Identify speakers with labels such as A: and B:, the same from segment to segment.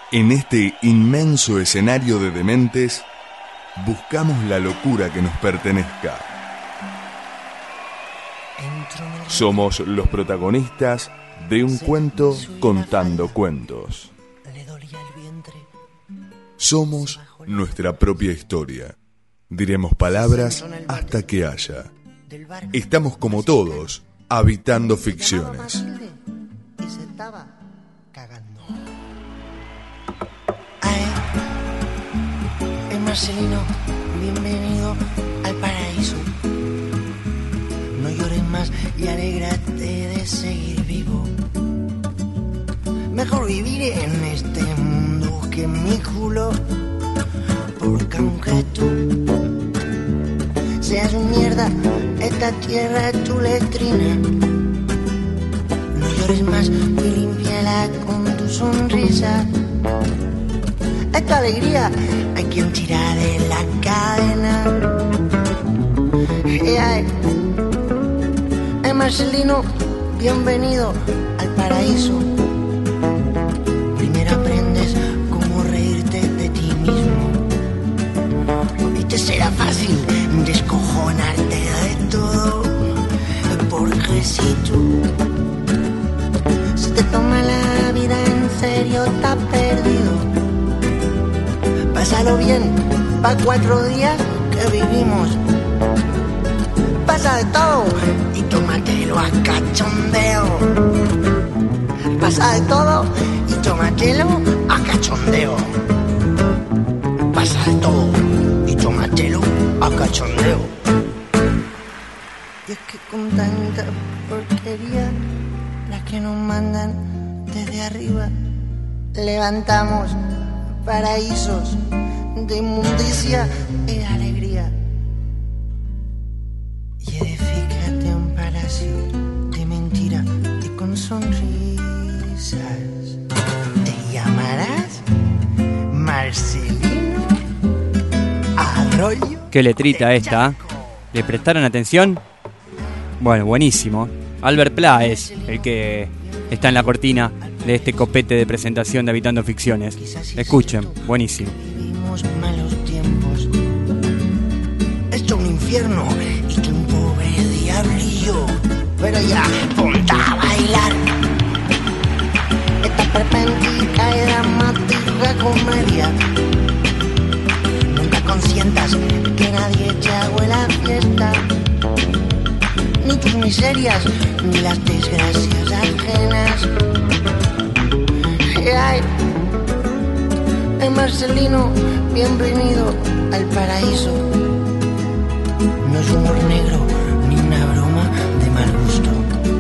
A: En este inmenso escenario de dementes, buscamos la locura que nos pertenezca. Somos los protagonistas de un cuento contando cuentos. Somos nuestra propia historia. Diremos palabras hasta que haya. Estamos como todos, habitando ficciones.
B: Marcelino, bienvenido al paraíso. No llores más y alégrate de seguir vivo. Mejor vivir en este mundo que en mi culo. Porque aunque tú seas un mierda, esta tierra es tu letrina. No llores más y límpiala con tu sonrisa. Esta alegría hay quien tira de la cadena. Marcelino, bienvenido al paraíso. Primero aprendes cómo reírte de ti mismo y te será fácil descojonarte de todo. Porque si tú se te toma la vida en serio, te has perdido. Pásalo bien, pa' 4 días que vivimos. Pasa de todo y tómatelo a cachondeo. Pasa de todo y tómatelo a cachondeo. Pasa de todo y tómatelo a cachondeo. Y es que con tanta porquería, la que nos mandan desde arriba, levantamos paraísos de inmundicia y de alegría. Y edifícate un palacio de mentira y con sonrisas. Te llamarás Marcelino Arroyo.
C: Qué letrita esta, ¿eh? ¿Le prestaron atención? Bueno, buenísimo. Albert Pla es el que está en la cortina de este copete de presentación de Habitando Ficciones. Escuchen, buenísimo.
B: Vivimos malos tiempos. Esto es un infierno y tú un pobre diablillo. Pero ya, ponte a bailar. Esta perpendicular y dramática comedia. Nunca consientas que nadie te haga la fiesta. Ni tus miserias, ni las desgracias ajenas. Marcelino, bienvenido al paraíso. No es humor negro ni una broma de mal gusto.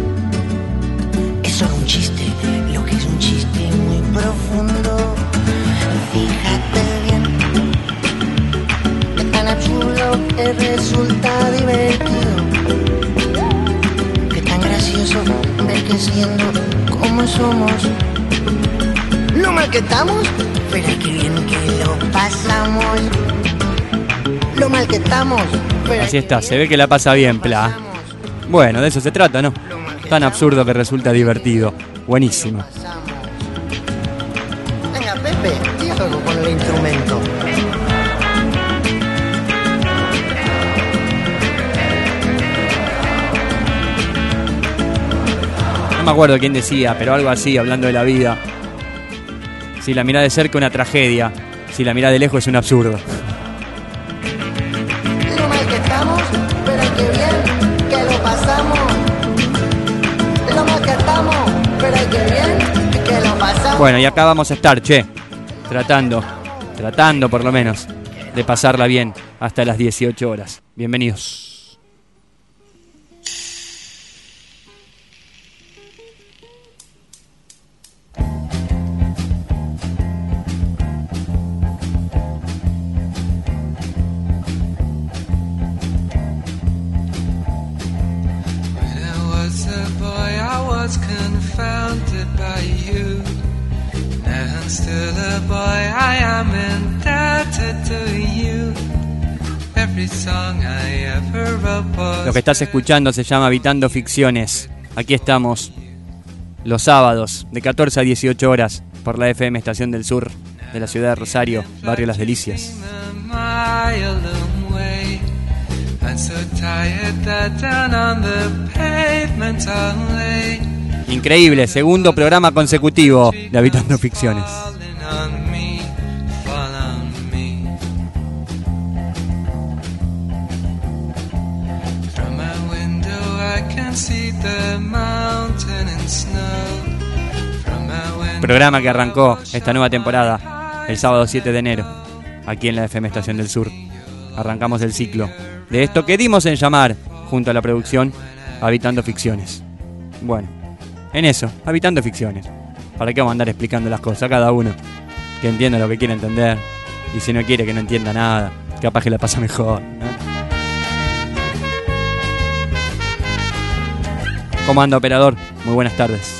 B: Es solo un chiste, lo que es un chiste muy profundo. Fíjate bien, es tan absurdo que resulta divertido. Que tan gracioso ver que siendo como somos, lo mal que estamos, pero qué bien que lo pasamos. Lo mal que estamos, pero
C: así está, se ve que la pasa bien, Pla. Bueno, de eso se trata, ¿no? Tan absurdo que resulta divertido. Buenísimo.
B: Venga, Pepe, di algo con el instrumento.
C: No me acuerdo quién decía, pero algo así, hablando de la vida. Si la mirás de cerca, una tragedia. Si la mirás de lejos, es un absurdo.
B: Lo mal que estamos, pero qué bien que lo pasamos. Lo mal que estamos, pero qué bien que lo pasamos.
C: Bueno, y acá vamos a estar, che. Tratando por lo menos, de pasarla bien hasta las 18 horas. Bienvenidos.
D: Confounded by you. Now still a boy, I am indebted to you. Every song I ever wrote was.
C: Lo que estás escuchando se llama Habitando Ficciones. Aquí estamos, los sábados de 14 a 18 horas por la FM Estación del Sur de la ciudad de Rosario, barrio Las Delicias. Increíble, segundo programa consecutivo de Habitando Ficciones. Programa que arrancó esta nueva temporada el sábado 7 de enero, aquí en la FM Estación del Sur. Arrancamos el ciclo de esto que dimos en llamar, junto a la producción, Habitando Ficciones. Bueno, en eso, Habitando Ficciones. ¿Para qué vamos a andar explicando las cosas? Cada uno que entienda lo que quiere entender. Y si no quiere, que no entienda nada. Capaz que la pasa mejor, ¿no? ¿Cómo anda, operador? Muy buenas tardes.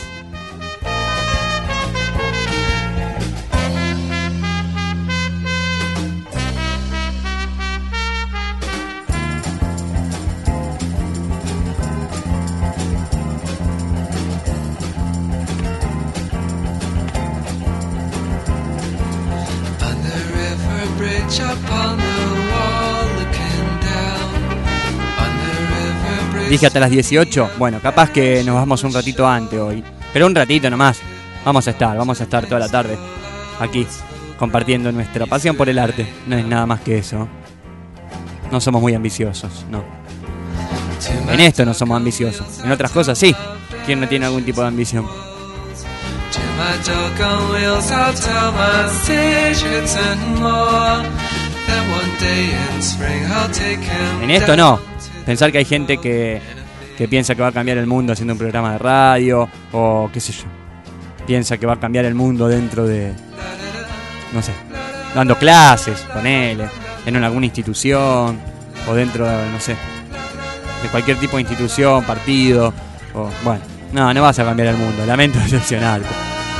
C: Dije hasta las 18. Bueno, capaz que nos vamos un ratito antes hoy. Pero un ratito nomás. Vamos a estar toda la tarde aquí, compartiendo nuestra pasión por el arte. No es nada más que eso. No somos muy ambiciosos, no. En esto no somos ambiciosos. En otras cosas sí. ¿Quién no tiene algún tipo de ambición? En esto no. Pensar que hay gente que piensa que va a cambiar el mundo haciendo un programa de radio, o qué sé yo, piensa que va a cambiar el mundo dentro de, no sé, dando clases, ponele, en alguna institución, o dentro de, no sé, de cualquier tipo de institución, partido, o bueno, no vas a cambiar el mundo, lamento decepcionarte.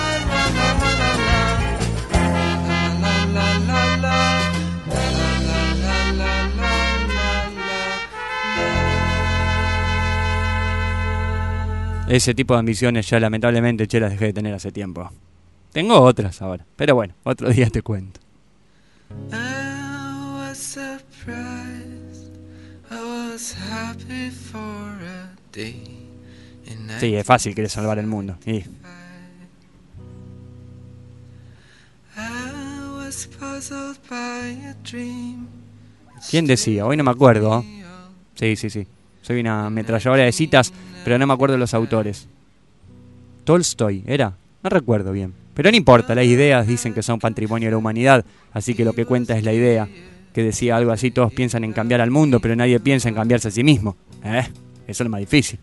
C: Ese tipo de ambiciones ya lamentablemente las dejé de tener hace tiempo. Tengo otras ahora, pero bueno, otro día te cuento. Sí, es fácil querer salvar el mundo. Sí. ¿Quién decía? Hoy no me acuerdo. Sí. Soy una ametralladora de citas, pero no me acuerdo de los autores. Tolstoy, ¿era? No recuerdo bien. Pero no importa, las ideas dicen que son patrimonio de la humanidad, así que lo que cuenta es la idea, que decía algo así: todos piensan en cambiar al mundo, pero nadie piensa en cambiarse a sí mismo. Eso es lo más difícil.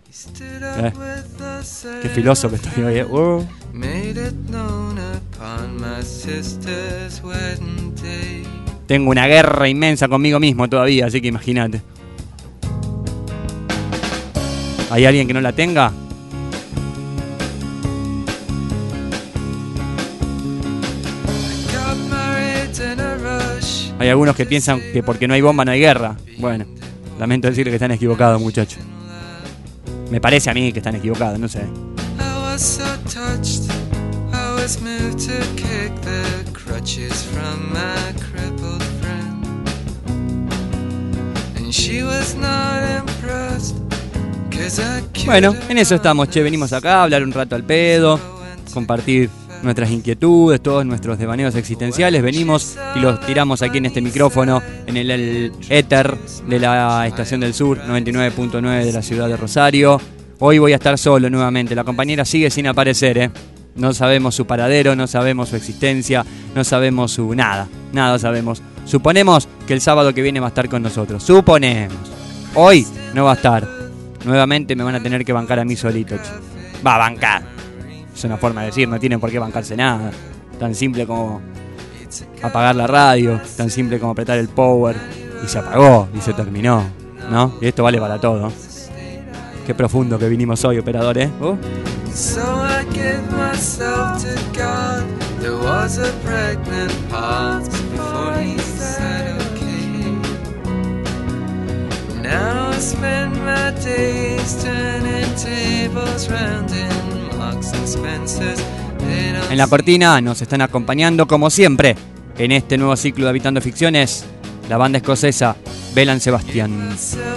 C: Qué filósofo estoy hoy, Tengo una guerra inmensa conmigo mismo todavía, así que imagínate. ¿Hay alguien que no la tenga? Hay algunos que piensan que porque no hay bomba no hay guerra. Bueno, lamento decirles que están equivocados, muchachos. Me parece a mí que están equivocados, no sé. Bueno, en eso estamos, che. Venimos acá a hablar un rato al pedo, compartir nuestras inquietudes, todos nuestros devaneos existenciales. Venimos y los tiramos aquí en este micrófono, en el éter de la Estación del Sur 99.9 de la ciudad de Rosario. Hoy voy a estar solo nuevamente. La compañera sigue sin aparecer, No sabemos su paradero, no sabemos su existencia, no sabemos su nada sabemos. Suponemos que el sábado que viene va a estar con nosotros. Suponemos. Hoy no va a estar. Nuevamente me van a tener que bancar a mí solito, Va a bancar. Es una forma de decir, no tienen por qué bancarse nada. Tan simple como apagar la radio, tan simple como apretar el power. Y se apagó, y se terminó, ¿no? Y esto vale para todo. Qué profundo que vinimos hoy, operador, So I give myself to God. There was a pregnant pause before he said okay. Now I spend my days turning tables round in Marks and En la cortina nos están acompañando, como siempre, en este nuevo ciclo de Habitando Ficciones, la banda escocesa Belle & Sebastian.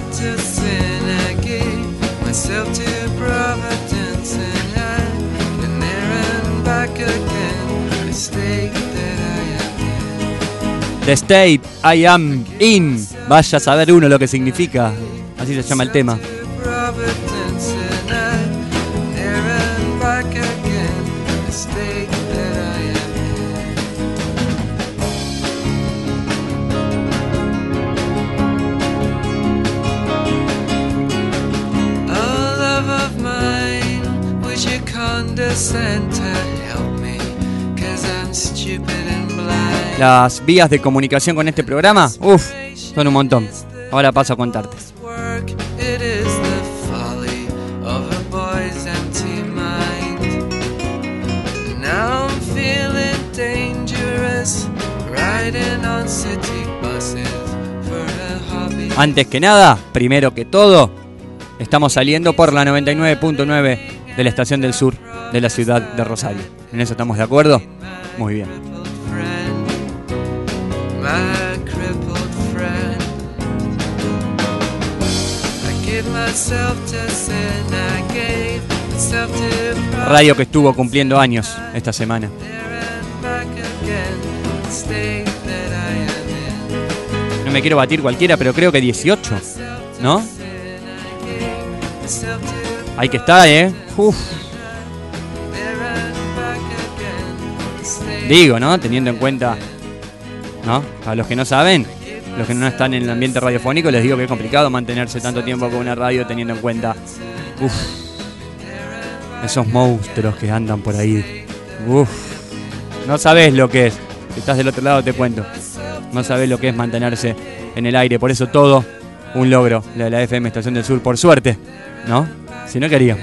C: The State I Am In. Vaya a saber uno lo que significa. Así se llama el tema. Las vías de comunicación con este programa, son un montón. Ahora paso a contarte. Antes que nada, primero que todo, estamos saliendo por la 99.9 de la Estación del Sur de la ciudad de Rosario. ¿En eso estamos de acuerdo? Muy bien. Radio que estuvo cumpliendo años esta semana. No me quiero batir cualquiera, pero creo que 18, ¿no? Hay que estar, Digo, ¿no? Teniendo en cuenta, ¿no? A los que no saben, los que no están en el ambiente radiofónico, les digo que es complicado mantenerse tanto tiempo con una radio teniendo en cuenta, esos monstruos que andan por ahí. No sabés lo que es. Si estás del otro lado te cuento. No sabés lo que es mantenerse en el aire. Por eso todo un logro de la FM Estación del Sur, por suerte, ¿no? Si no, ¿qué haríamos?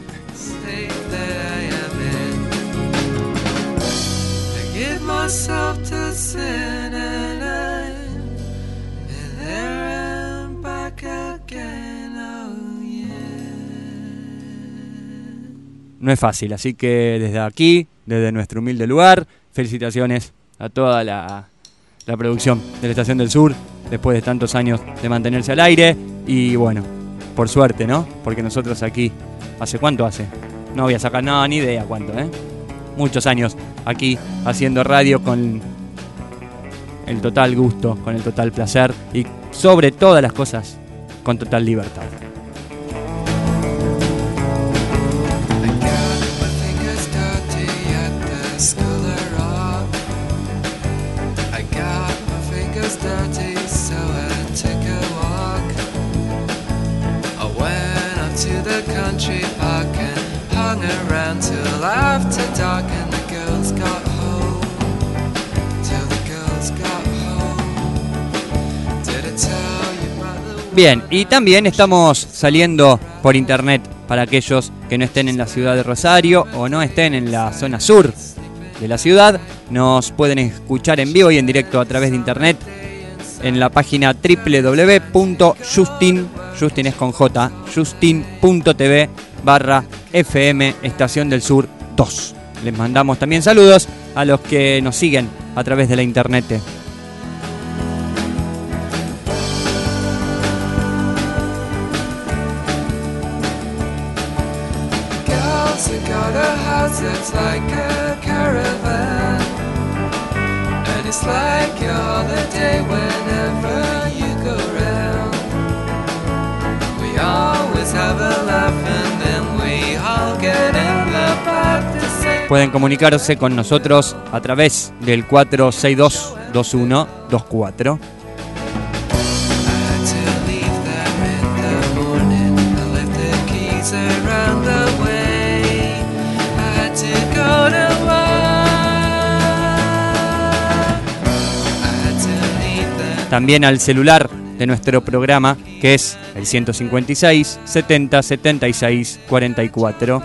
C: No es fácil, así que desde aquí, desde nuestro humilde lugar, felicitaciones a toda la producción de la Estación del Sur, después de tantos años de mantenerse al aire. Y bueno, por suerte, ¿no? Porque nosotros aquí, ¿hace cuánto hace? No voy a sacar nada, ni idea cuánto, Muchos años aquí haciendo radio con el total gusto, con el total placer y sobre todas las cosas, con total libertad. Bien, y también estamos saliendo por internet para aquellos que no estén en la ciudad de Rosario o no estén en la zona sur de la ciudad. Nos pueden escuchar en vivo y en directo a través de internet en la página www.justin, Justin es con J, justin.tv/FM Estación del Sur 2. Les mandamos también saludos a los que nos siguen a través de la internet.
D: It's like a caravan, and it's like your holiday whenever you go round. We always have a laugh and then we all get in the back to say.
C: Pueden comunicarse con nosotros a través del 462-2124. También al celular de nuestro programa, que es el 156 70 76 44.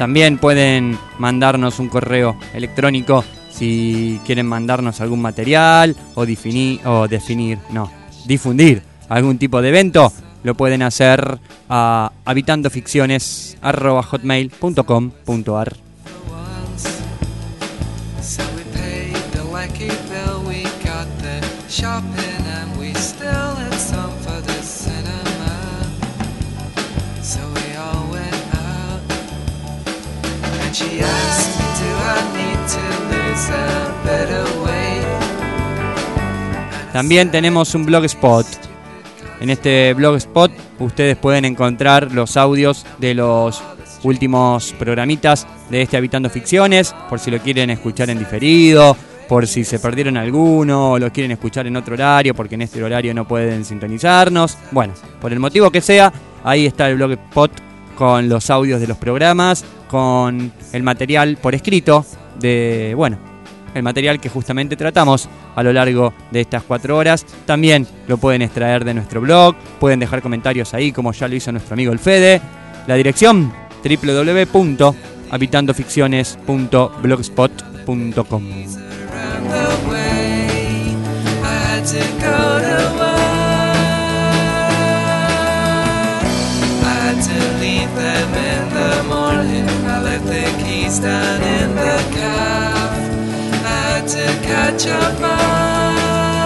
C: También pueden mandarnos un correo electrónico si quieren mandarnos algún material o difundir algún tipo de evento. Lo pueden hacer a habitandoficciones@hotmail.com.ar.
D: So we paid the lucky bill, we got the shopping, and we still had some for the cinema. So we all went out, and she asked me, do I need to lose a bit of weight?
C: También tenemos un blogspot. En este blogspot ustedes pueden encontrar los audios de los últimos programitas de este Habitando Ficciones, por si lo quieren escuchar en diferido, por si se perdieron alguno o lo quieren escuchar en otro horario porque en este horario no pueden sintonizarnos. Bueno, por el motivo que sea, ahí está el blogspot con los audios de los programas, con el material por escrito de, el material que justamente tratamos a lo largo de estas 4 horas. También lo pueden extraer de nuestro blog, pueden dejar comentarios ahí como ya lo hizo nuestro amigo el Fede. La dirección www.habitandoficciones.blogspot.com.
D: To catch a bus.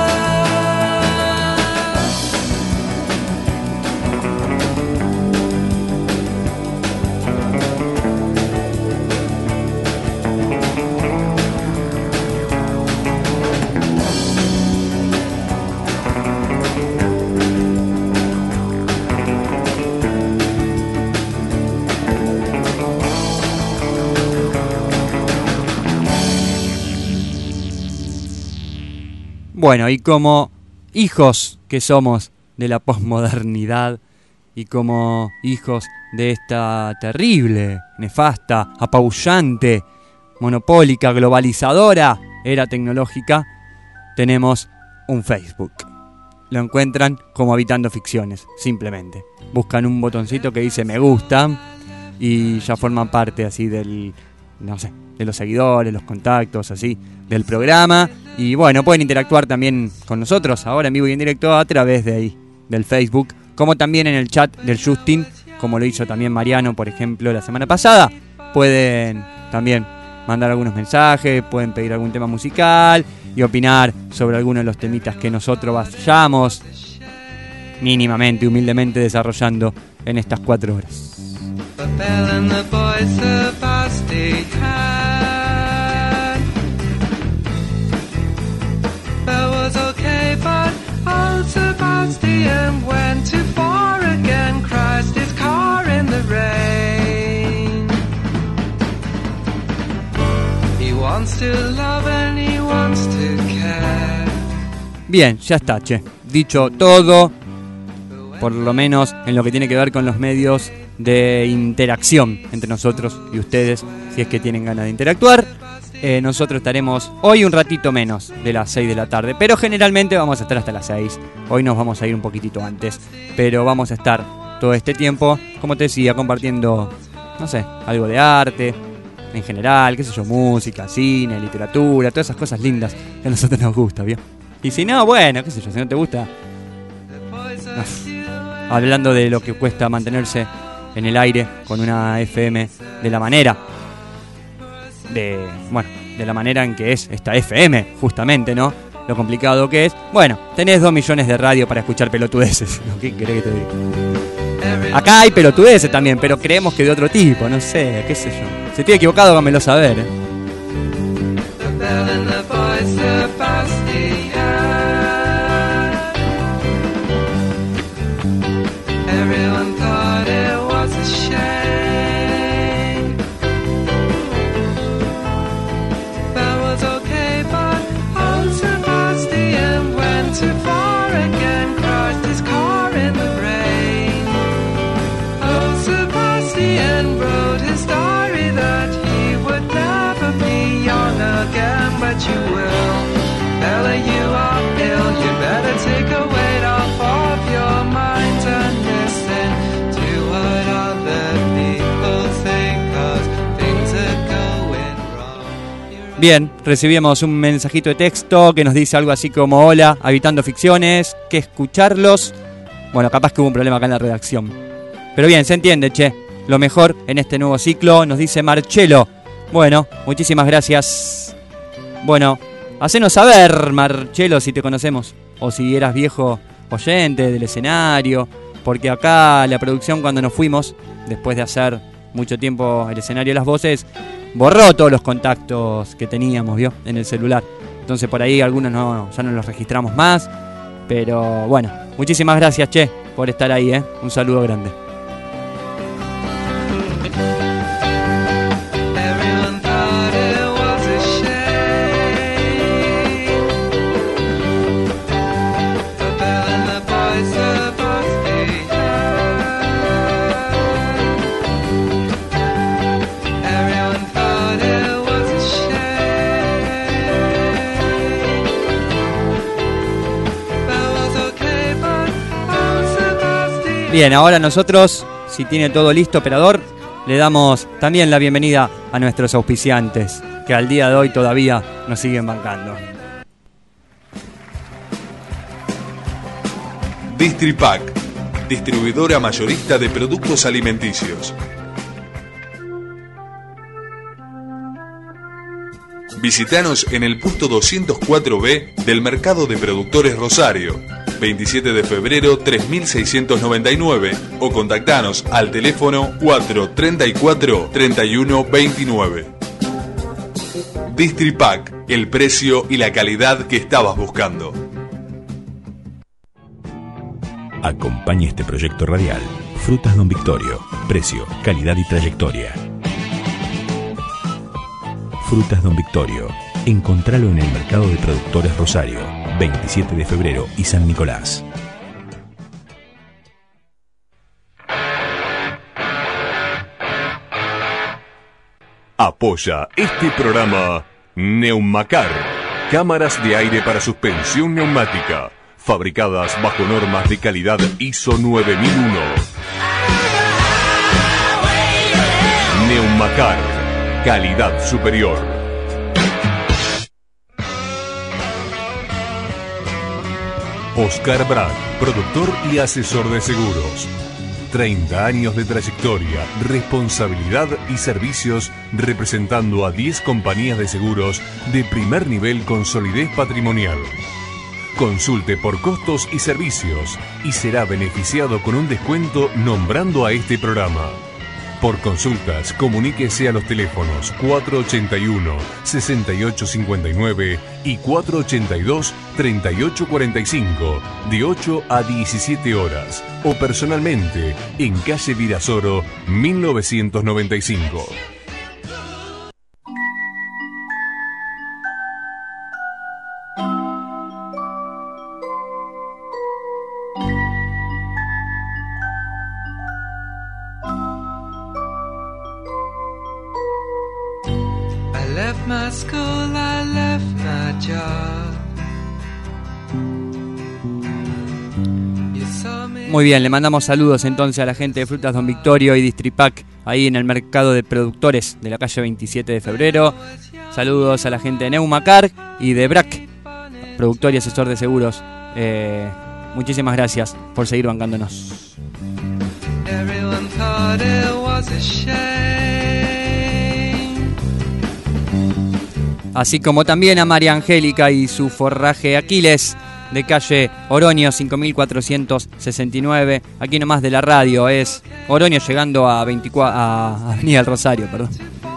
C: Bueno, y como hijos que somos de la posmodernidad y como hijos de esta terrible, nefasta, apabullante, monopólica, globalizadora era tecnológica, tenemos un Facebook. Lo encuentran como Habitando Ficciones, simplemente. Buscan un botoncito que dice me gusta y ya forman parte así del, de los seguidores, los contactos, así, del programa. Y bueno, pueden interactuar también con nosotros ahora en vivo y en directo a través de ahí, del Facebook, como también en el chat del Justin, como lo hizo también Mariano, por ejemplo, la semana pasada. Pueden también mandar algunos mensajes, pueden pedir algún tema musical y opinar sobre algunos de los temitas que nosotros vayamos mínimamente, humildemente desarrollando en estas 4 horas.
D: Sebastian went too far again, crashed his car in the rain. He wants to love and he wants to care.
C: Bien, ya está, che. Dicho todo, por lo menos en lo que tiene que ver con los medios de interacción entre nosotros y ustedes, si es que tienen ganas de interactuar. Nosotros estaremos hoy un ratito menos de las 6 de la tarde, pero generalmente vamos a estar hasta las 6. Hoy nos vamos a ir un poquitito antes, pero vamos a estar todo este tiempo, como te decía, compartiendo, algo de arte en general, música, cine, literatura, todas esas cosas lindas que a nosotros nos gusta, ¿vio? Y si no, si no te gusta, hablando de lo que cuesta mantenerse en el aire con una FM de la manera de la manera en que es esta FM, justamente, ¿no? Lo complicado que es. Bueno, tenés 2 millones de radio para escuchar pelotudeces. ¿Qué querés que te diga? Acá hay pelotudeces también, pero creemos que de otro tipo, no sé, qué sé yo. Si estoy equivocado, háganmelo saber,
D: You will, Ella, you are ill. You better take a weight off of your mind and listen to what other people think, 'cause
C: Bien, recibimos un mensajito de texto que nos dice algo así como: hola, Habitando Ficciones, que escucharlos. Bueno, capaz que hubo un problema acá en la redacción. Pero bien, se entiende, che. Lo mejor en este nuevo ciclo, nos dice Marcelo. Bueno, muchísimas gracias. Bueno, hacenos saber, Marcelo, si te conocemos. O si eras viejo oyente del escenario. Porque acá la producción, cuando nos fuimos, después de hacer mucho tiempo el escenario de las voces, borró todos los contactos que teníamos, ¿vio? En el celular. Entonces por ahí algunos ya no los registramos más. Pero bueno, muchísimas gracias, che, por estar ahí, ¿eh? Un saludo grande. Bien, ahora nosotros, si tiene todo listo, operador, le damos también la bienvenida a nuestros auspiciantes, que al día de hoy todavía nos siguen bancando.
A: Distripac, distribuidora mayorista de productos alimenticios. Visítanos en el puesto 204B del Mercado de Productores Rosario, 27 de febrero 3699, o contactanos al teléfono 434-3129. Distripac, el precio y la calidad que estabas buscando.
E: Acompaña este proyecto radial. Frutas Don Victorio. Precio, calidad y trayectoria. Frutas Don Victorio. Encontralo en el Mercado de Productores Rosario, 27 de febrero y San Nicolás.
A: Apoya este programa Neumacar, cámaras de aire para suspensión neumática, fabricadas bajo normas de calidad ISO 9001. Neumacar, calidad superior. Oscar Brad, productor y asesor de seguros. 30 años de trayectoria, responsabilidad y servicios representando a 10 compañías de seguros de primer nivel con solidez patrimonial. Consulte por costos y servicios y será beneficiado con un descuento nombrando a este programa. Por consultas, comuníquese a los teléfonos 481-6859 y 482-3845 de 8 a 17 horas o personalmente en calle Virasoro 1995.
C: Muy bien, le mandamos saludos entonces a la gente de Frutas Don Victorio y Distripac, ahí en el Mercado de Productores de la calle 27 de febrero. Saludos a la gente de Neumacar y de BRAC, productor y asesor de seguros. Muchísimas gracias por seguir bancándonos. Así como también a María Angélica y su forraje Aquiles, de calle Oroño 5469, aquí nomás de la radio, es Oroño llegando a Avenida del Rosario, perdón.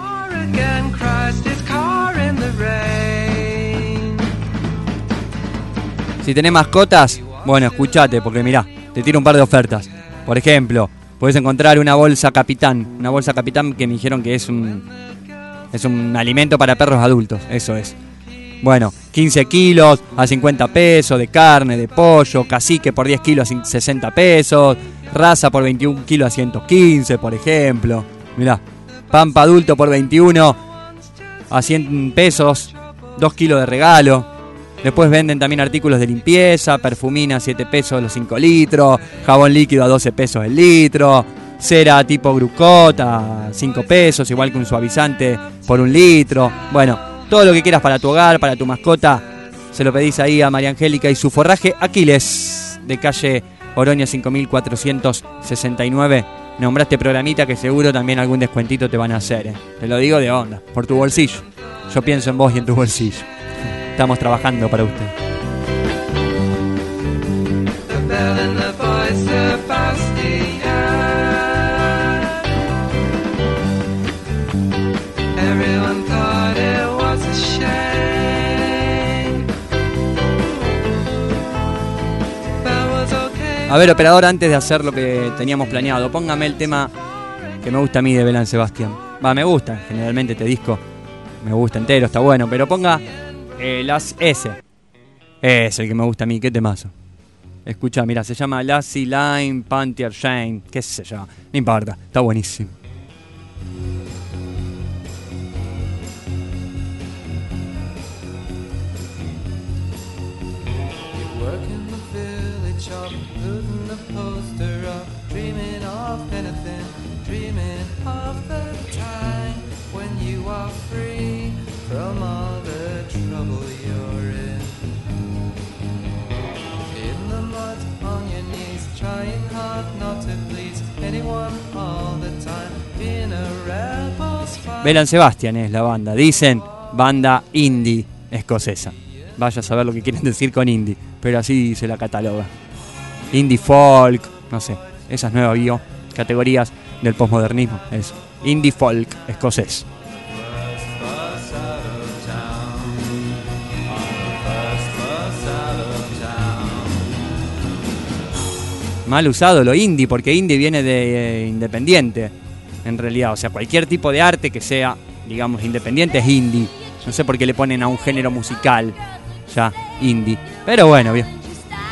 C: Si tenés mascotas, bueno, escuchate, porque mirá, te tiro un par de ofertas. Por ejemplo, podés encontrar una bolsa Capitán que me dijeron que es un alimento para perros adultos, eso es. Bueno, 15 kilos a 50 pesos de carne, de pollo, cacique por 10 kilos a 60 pesos, raza por 21 kilos a 115, por ejemplo. Mirá, pampa adulto por 21 a 100 pesos, 2 kilos de regalo. Después venden también artículos de limpieza, perfumina a 7 pesos los 5 litros, jabón líquido a 12 pesos el litro, cera tipo Grucot a 5 pesos, igual que un suavizante por 1 litro. Bueno, Todo lo que quieras para tu hogar, para tu mascota, se lo pedís ahí a María Angélica y su forraje Aquiles, de calle Oroño 5469. Nombrá este programita que seguro también algún descuentito te van a hacer. Te lo digo de onda, por tu bolsillo. Yo pienso en vos y en tu bolsillo. Estamos trabajando para usted. A ver, operador, antes de hacer lo que teníamos planeado, póngame el tema que me gusta a mí de Belán Sebastián. Me gusta, generalmente este disco me gusta entero, está bueno, pero ponga las S. Es el que me gusta a mí, qué temazo. Escucha, mira, se llama Lassie Line Panther Shane, qué sé yo, no importa, está buenísimo. Belán Sebastián es la banda, dicen banda indie escocesa. Vaya a saber lo que quieren decir con indie, pero así se la cataloga. Indie folk, no sé, esas nuevas categorías del posmodernismo, eso. Indie folk escocés. Mal usado lo indie, porque indie viene de independiente, en realidad. O sea, cualquier tipo de arte que sea, digamos, independiente es indie. No sé por qué le ponen a un género musical ya indie. Pero bueno, bien.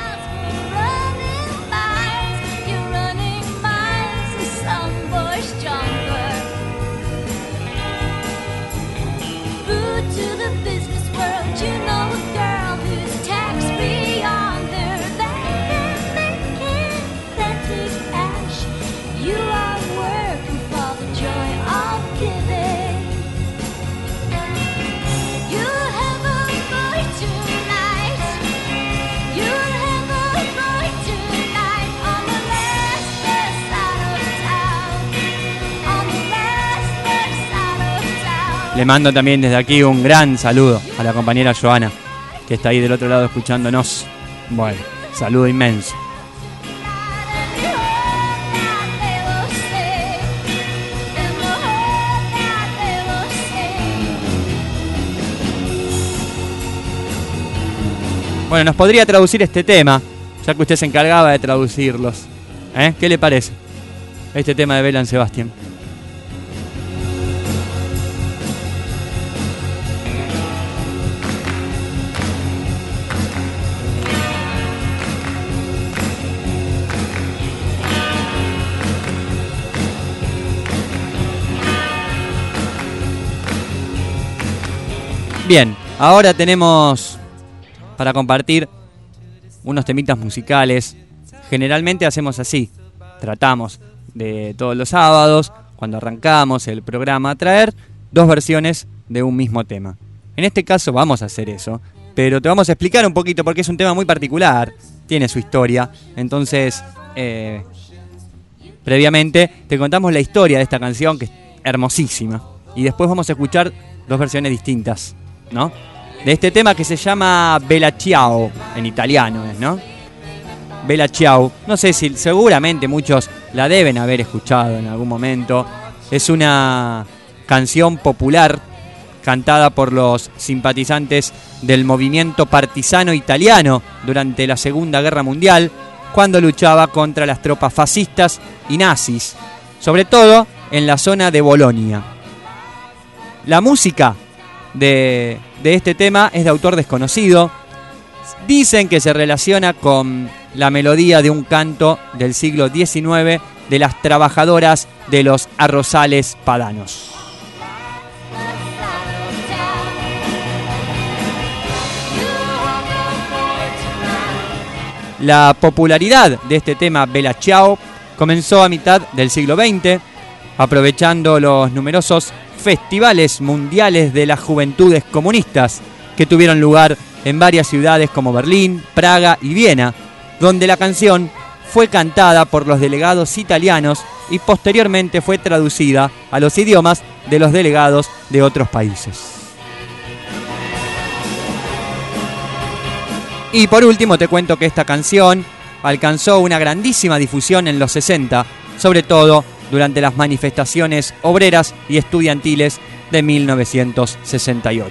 C: Le mando también desde aquí un gran saludo a la compañera Joana, que está ahí del otro lado escuchándonos. Bueno, saludo inmenso. Bueno, nos podría traducir este tema, ya que usted se encargaba de traducirlos. ¿Qué le parece? Este tema de Belán Sebastián. Bien, ahora tenemos para compartir unos temitas musicales. Generalmente hacemos así, tratamos de todos los sábados, cuando arrancamos el programa, traer dos versiones de un mismo tema. En este caso vamos a hacer eso, pero te vamos a explicar un poquito porque es un tema muy particular, tiene su historia. Entonces, previamente te contamos la historia de esta canción, que es hermosísima, y después vamos a escuchar dos versiones distintas, ¿no? De este tema que se llama Bella Ciao, en italiano, ¿no? Bella Ciao, no sé si seguramente muchos la deben haber escuchado en algún momento. Es una canción popular cantada por los simpatizantes del movimiento partisano italiano durante la Segunda Guerra Mundial, cuando luchaba contra las tropas fascistas y nazis, sobre todo en la zona de Bolonia. La música de este tema es de autor desconocido. Dicen que se relaciona con la melodía de un canto del siglo XIX de las trabajadoras de los arrozales padanos. La popularidad de este tema Bella Ciao comenzó a mitad del siglo XX, aprovechando los numerosos festivales mundiales de las juventudes comunistas que tuvieron lugar en varias ciudades como Berlín, Praga y Viena, donde la canción fue cantada por los delegados italianos y posteriormente fue traducida a los idiomas de los delegados de otros países. Y por último te cuento que esta canción alcanzó una grandísima difusión en los 60, sobre todo durante las manifestaciones obreras y estudiantiles de 1968.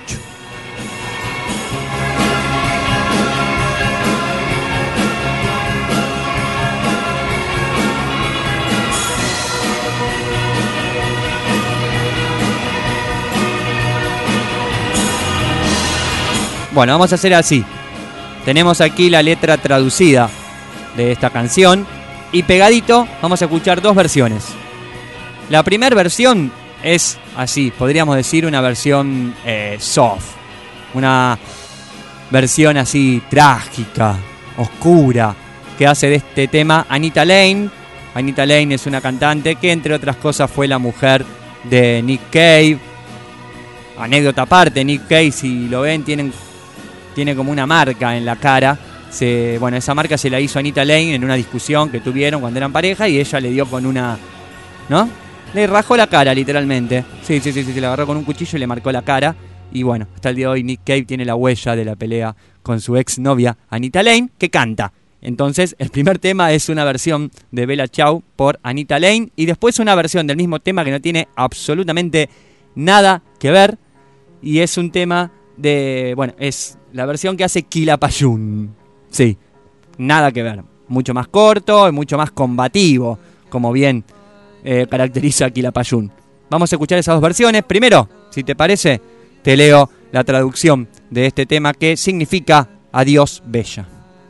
C: Bueno, vamos a hacer así. Tenemos aquí la letra traducida de esta canción y pegadito vamos a escuchar dos versiones. La primera versión es así, podríamos decir una versión soft, una versión así trágica, oscura, que hace de este tema Anita Lane. Anita Lane es una cantante que entre otras cosas fue la mujer de Nick Cave. Anécdota aparte, Nick Cave, si lo ven, tiene como una marca en la cara. Esa marca se la hizo Anita Lane en una discusión que tuvieron cuando eran pareja y ella le dio con una... ¿no? Le rajó la cara, literalmente. Sí, le agarró con un cuchillo y le marcó la cara. Y bueno, hasta el día de hoy Nick Cave tiene la huella de la pelea con su ex novia Anita Lane, que canta. Entonces, el primer tema es una versión de Bella Ciao por Anita Lane y después una versión del mismo tema que no tiene absolutamente nada que ver. Y es un tema de... bueno, es la versión que hace Quilapayún. Sí, nada que ver. Mucho más corto y mucho más combativo, como bien caracteriza a Quilapayún. Vamos a escuchar esas dos versiones. Primero, si te parece, te leo la traducción de este tema que significa Adiós Bella.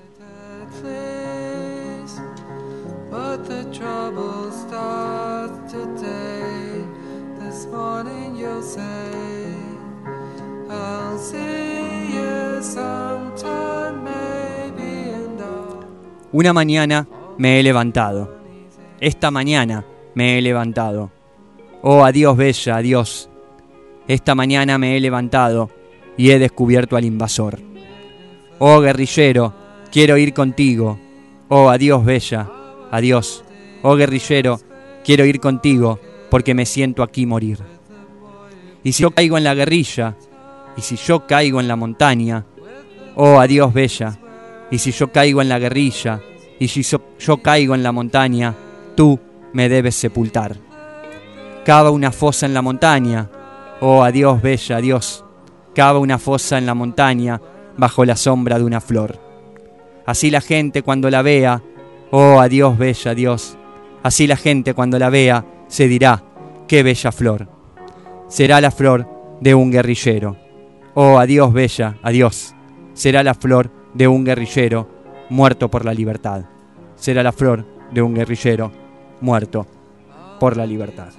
C: Una mañana me he levantado. Esta mañana me he levantado. Oh, adiós, Bella, adiós. Esta mañana me he levantado y he descubierto al invasor. Oh, guerrillero, quiero ir contigo. Oh, adiós, Bella, adiós. Oh, guerrillero, quiero ir contigo porque me siento aquí morir. Y si yo caigo en la guerrilla, y si yo caigo en la montaña, oh, adiós, Bella. Y si yo caigo en la guerrilla, y si yo caigo en la montaña, tú me debes sepultar. Cava una fosa en la montaña, oh, adiós, Bella, adiós. Cava una fosa en la montaña, bajo la sombra de una flor. Así la gente cuando la vea, oh, adiós, Bella, adiós. Así la gente cuando la vea, se dirá, qué bella flor. Será la flor de un guerrillero. Oh, adiós, Bella, adiós. Será la flor de un guerrillero muerto por la libertad. Será la flor de un guerrillero muerto por la libertad.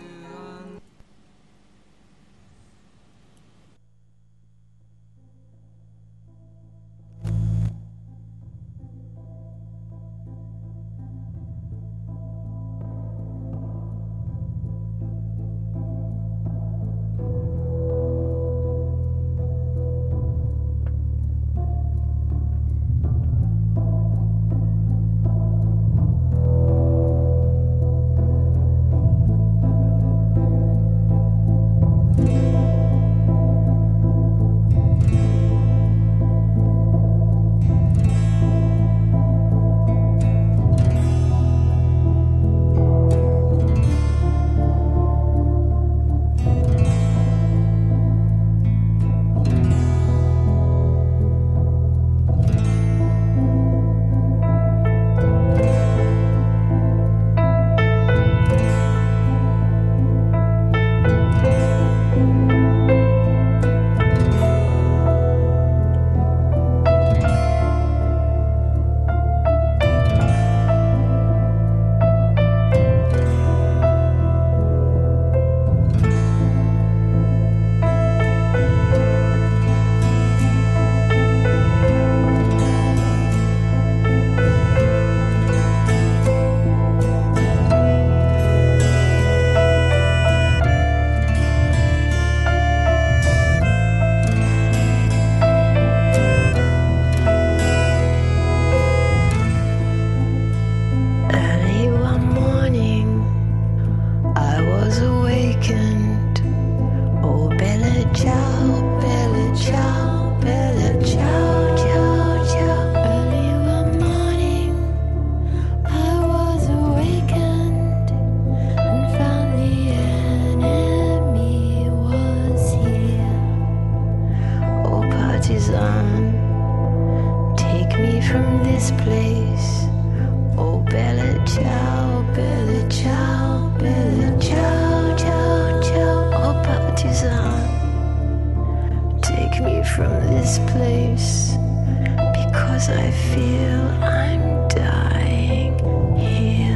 B: 'cause I feel I'm dying here.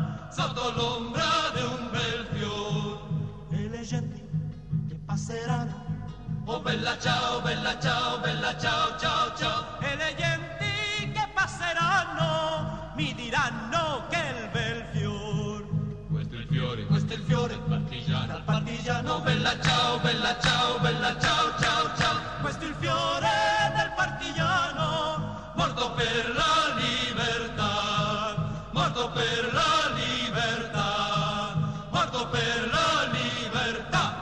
F: Sotto l'ombra di un bel fiore e le genti che passeranno bella ciao, bella ciao, ciao, ciao.
G: E le genti che passeranno mi diranno che il bel fior.
F: Questo è il fiore,
G: Dal partigiano,
F: bella ciao, bella ciao, bella ciao, ciao, ciao.
G: questo è il fiore del partigiano,
F: Morto per la libertà, morto per la libertà, morto per la libertà.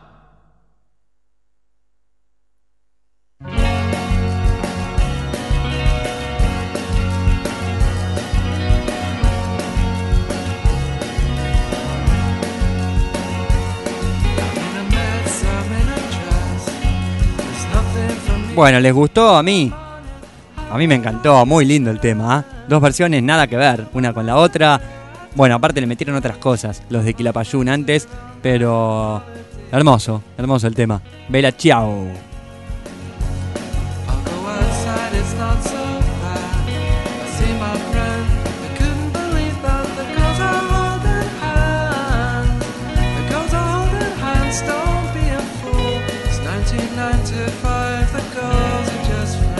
C: Bueno, ¿les gustó? A mí me encantó, muy lindo el tema, ¿eh? Dos versiones nada que ver, una con la otra. Bueno, aparte le metieron otras cosas, los de Quilapayún antes, pero hermoso, hermoso el tema. Bella ciao.
D: I'll go outside, it's not so bad. I see my friend, I couldn't believe that the girls are holding hands. The girls are holding hands, don't be a fool. It's 1995, the girls are just friends.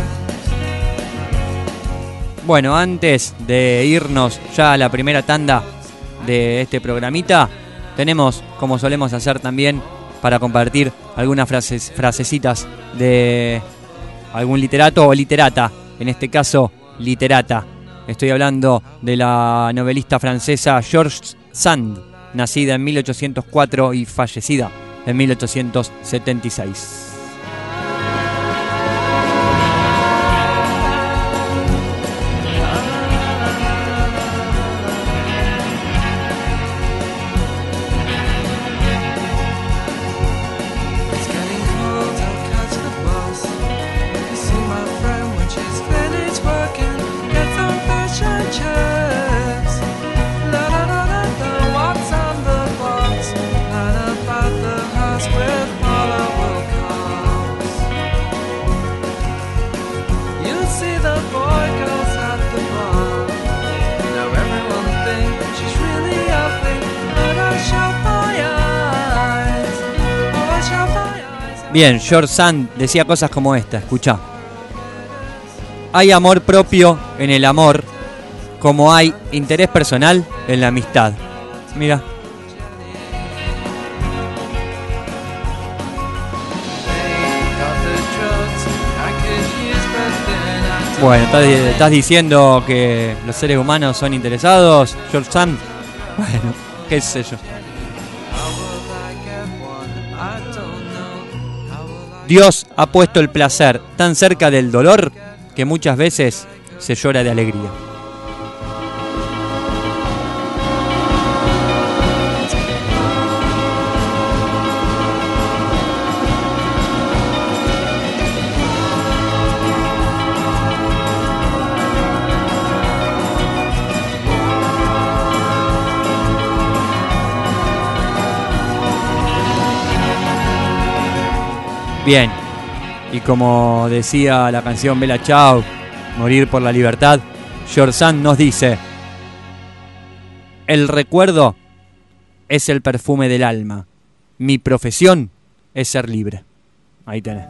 C: Bueno, antes de irnos ya a la primera tanda de este programita, tenemos, como solemos hacer también, para compartir algunas frasecitas de algún literato o literata, en este caso literata. Estoy hablando de la novelista francesa George Sand, nacida en 1804 y fallecida en 1876.
D: It's getting cold, I'll catch the bus. You see my friend when she's finished working, get some fish and chips. La la la la la, what's on the box? Learn about the house with Paula Wilcox. You see the boy girls at the bar. Now everyone thinks she's really ugly, but I shut my eyes. Oh, I shut my eyes.
C: Bien, George Sand decía cosas como esta, escuchá. Hay amor propio en el amor, como hay interés personal en la amistad. Mira. Bueno, ¿estás diciendo que los seres humanos son interesados, George Sand? Bueno, qué sé yo. Dios ha puesto el placer tan cerca del dolor que muchas veces se llora de alegría. Bien, y como decía la canción Bella Ciao, morir por la libertad, George Sand nos dice: el recuerdo es el perfume del alma, mi profesión es ser libre. Ahí tenés.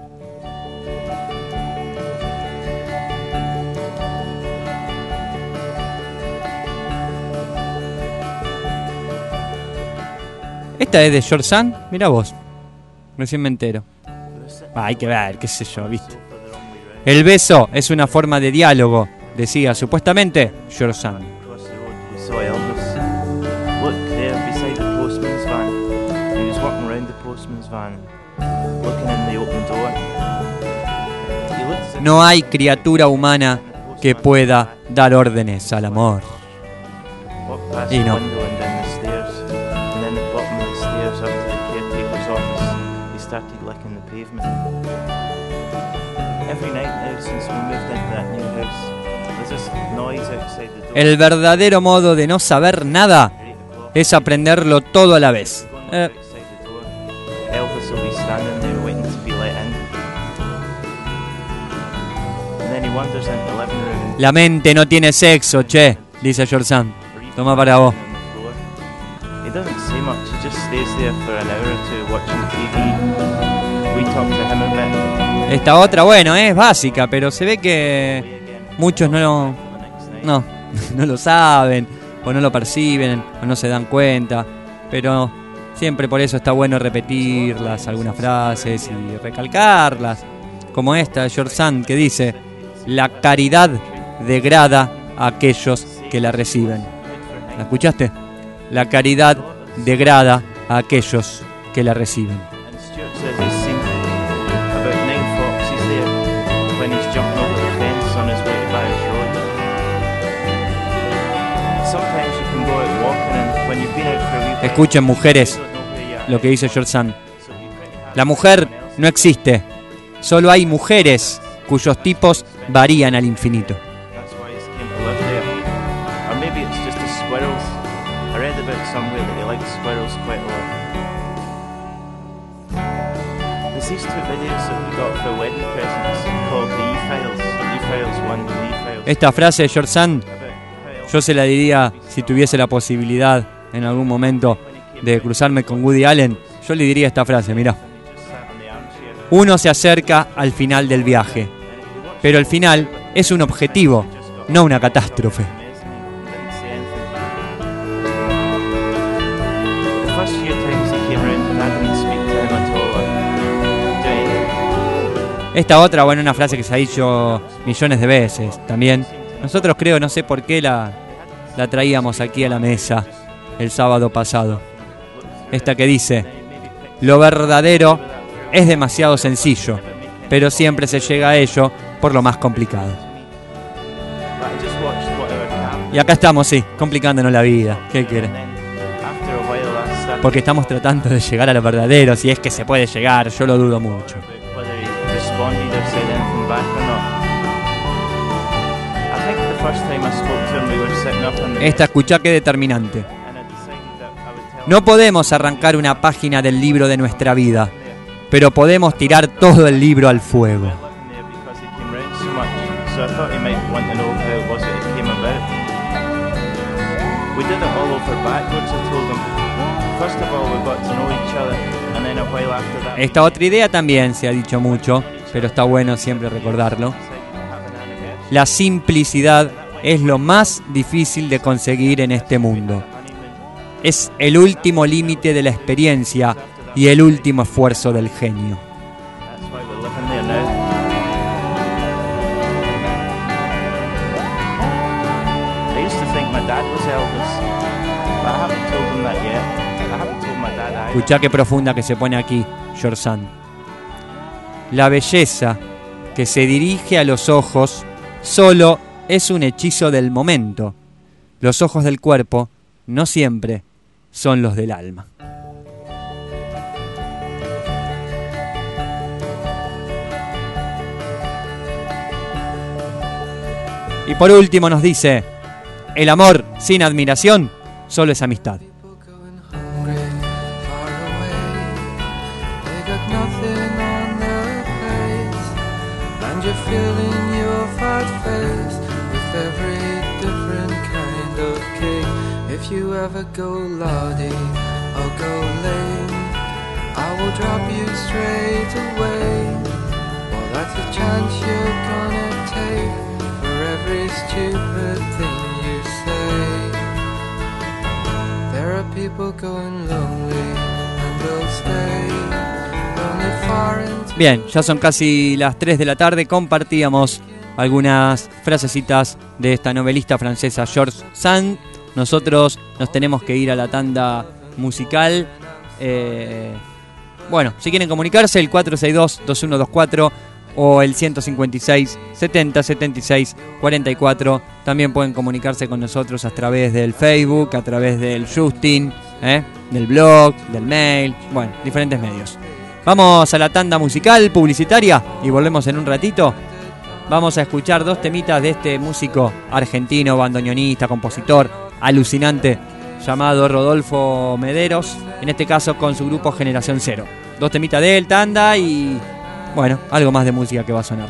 C: Esta es de George Sand, mira vos, recién me entero. Hay que ver, qué sé yo, viste. El beso es una forma de diálogo, decía supuestamente George Sand.
H: Across the road we saw Elvis. Look there beside the postman's van. He was walking around the postman's van, looking in the open door. He looked as if
C: No hay criatura humana que pueda dar órdenes al amor.
H: walked past
C: Y
H: the
C: no.
H: window and down the stairs, and then the bottom of the stairs up to the caretaker's office. He started licking the pavement. Every night now since we moved into that new house, there's this noise outside the door.
C: El verdadero modo de no saber nada
H: At 8 o'clock.
C: es aprenderlo todo a la vez.
H: Going outside the door, Elvis will be standing there waiting to be let in. And then he wanders into the living room.
C: La mente no tiene sexo, che, dice George Sand. Toma para vos.
H: On the floor. He doesn't say much, he just stays there for an hour or two watching TV. We talk to him a bit.
C: Esta otra, bueno, es básica, pero se ve que muchos no lo saben, o no lo perciben, o no se dan cuenta, pero siempre por eso está bueno repetirlas, algunas frases y recalcarlas, como esta de George Sand que dice: la caridad degrada a aquellos que la reciben. ¿La escuchaste? La caridad degrada a aquellos que la reciben.
H: And Stuart says he's seen about 9 foxes there when he's jumping over the fence on his way to Barry's Road. Sometimes you can go out walking and when you've been out for a wee while,
C: Escuchen, mujeres,
H: you don't know where you are.
C: lo que dice George Sand.
H: So be pretty happy.
C: La mujer no existe, solo hay mujeres cuyos tipos varían al infinito.
H: That's why he came to live there. Or maybe it's just the squirrels. I read about somewhere that he likes squirrels quite a lot. There's these 2 videos that we got for wedding presents called the E-Files. E-Files 1 and E-Files.
C: Esta frase de George Sand,
H: About how
C: yo se la diría si tuviese la posibilidad en algún momento de cruzarme con Woody Allen, yo le diría esta frase, mirá.
H: he just sat in the armchair.
C: Uno se acerca al final del viaje, pero el final es un objetivo, no una catástrofe.
H: Didn't say anything. The first few times he came round, I didn't speak to him at all or do anything.
C: Esta otra, bueno, una frase que se ha dicho millones de veces también. Nosotros creo, no sé por qué la traíamos aquí a la mesa el sábado pasado. Esta que dice: lo verdadero es demasiado sencillo, pero siempre se llega a ello por lo más complicado.
H: But I just watched whatever cam.
C: Y acá estamos, sí, complicándonos la vida. ¿Qué quiere?
H: And then after a while I started
C: Porque estamos tratando de llegar a lo verdadero, si es que se puede llegar, yo lo dudo mucho.
H: about whether he responded or said anything back or not. I think the first time I spoke to him we were sitting up on the
C: Esta, escuchá qué determinante.
H: and I decided that I would tell
C: No podemos arrancar una página del libro de nuestra vida, pero podemos tirar todo el libro al fuego.
H: him living there because he came round so much. So I thought he might want to know how was it came about. We did it all over backwards, I told him. First of all we got to know each other and then a while after that
C: Esta otra idea también se ha dicho mucho, pero está bueno siempre recordarlo.
H: decided to have an anniversary.
C: La simplicidad es lo más difícil de conseguir en este mundo. Es el último límite de la experiencia y el último esfuerzo del genio.
H: That's why we're living there now. I used to think my dad was Elvis, but I haven't told him that yet. I haven't told my dad either.
C: Escuchá qué profunda que se pone aquí, George Sand. La belleza que se dirige a los ojos solo es un hechizo del momento. Los ojos del cuerpo no siempre son los del alma. Y por último nos dice: el amor sin admiración solo es amistad.
D: People going hungry, far away. They got nothing on their face, and you're filling your fat face with every different kind of cake. If you ever go loudy or go lame, I will drop you straight away. Well, that's a chance you're gonna take for every stupid thing you say. There are people going lonely and they'll stay only far into
C: Bien, ya son casi las 3 de la tarde. Compartíamos algunas frasecitas de esta novelista francesa George Sand. Nosotros nos tenemos que ir a la tanda musical. Bueno, si quieren comunicarse, el 462-2124 o el 156 70 76 44. También pueden comunicarse con nosotros a través del Facebook, a través del Justin, del blog, del mail, bueno, diferentes medios. Vamos a la tanda musical publicitaria y volvemos en un ratito. Vamos a escuchar 2 temitas de este músico argentino, bandoneonista, compositor, alucinante, llamado Rodolfo Mederos, en este caso con su grupo Generación Cero. 2 temitas de él, tanda y, bueno, algo más de música que va a sonar.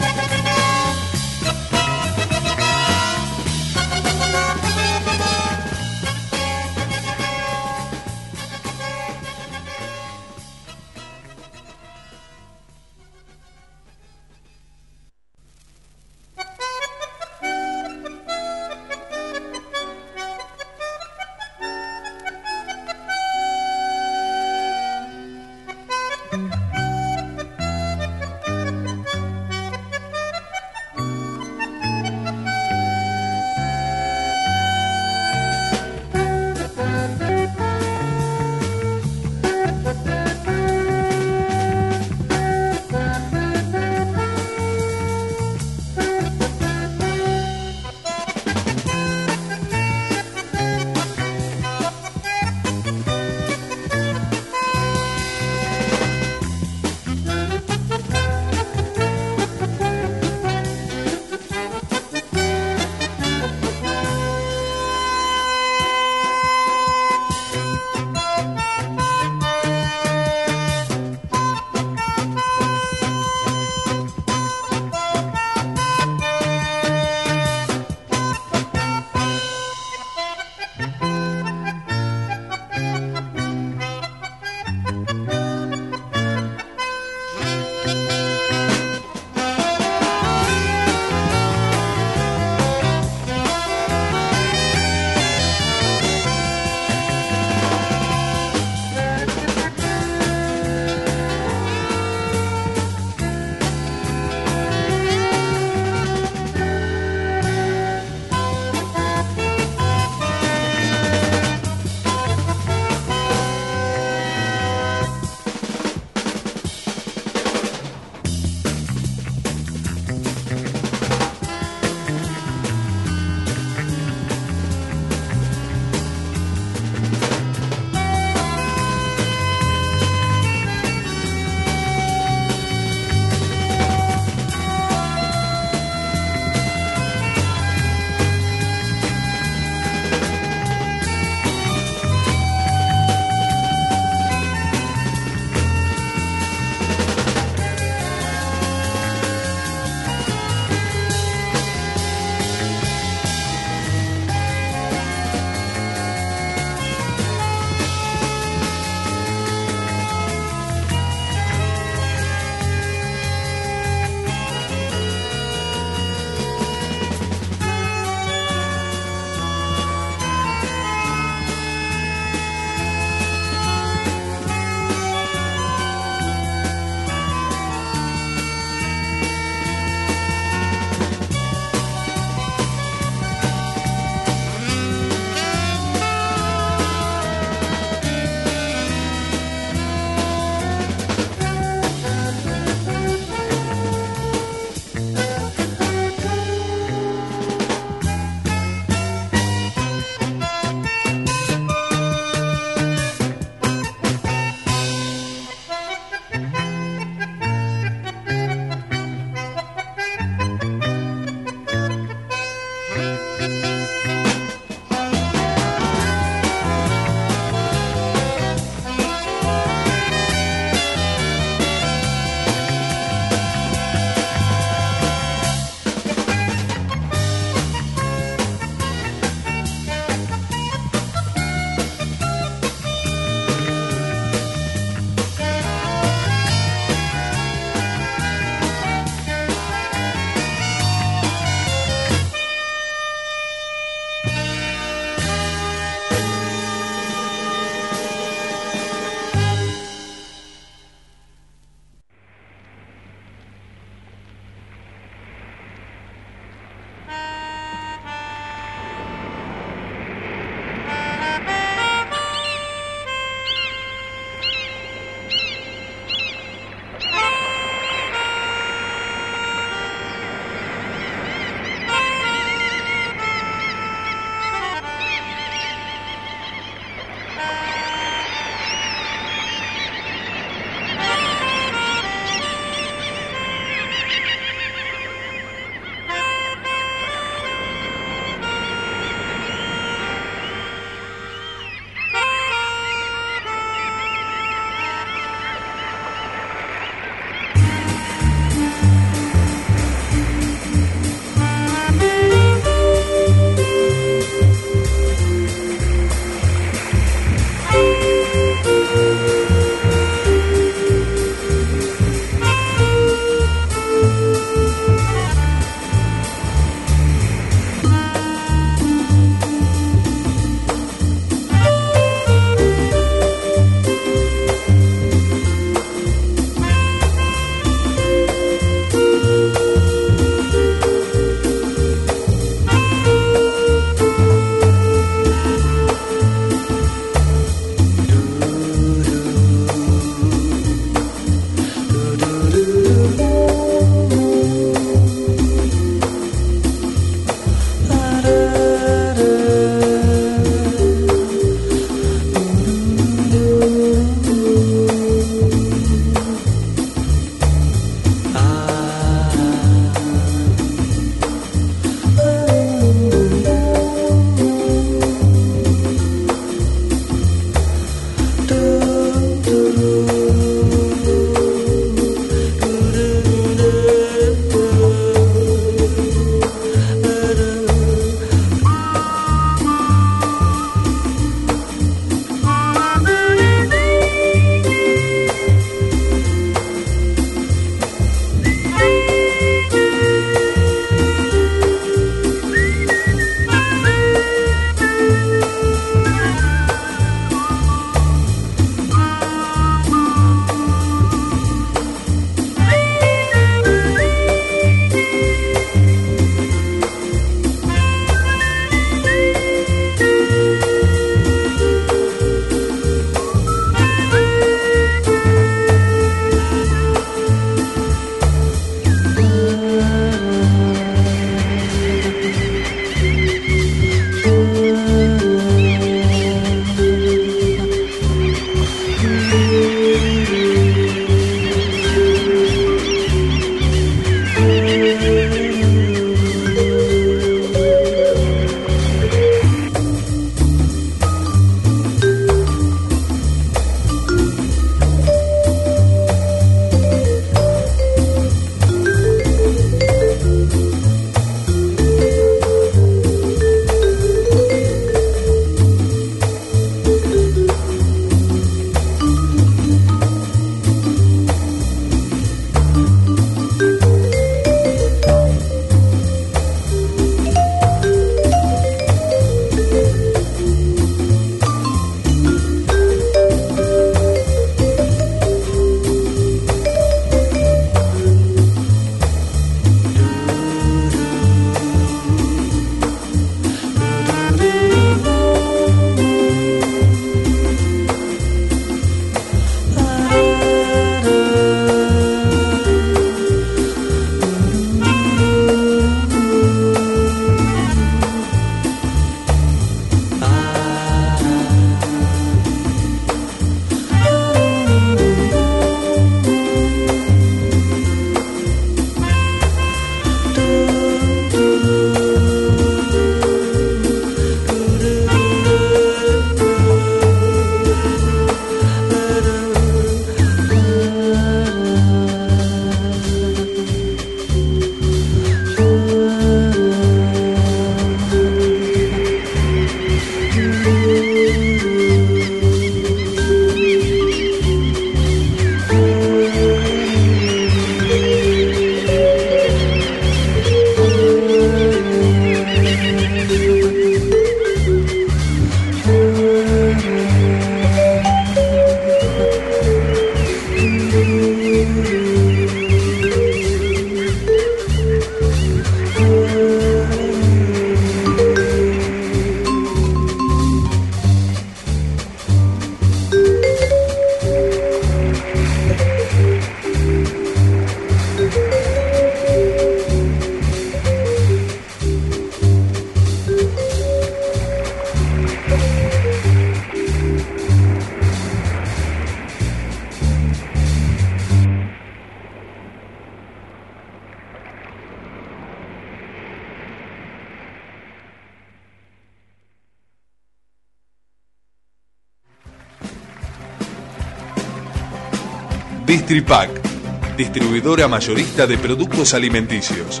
A: Distripac, distribuidora mayorista de productos alimenticios.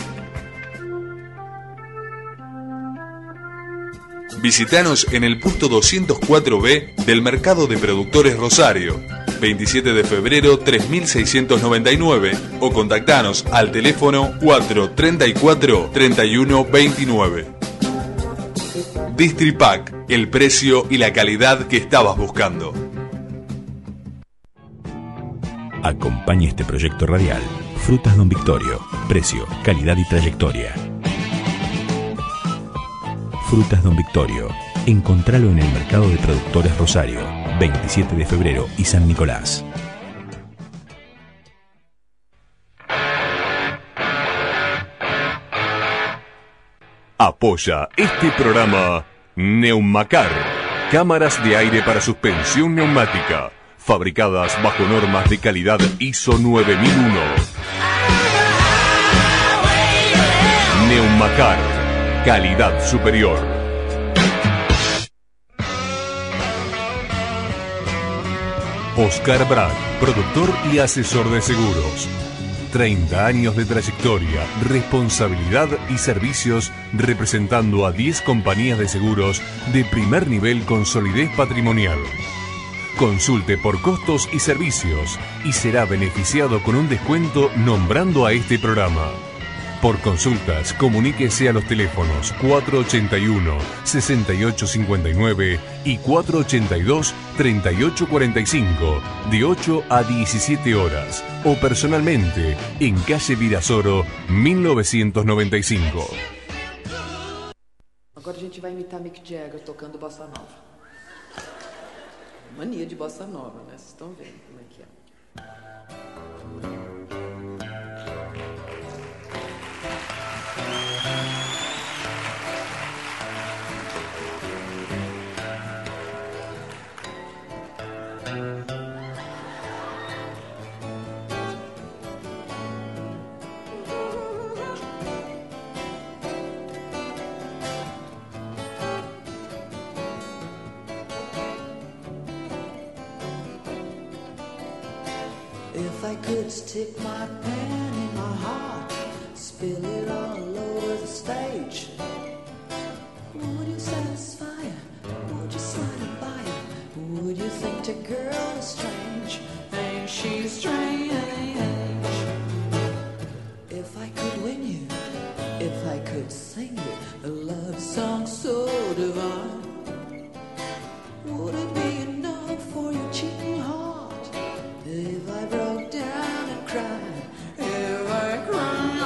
A: Visítanos en el puesto 204B del Mercado de Productores Rosario, 27 de febrero 3699, o contactanos al teléfono 434 3129. Distripac, el precio y la calidad que estabas buscando.
E: Acompaña este proyecto radial. Frutas Don Victorio. Precio, calidad y trayectoria. Frutas Don Victorio. Encontralo en el Mercado de Productores Rosario, 27 de febrero y San Nicolás.
A: Apoya este programa Neumacar, cámaras de aire para suspensión neumática, fabricadas bajo normas de calidad ISO 9001. Neumacar, calidad superior. Oscar Brad, productor y asesor de seguros. 30 años de trayectoria, responsabilidad y servicios representando a 10 compañías de seguros de primer nivel con solidez patrimonial. Consulte por costos y servicios y será beneficiado con un descuento nombrando a este programa. Por consultas, comuníquese a los teléfonos 481-6859 y 482-3845 de 8 a 17 horas o personalmente en calle Virasoro 1995.
I: Agora a gente vai imitar Mick Jagger tocando bossa nova. Mania de bossa nova, né? Vocês estão vendo como é que é.
B: If I could stick my pen in my heart, spill it all over the stage, would you satisfy her? Would you slide it by her? Would you think the girl is strange? Ain't she strange? If I could win you, if I could sing you a love song so divine, would it be enough for your cheating heart? If I broke down and cried, if I cried,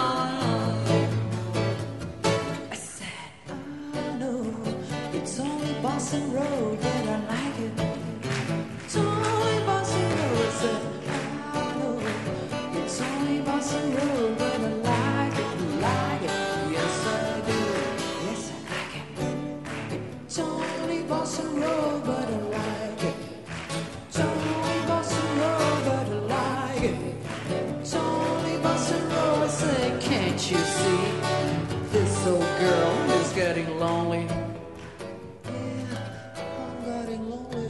B: I said, I know it's only Boston Road, but I like it. It's only Boston Road. I said, I know it's only Boston Road, but I like it, like it. Yes, I do. Yes, I like it. It's only Boston Road, but I like it. It's only Boston Road, but I like it. It's only Boston Road. I say, can't you see? This old girl is getting lonely. Yeah, I'm getting lonely.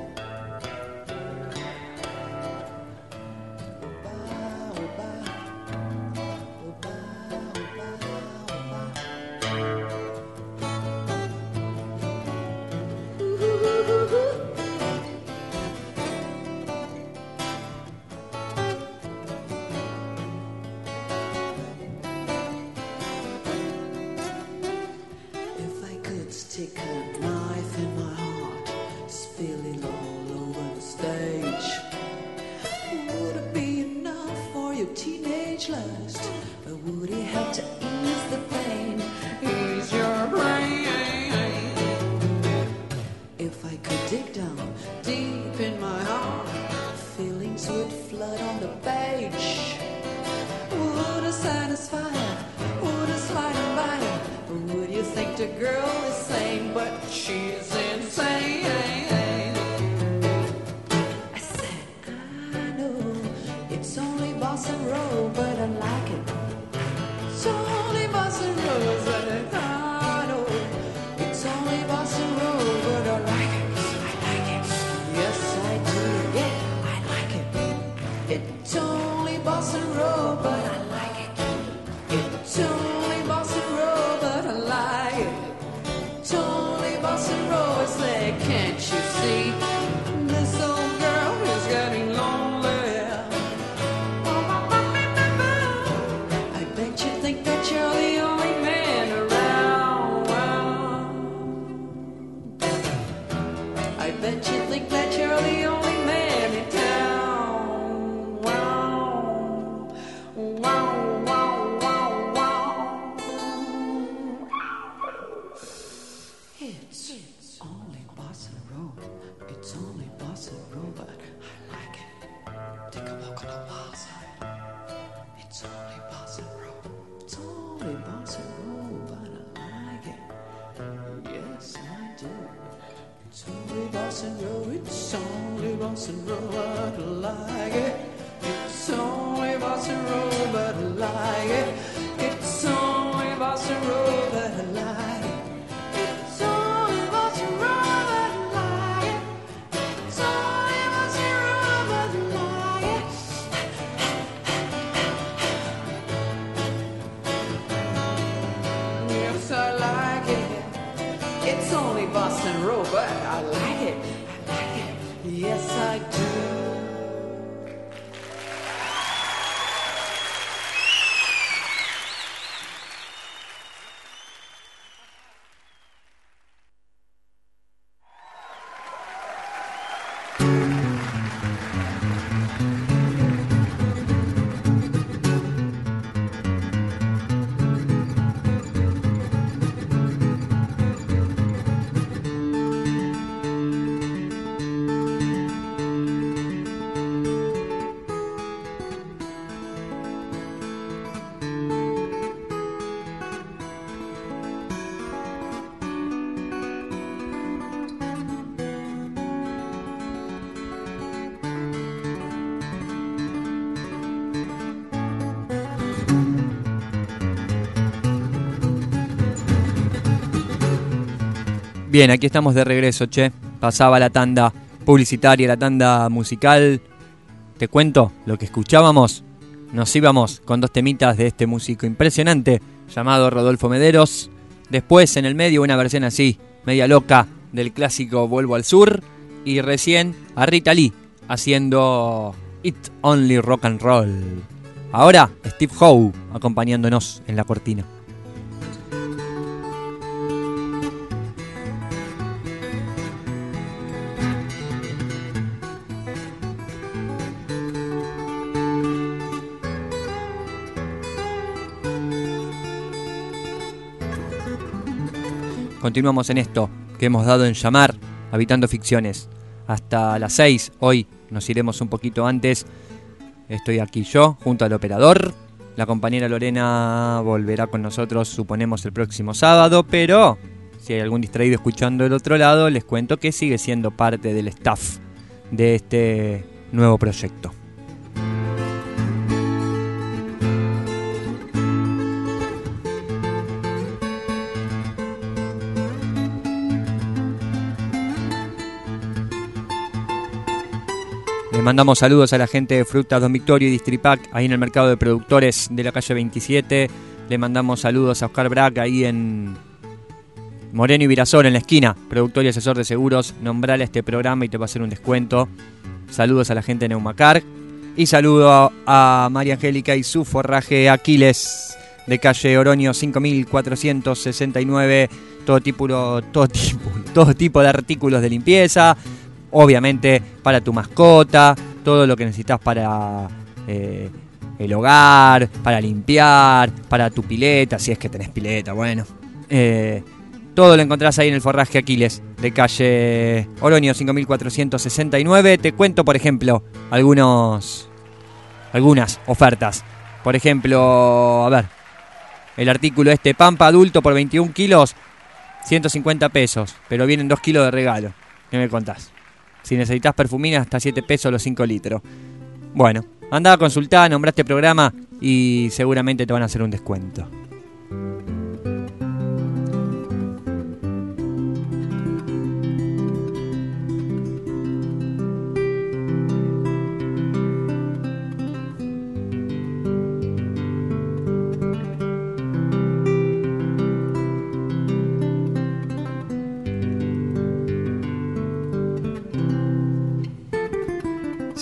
B: If I could stick a knife in my heart, spill it all over the stage, would it be enough for your teenage lust? Or would it help to ease the pain, ease your brain? If I could dig down deep in my heart, feelings would flood on the page. Would it satisfy her? Would it slide and by her? Or would you think the girl is sane, but she's insane? I said, I know it's only Boston Road, but I like it. It's only Boston Road, but I know it's only Boston Road, but I like it. I like it. Yes, I do. Yeah, I like it.
I: roll, but I like it. It's only bossa roll, but I like it. It's only bossa roll. It's like, can't you see? This old girl is getting lonely. I bet you think that you're the only man around. I bet you think that you're the only man in town. Wow, wow, wow, wow, wow. It's only bossa roll. It's only bossa roll, but I like it. Take a walk on the wild side. It's only bossa roll. It's only bossa roll, but I like it. Yes, I do. It's only bossa roll. It's only bossa roll, but I like it. It's only bossa roll, but I like it. It's only bossa roll, but I like it. It's only bossa roll, but I like it. It's only bossa roll, but I like it. Yes, I like it. It's only Boston Roll, but I like it. I like it. Yes, I do.
C: Bien, aquí estamos de regreso, che. Pasaba la tanda publicitaria, la tanda musical. Te cuento lo que escuchábamos. Nos íbamos con dos temitas de este músico impresionante llamado Rodolfo Mederos. Después, en el medio, una versión así, media loca, del clásico Vuelvo al Sur. Y recién a Rita Lee haciendo It Only Rock and Roll. Ahora, Steve Howe acompañándonos en la cortina. Continuamos en esto que hemos dado en llamar Habitando Ficciones. Hasta las 6, hoy nos iremos un poquito antes. Estoy aquí yo, junto al operador. La compañera Lorena volverá con nosotros, suponemos, el próximo sábado. Pero si hay algún distraído escuchando del otro lado, les cuento que sigue siendo parte del staff de este nuevo proyecto. Le mandamos saludos a la gente de Frutas Don Victorio y Distripac, ahí en el mercado de productores de la calle 27. Le mandamos saludos a Oscar Brack, ahí en Moreno y Virasol, en la esquina. Productor y asesor de seguros, nombrale a este programa y te va a hacer un descuento. Saludos a la gente de Neumacar. Y saludo a María Angélica y su forraje Aquiles, de calle Oroño 5469. Todo tipo de artículos de limpieza. Obviamente para tu mascota, todo lo que necesitas para el hogar, para limpiar, para tu pileta, si es que tenés pileta, bueno. Todo lo encontrás ahí en el forraje Aquiles, de calle Oroño 5469. Te cuento, por ejemplo, algunas ofertas. Por ejemplo, a ver, el artículo Pampa adulto por 21 kilos, 150 pesos, pero vienen 2 kilos de regalo. ¿Qué me contás? Si necesitas perfumina, hasta 7 pesos los 5 litros. Bueno, andá a consultar, nombrá este programa y seguramente te van a hacer un descuento.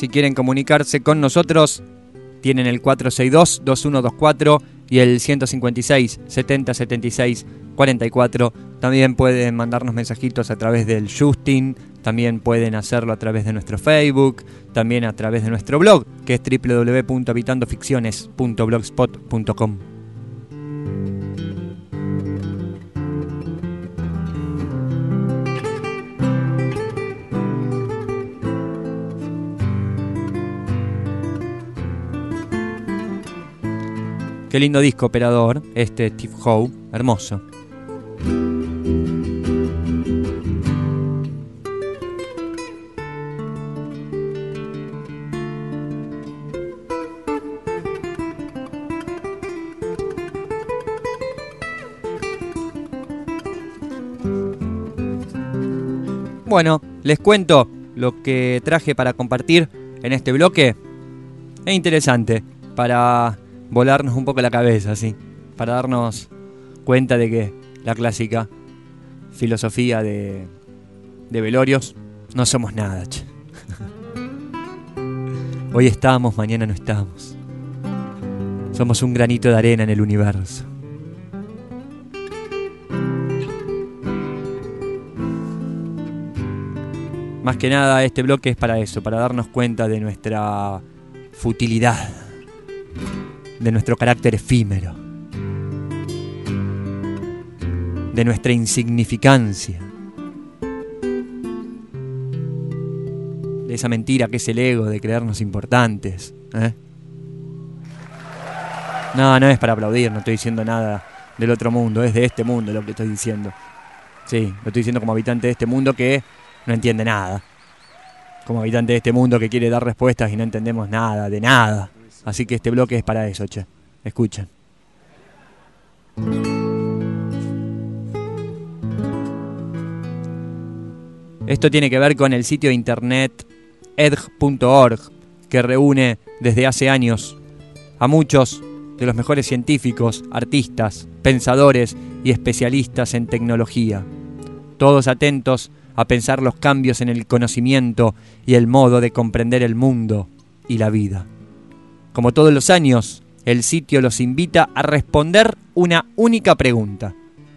C: Si quieren comunicarse con nosotros, tienen el 462-2124 y el 156-7076-44. También pueden mandarnos mensajitos a través del Justin, también pueden hacerlo a través de nuestro Facebook, también a través de nuestro blog, que es www.habitandoficciones.blogspot.com. Qué lindo disco, operador, este Steve Howe, hermoso. Bueno, les cuento lo que traje para compartir en este bloque. Es interesante para volarnos un poco la cabeza, ¿sí? Para darnos cuenta de que la clásica filosofía de velorios no somos nada, che. Hoy estamos, mañana no estamos. Somos un granito de arena en el universo. Más que nada este bloque es para eso, para darnos cuenta de nuestra futilidad, de nuestro carácter efímero, de nuestra insignificancia, de esa mentira que es el ego, de creernos importantes, ¿eh? No es para aplaudir, no estoy diciendo nada del otro mundo, es de este mundo lo que estoy diciendo. Sí, lo estoy diciendo como habitante de este mundo que no entiende nada. Como habitante de este mundo que quiere dar respuestas y no entendemos nada, de nada. Así que este bloque es para eso, che. Escuchen. Esto tiene que ver con el sitio de internet edg.org, que reúne desde hace años a muchos de los mejores científicos, artistas, pensadores y especialistas en tecnología. Todos atentos a pensar los cambios en el conocimiento y el modo de comprender el mundo y la vida. Como todos los años, el sitio los invita a responder una única pregunta.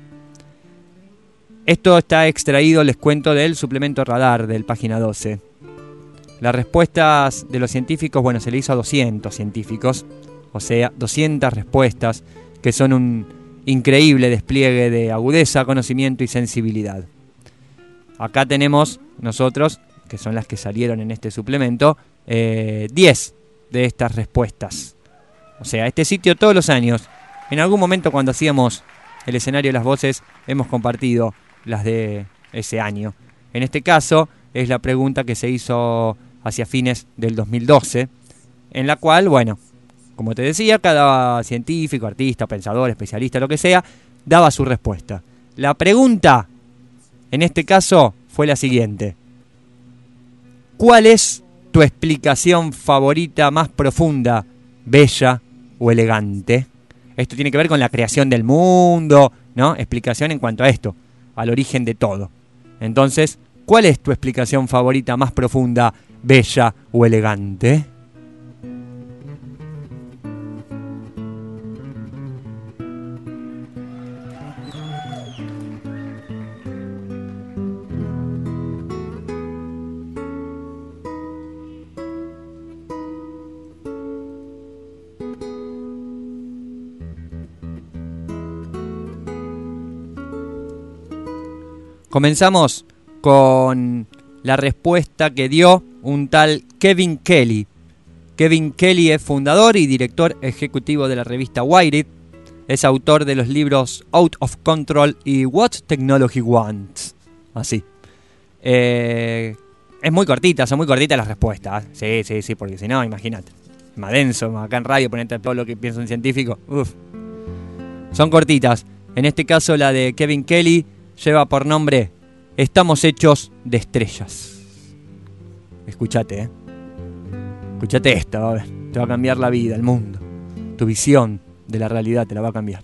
C: Esto está extraído, les cuento, del suplemento Radar del página 12. Las respuestas de los científicos, bueno, se le hizo a 200 científicos, o sea, 200 respuestas que son un increíble despliegue de agudeza, conocimiento y sensibilidad. Acá tenemos nosotros, que son las que salieron en este suplemento, 10 de estas respuestas. O sea, este sitio todos los años, en algún momento cuando hacíamos el escenario de las voces, hemos compartido las de ese año. En este caso, es la pregunta que se hizo hacia fines del 2012, en la cual, bueno, como te decía, cada científico, artista, pensador, especialista, lo que sea, daba su respuesta. La pregunta, en este caso, fue la siguiente. ¿Cuál es tu explicación favorita más profunda, bella o elegante? Esto tiene que ver con la creación del mundo, ¿no? Explicación en cuanto a esto, al origen de todo. Entonces, ¿cuál es tu explicación favorita más profunda, bella o elegante? Comenzamos con la respuesta que dio un tal Kevin Kelly. Kevin Kelly es fundador y director ejecutivo de la revista Wired. Es autor de los libros Out of Control y What Technology Wants. Así. Es muy cortita, son muy cortitas las respuestas. Sí, porque si no, imagínate. Más denso, acá en radio, ponerte todo lo que piensa un científico. Uf. Son cortitas. En este caso, la de Kevin Kelly lleva por nombre Estamos hechos de estrellas. Escuchate, Escuchate esta, va a ver. Te va a cambiar la vida, el mundo. Tu visión de la realidad te la va a cambiar.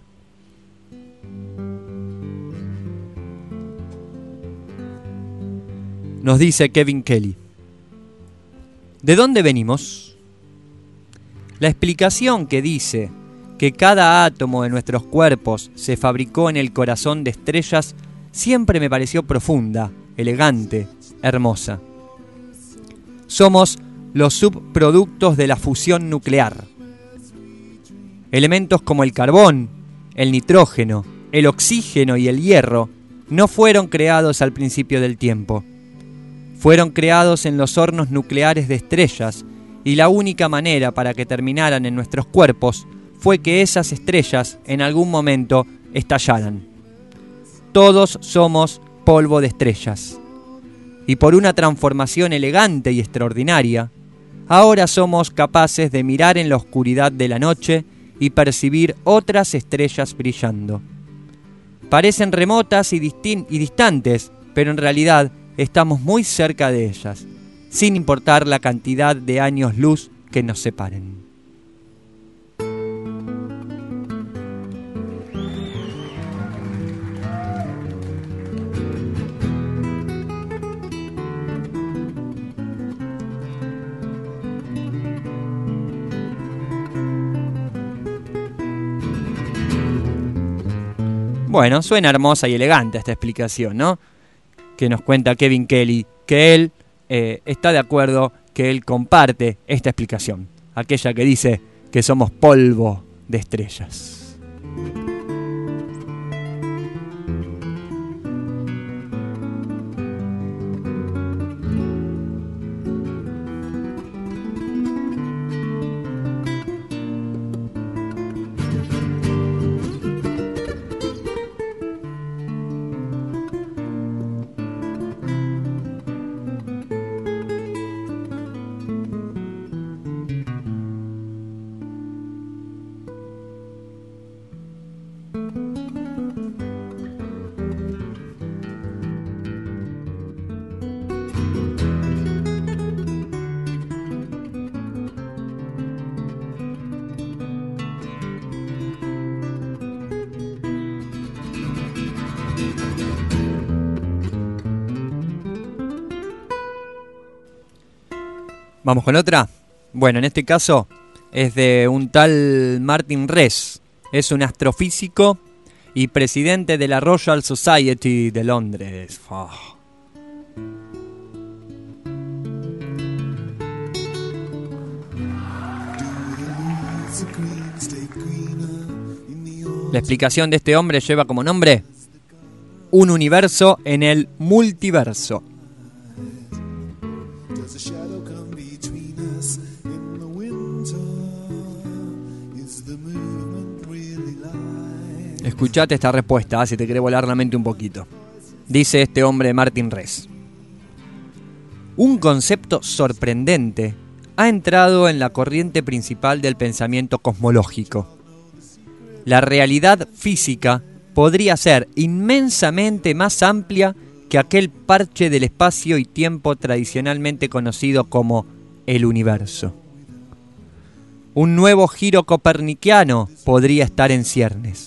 C: Nos dice Kevin Kelly: ¿De dónde venimos? La explicación que dice que cada átomo de nuestros cuerpos se fabricó en el corazón de estrellas siempre me pareció profunda, elegante, hermosa. Somos los subproductos de la fusión nuclear. Elementos como el carbón, el nitrógeno, el oxígeno y el hierro no fueron creados al principio del tiempo. Fueron creados en los hornos nucleares de estrellas y la única manera para que terminaran en nuestros cuerpos fue que esas estrellas en algún momento estallaran. Todos somos polvo de estrellas. Y por una transformación elegante y extraordinaria, ahora somos capaces de mirar en la oscuridad de la noche y percibir otras estrellas brillando. Parecen remotas y distantes, pero en realidad estamos muy cerca de ellas, sin importar la cantidad de años luz que nos separen. Bueno, suena hermosa y elegante esta explicación, ¿no? Que nos cuenta Kevin Kelly, que él está de acuerdo, que él comparte esta explicación, aquella que dice que somos polvo de estrellas. ¿Vamos con otra? Bueno, en este caso es de un tal Martin Rees. Es un astrofísico y presidente de la Royal Society de Londres. La explicación de este hombre lleva como nombre un universo en el multiverso. Escuchate esta respuesta, si te querés volar la mente un poquito. Dice este hombre Martin Rees: un concepto sorprendente ha entrado en la corriente principal del pensamiento cosmológico. La realidad física podría ser inmensamente más amplia que aquel parche del espacio y tiempo tradicionalmente conocido como el universo. Un nuevo giro copernicano podría estar en ciernes.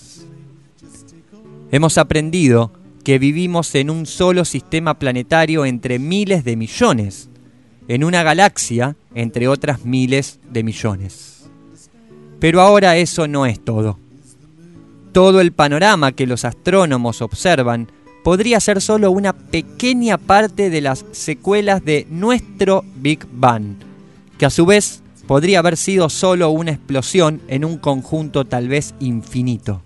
C: Hemos aprendido que vivimos en un solo sistema planetario entre miles de millones, en una galaxia entre otras miles de millones. Pero ahora eso no es todo. Todo el panorama que los astrónomos observan podría ser solo una pequeña parte de las secuelas de nuestro Big Bang, que a su vez podría haber sido solo una explosión en un conjunto tal vez infinito.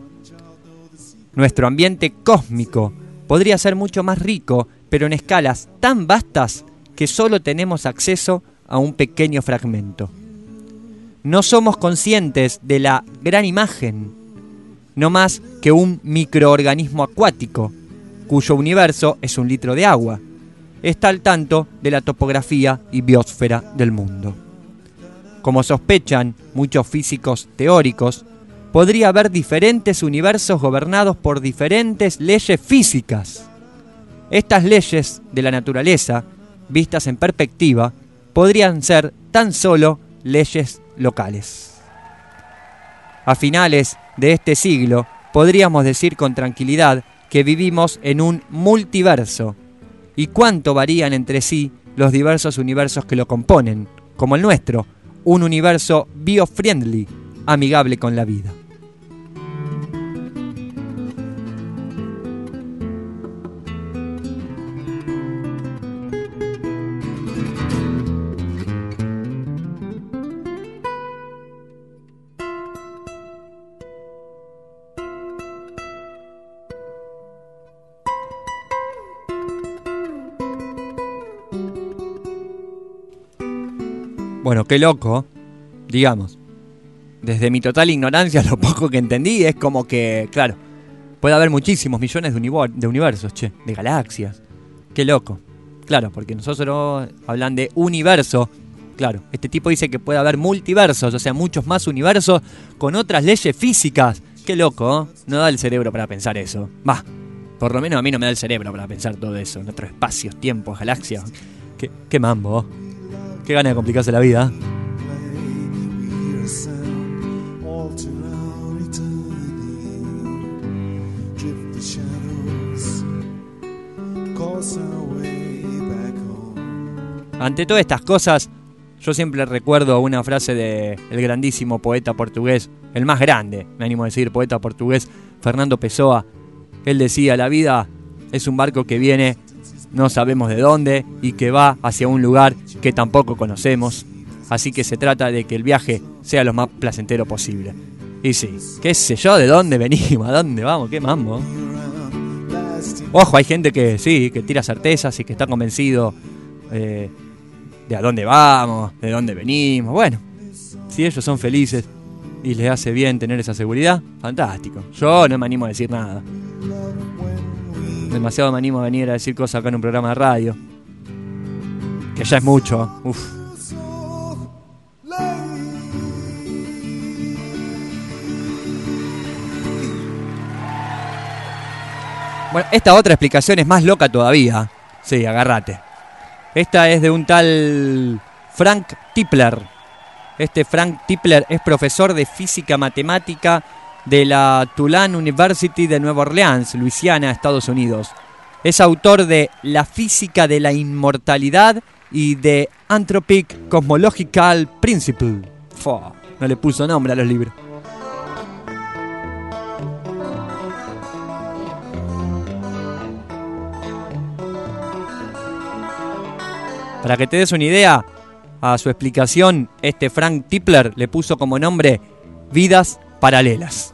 C: Nuestro ambiente cósmico podría ser mucho más rico, pero en escalas tan vastas que solo tenemos acceso a un pequeño fragmento. No somos conscientes de la gran imagen, no más que un microorganismo acuático, cuyo universo es 1 litro de agua. Está al tanto de la topografía y biosfera del mundo. Como sospechan muchos físicos teóricos, podría haber diferentes universos gobernados por diferentes leyes físicas. Estas leyes de la naturaleza, vistas en perspectiva, podrían ser tan solo leyes locales. A finales de este siglo, podríamos decir con tranquilidad que vivimos en un multiverso. ¿Y cuánto varían entre sí los diversos universos que lo componen, como el nuestro, un universo bio-friendly, amigable con la vida. Bueno, qué loco, digamos. Desde mi total ignorancia, lo poco que entendí es como que, claro, puede haber muchísimos millones de universos, de galaxias. Qué loco. Claro, porque nosotros hablan de universo. Claro, este tipo dice que puede haber multiversos, o sea, muchos más universos con otras leyes físicas. Qué loco, ¿eh? No da el cerebro para pensar eso. Va, por lo menos a mí no me da el cerebro para pensar todo eso. En otros espacios, tiempos, galaxias. Qué mambo. Qué gana de complicarse la vida. Ante todas estas cosas, yo siempre recuerdo una frase del grandísimo poeta portugués, el más grande, me animo a decir, poeta portugués, Fernando Pessoa. Él decía, la vida es un barco que viene, no sabemos de dónde, y que va hacia un lugar que tampoco conocemos. Así que se trata de que el viaje sea lo más placentero posible. Y sí, qué sé yo, de dónde venimos, a dónde vamos, qué mambo. Ojo, hay gente que sí, que tira certezas y que está convencido de a dónde vamos, de dónde venimos. Bueno, si ellos son felices y les hace bien tener esa seguridad, fantástico. Yo no me animo a decir nada. Demasiado me animo a venir a decir cosas acá en un programa de radio, que ya es mucho. Uf. Bueno, esta otra explicación es más loca todavía. Sí, agárrate. Esta es de un tal Frank Tipler. Este Frank Tipler es profesor de física matemática de la Tulane University de Nueva Orleans, Luisiana, Estados Unidos. Es autor de La física de la inmortalidad y de Anthropic Cosmological Principle. No le puso nombre a los libros. Para que te des una idea, a su explicación, este Frank Tipler le puso como nombre Vidas Paralelas.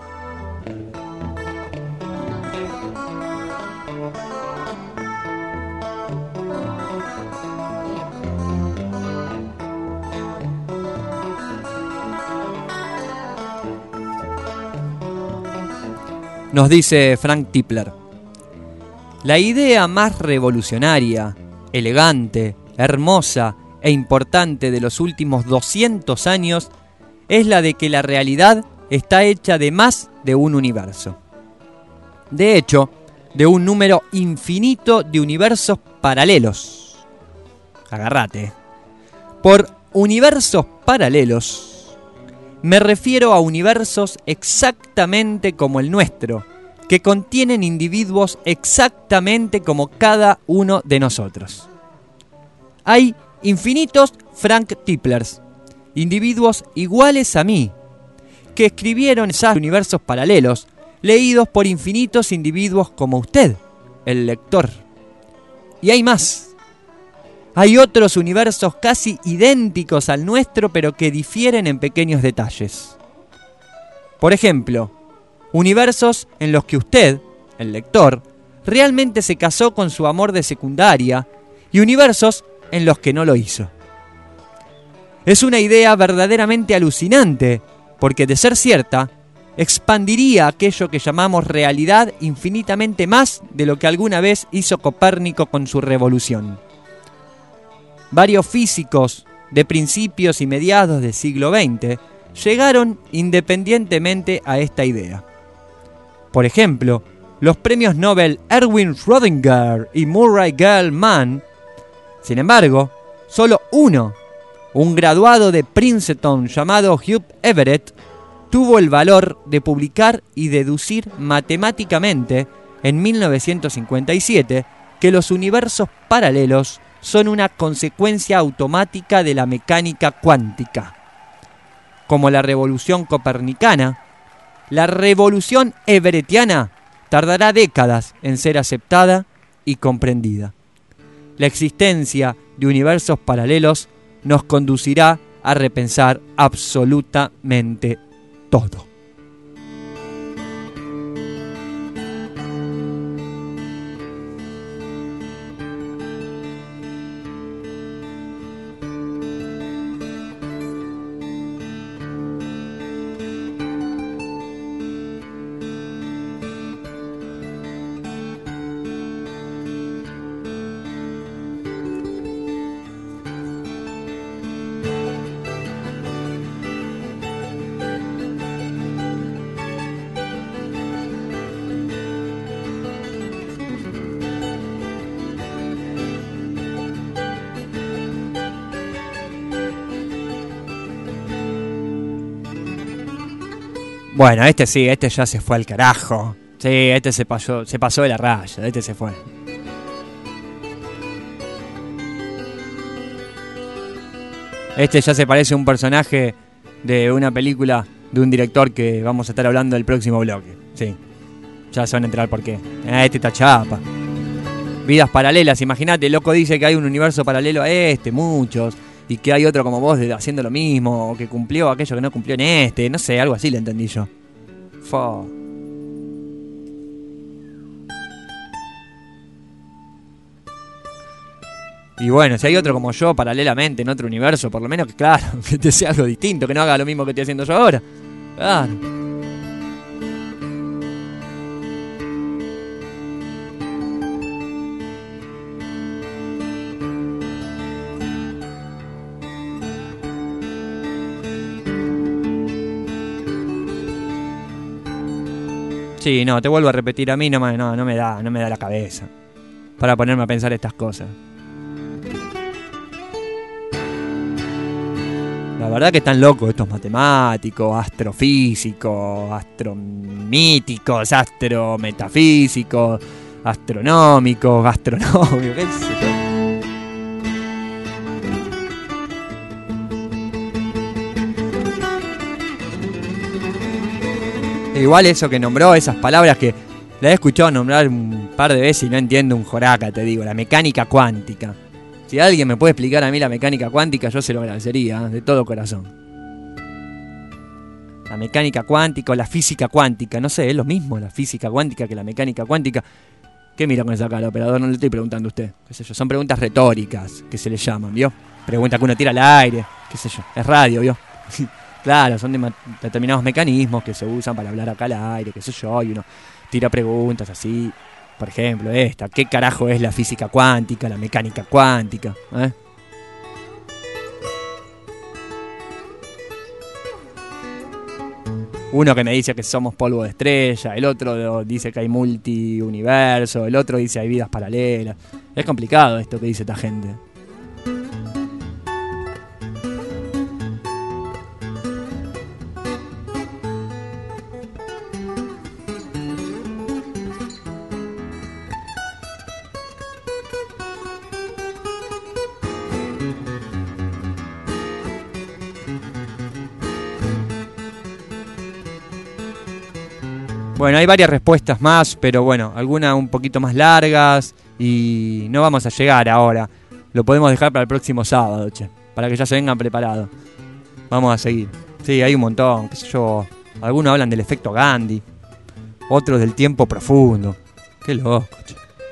C: Nos dice Frank Tipler: la idea más revolucionaria, elegante, hermosa e importante de los últimos 200 años es la de que la realidad está hecha de más de un universo. De hecho, de un número infinito de universos paralelos. Agárrate. Por universos paralelos me refiero a universos exactamente como el nuestro, que contienen individuos exactamente como cada uno de nosotros. Hay infinitos Frank Tiplers, individuos iguales a mí, que escribieron esos universos paralelos, leídos por infinitos individuos como usted, el lector. Y hay más. Hay otros universos casi idénticos al nuestro, pero que difieren en pequeños detalles. Por ejemplo, universos en los que usted, el lector, realmente se casó con su amor de secundaria, y universos en los que no lo hizo. Es una idea verdaderamente alucinante, porque de ser cierta, expandiría aquello que llamamos realidad infinitamente más de lo que alguna vez hizo Copérnico con su revolución. Varios físicos de principios y mediados del siglo XX llegaron independientemente a esta idea. Por ejemplo, los premios Nobel Erwin Schrödinger y Murray Gell-Mann. Sin embargo, solo uno, un graduado de Princeton llamado Hugh Everett, tuvo el valor de publicar y deducir matemáticamente en 1957 que los universos paralelos son una consecuencia automática de la mecánica cuántica. Como la revolución copernicana, la revolución everettiana tardará décadas en ser aceptada y comprendida. La existencia de universos paralelos nos conducirá a repensar absolutamente todo. Bueno, este ya se fue al carajo. Sí, este se pasó de la raya, este se fue. Este ya se parece a un personaje de una película de un director que vamos a estar hablando del próximo bloque. Sí, ya se van a enterar por qué. Este está chapa. Vidas paralelas, imagínate, el loco dice que hay un universo paralelo a este, muchos. Y que hay otro como vos haciendo lo mismo, o que cumplió aquello que no cumplió en este, no sé, algo así le entendí yo. Fo. Y bueno, si hay otro como yo paralelamente en otro universo, por lo menos que claro, que te sea algo distinto, que no haga lo mismo que estoy haciendo yo ahora. Claro. Sí, no, te vuelvo a repetir, a mí no me da la cabeza para ponerme a pensar estas cosas. La verdad que están locos estos matemáticos, astrofísicos, astromíticos, astrometafísicos, astronómicos, gastronómicos, qué sé yo. Igual eso que nombró, esas palabras que la he escuchado nombrar un par de veces y no entiendo un joraca, te digo, la mecánica cuántica. Si alguien me puede explicar a mí la mecánica cuántica, yo se lo agradecería, de todo corazón. La mecánica cuántica o la física cuántica, no sé, es lo mismo la física cuántica que la mecánica cuántica. ¿Qué mira con esa cara, operador? No le estoy preguntando a usted, qué sé yo, son preguntas retóricas que se le llaman, ¿vio? Pregunta que uno tira al aire, qué sé yo, es radio, ¿vio? Claro, son determinados mecanismos que se usan para hablar acá al aire, qué sé yo, y uno tira preguntas así. Por ejemplo, esta, ¿qué carajo es la física cuántica, la mecánica cuántica? Uno que me dice que somos polvo de estrella, el otro dice que hay multiuniverso, el otro dice hay vidas paralelas. Es complicado esto que dice esta gente. Bueno, hay varias respuestas más, pero bueno, algunas un poquito más largas y no vamos a llegar ahora. Lo podemos dejar para el próximo sábado, che, para que ya se vengan preparados. Vamos a seguir. Sí, hay un montón, qué sé yo. Algunos hablan del efecto Gandhi, otros del tiempo profundo. Qué loco, che.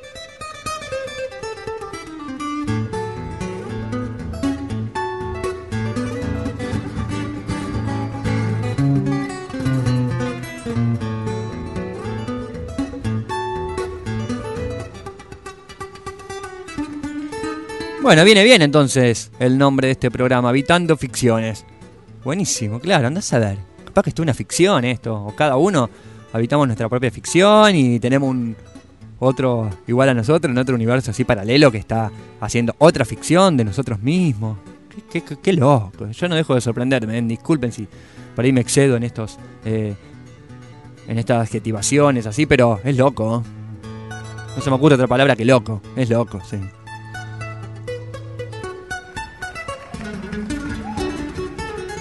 C: Bueno, viene bien entonces el nombre de este programa, Habitando Ficciones. Buenísimo, claro, andás a ver. Capaz que esto es una ficción esto, o cada uno habitamos nuestra propia ficción y tenemos otro igual a nosotros en otro universo así paralelo que está haciendo otra ficción de nosotros mismos. Qué loco, yo no dejo de sorprenderme, disculpen si por ahí me excedo en estas adjetivaciones así, pero es loco. No se me ocurre otra palabra que loco, es loco, sí.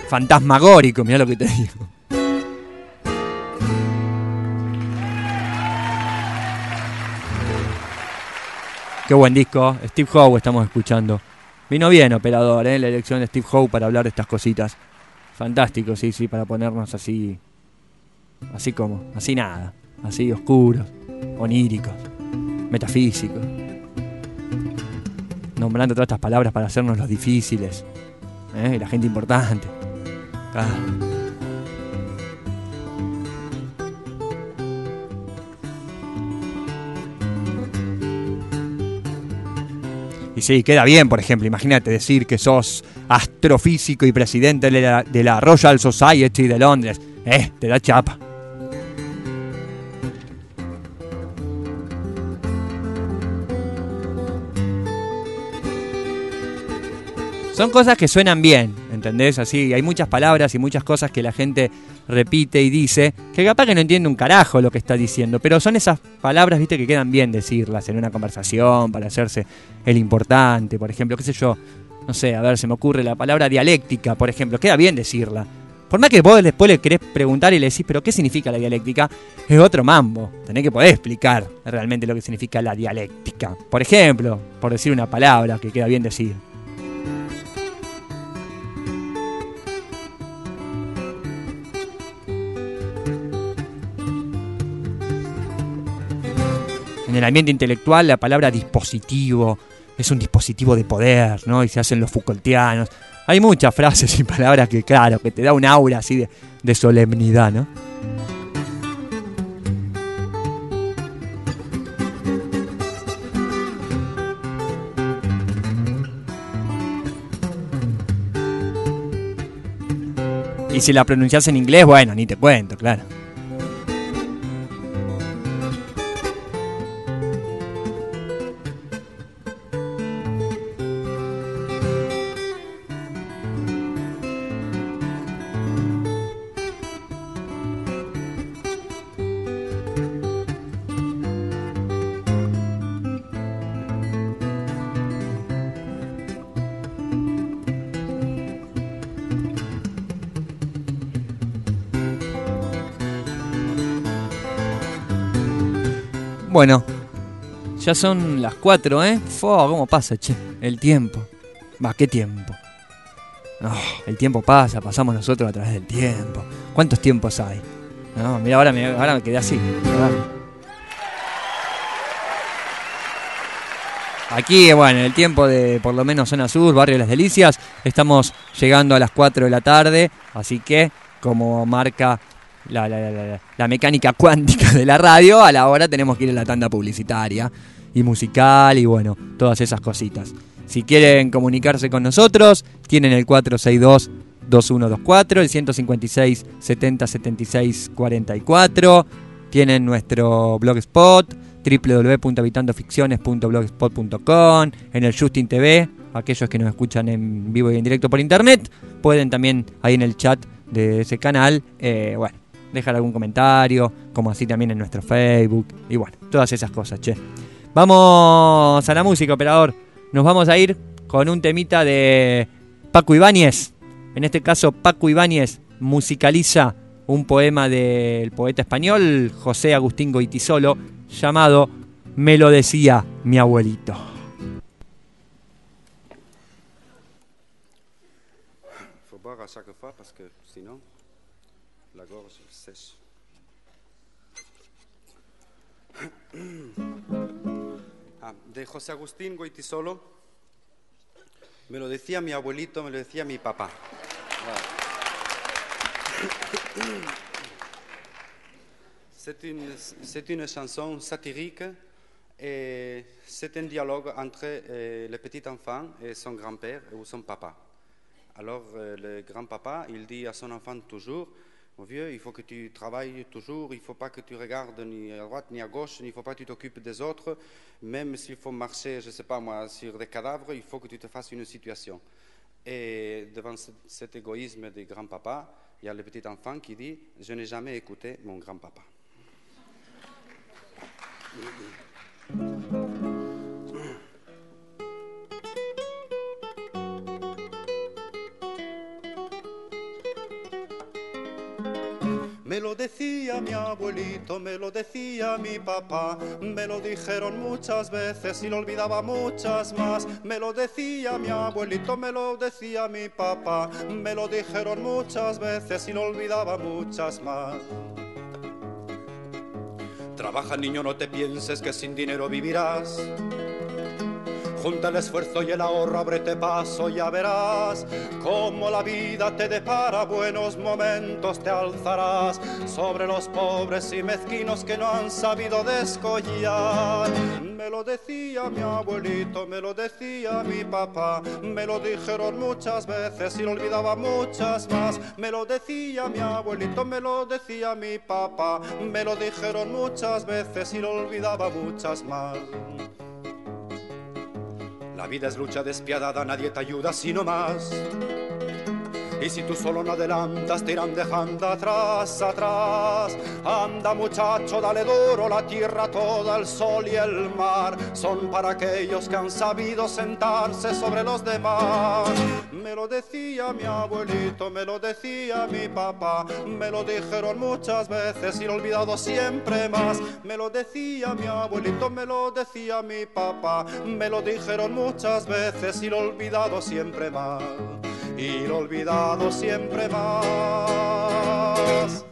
C: fantasmagórico, mirá lo que te digo. Qué buen disco, Steve Howe estamos escuchando. Vino bien, operador, la elección de Steve Howe para hablar de estas cositas. Fantástico, sí, para ponernos así como, así nada, así oscuros, oníricos, metafísicos. Nombrando todas estas palabras para hacernos los difíciles, y la gente importante. Claro. Y sí, queda bien, por ejemplo, imagínate decir que sos astrofísico y presidente de la Royal Society de Londres. Te da chapa. Son cosas que suenan bien, ¿entendés? Así, hay muchas palabras y muchas cosas que la gente repite y dice, que capaz que no entiende un carajo lo que está diciendo, pero son esas palabras, viste, que quedan bien decirlas en una conversación, para hacerse el importante, por ejemplo, qué sé yo, no sé, a ver, se me ocurre la palabra dialéctica, por ejemplo, queda bien decirla. Por más que vos después le querés preguntar y le decís, pero ¿qué significa la dialéctica? Es otro mambo, tenés que poder explicar realmente lo que significa la dialéctica. Por ejemplo, por decir una palabra que queda bien decir. En el ambiente intelectual la palabra dispositivo es un dispositivo de poder, ¿no? Y se hacen los Foucaultianos. Hay muchas frases y palabras que, claro, que te da un aura así de solemnidad, ¿no? Y si la pronunciás en inglés, bueno, ni te cuento, claro. Bueno, ya son las 4, ¿eh? ¿Cómo pasa, che? El tiempo. ¿Qué tiempo? El tiempo pasa, pasamos nosotros a través del tiempo. ¿Cuántos tiempos hay? No, mira, ahora me quedé así. Aquí, bueno, en el tiempo de por lo menos Zona Sur, Barrio Las Delicias, estamos llegando a las 4 de la tarde, así que, como marca la mecánica cuántica de la radio, a la hora tenemos que ir a la tanda publicitaria y musical y bueno, todas esas cositas. Si quieren comunicarse con nosotros, tienen el 462-2124, el 156 70 76 44, tienen nuestro blogspot www.habitandoficciones.blogspot.com, en el Justin TV, aquellos que nos escuchan en vivo y en directo por internet, pueden también ahí en el chat de ese canal, dejar algún comentario, como así también en nuestro Facebook, y bueno, todas esas cosas, che. Vamos a la música, operador. Nos vamos a ir con un temita de Paco Ibáñez. En este caso, Paco Ibáñez musicaliza un poema del poeta español José Agustín Goytisolo llamado Me lo decía mi abuelito.
J: Faut boire à chaque fois parce que sinon la gorge sèche. De José Agustín Goytisolo. Me lo decía mi abuelito, me lo decía mi papá. C'est une chanson satirique et c'est un dialogue entre le petit enfant et son grand-père ou son papa. Alors le grand-papa, il dit à son enfant toujours: mon vieux, il faut que tu travailles toujours, il ne faut pas que tu regardes ni à droite ni à gauche, il ne faut pas que tu t'occupes des autres, même s'il faut marcher, je ne sais pas moi, sur des cadavres, il faut que tu te fasses une situation. Et devant cet égoïsme du grand-papa, il y a le petit enfant qui dit: je n'ai jamais écouté mon grand-papa. Me lo decía mi abuelito, me lo decía mi papá, me lo dijeron muchas veces y lo olvidaba muchas más. Me lo decía mi abuelito, me lo decía mi papá, me lo dijeron muchas veces y lo olvidaba muchas más. Trabaja, niño, no te pienses que sin dinero vivirás. Junta el esfuerzo y el ahorro, ábrete paso, ya verás cómo la vida te depara buenos momentos, te alzarás sobre los pobres y mezquinos que no han sabido descollar. Me lo decía mi abuelito, me lo decía mi papá, me lo dijeron muchas veces y lo olvidaba muchas más. Me lo decía mi abuelito, me lo decía mi papá, me lo dijeron muchas veces y lo olvidaba muchas más. La vida es lucha despiadada, nadie te ayuda sino más. Y si tú solo no adelantas, te irán dejando atrás, atrás. Anda muchacho, dale duro, la tierra toda, el sol y el mar son para aquellos que han sabido sentarse sobre los demás. Me lo decía mi abuelito, me lo decía mi papá, me lo dijeron muchas veces y lo he olvidado siempre más. Me lo decía mi abuelito, me lo decía mi papá, me lo dijeron muchas veces y lo he olvidado siempre más. Y lo olvidado siempre más.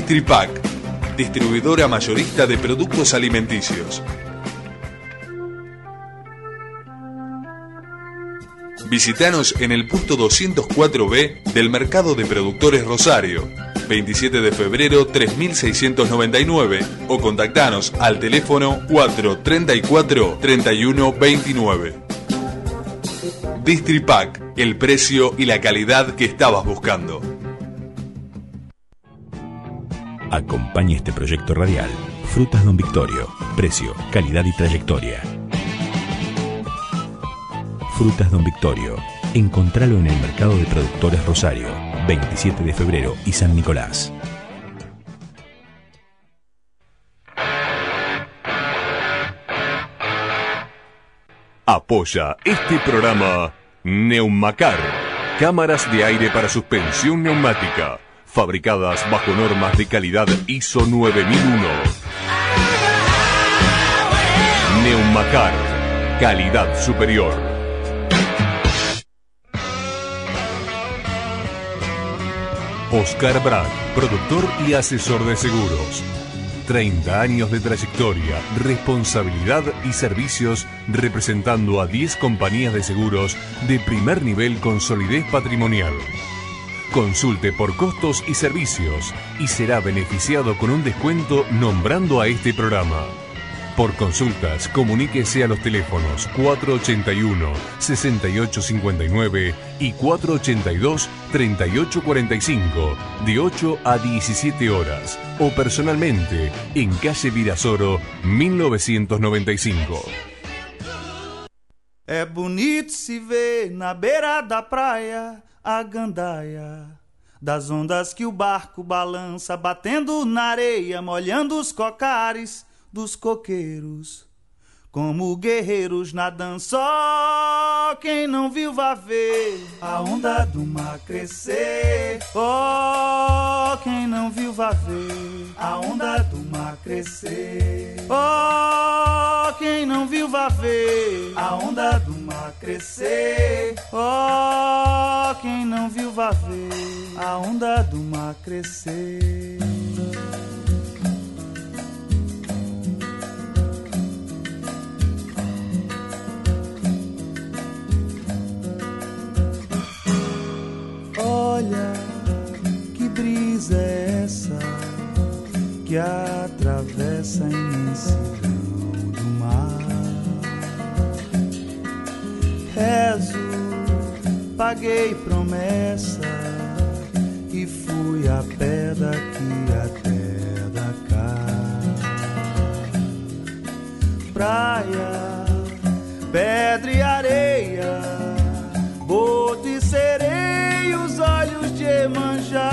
A: Distripac, distribuidora mayorista de productos alimenticios. Visítanos en el puesto 204B del Mercado de Productores Rosario, 27 de febrero 3699, o contactanos al teléfono 434-3129. Distripac, el precio y la calidad que estabas buscando.
E: Acompaña este proyecto radial. Frutas Don Victorio. Precio, calidad y trayectoria. Frutas Don Victorio. Encontralo en el Mercado de Productores Rosario, 27 de febrero y San Nicolás.
A: Apoya este programa Neumacar, cámaras de aire para suspensión neumática, fabricadas bajo normas de calidad ISO 9001. Neumacar, calidad superior. Oscar Brad, productor y asesor de seguros. 30 años de trayectoria, responsabilidad y servicios representando a 10 compañías de seguros de primer nivel con solidez patrimonial. Consulte por costos y servicios y será beneficiado con un descuento nombrando a este programa. Por consultas, comuníquese a los teléfonos 481-6859 y 482-3845 de 8 a 17 horas o personalmente en calle Virasoro 1995.
K: É bonito se ver na beira da praia a gandaia das ondas que o barco balança, batendo na areia, molhando os cocares dos coqueiros, como guerreiros nadando. Só quem não viu vai ver a onda do mar crescer. Oh, quem não viu vai ver a onda do mar crescer. Oh, quem não viu vai ver a onda do mar crescer. Oh, quem não viu vai ver a onda do mar crescer. Olha que brisa é essa que atravessa a imensidão do mar. Rezo, paguei promessa e fui a pé daqui até da cá. Praia, pedra e areia, boto e sereia, os olhos de Iemanjá.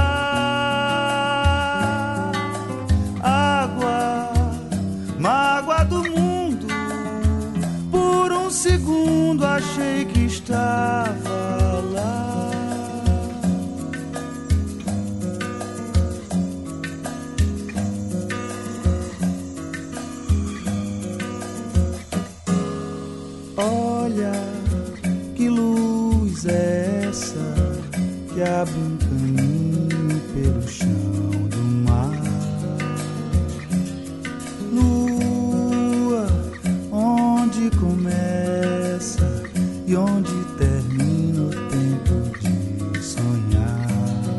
K: Água, mágoa do mundo, por um segundo achei que estava lá. Olha que luz é essa que abre um caminho pelo chão do mar. Lua, onde começa e onde termina o tempo de sonhar.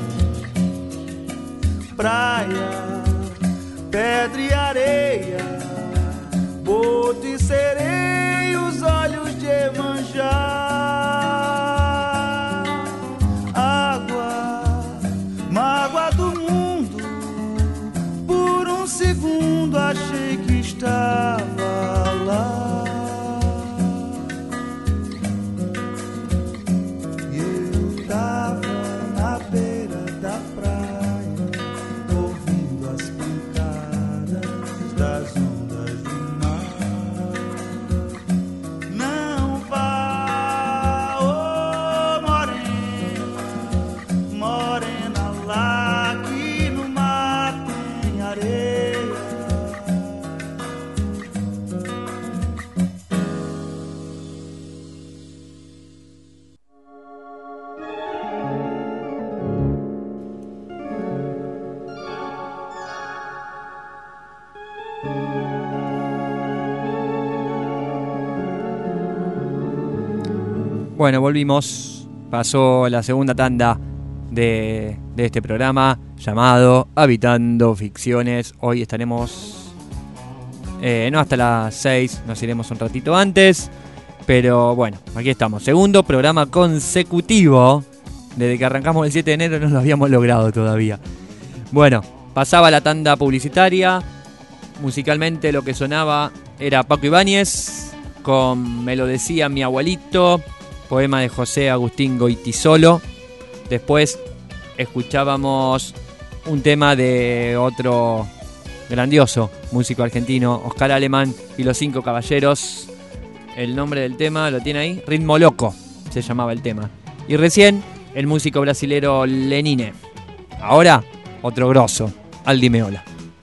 K: Praia, pedra e areia, boto e sereia, os olhos de Iemanjá. Mágoa do mundo, por um segundo achei que estava lá. E eu tava na beira da praia, ouvindo as pancadas das ondas do mar. Não vá, oh morena, morena, lá que no mar tem areia.
C: Bueno, volvimos. Pasó la segunda tanda de este programa llamado Habitando Ficciones. Hoy estaremos no hasta las 6, nos iremos un ratito antes. Pero bueno, aquí estamos. Segundo programa consecutivo. Desde que arrancamos el 7 de enero no lo habíamos logrado todavía. Bueno, pasaba la tanda publicitaria. Musicalmente lo que sonaba era Paco Ibáñez con Me lo decía mi abuelito, poema de José Agustín Goytisolo. Después escuchábamos un tema de otro grandioso músico argentino, Oscar Alemán y los Cinco Caballeros. El nombre del tema lo tiene ahí, Ritmo Loco se llamaba el tema. Y recién el músico brasilero Lenine. Ahora otro grosso, Aldi Meola.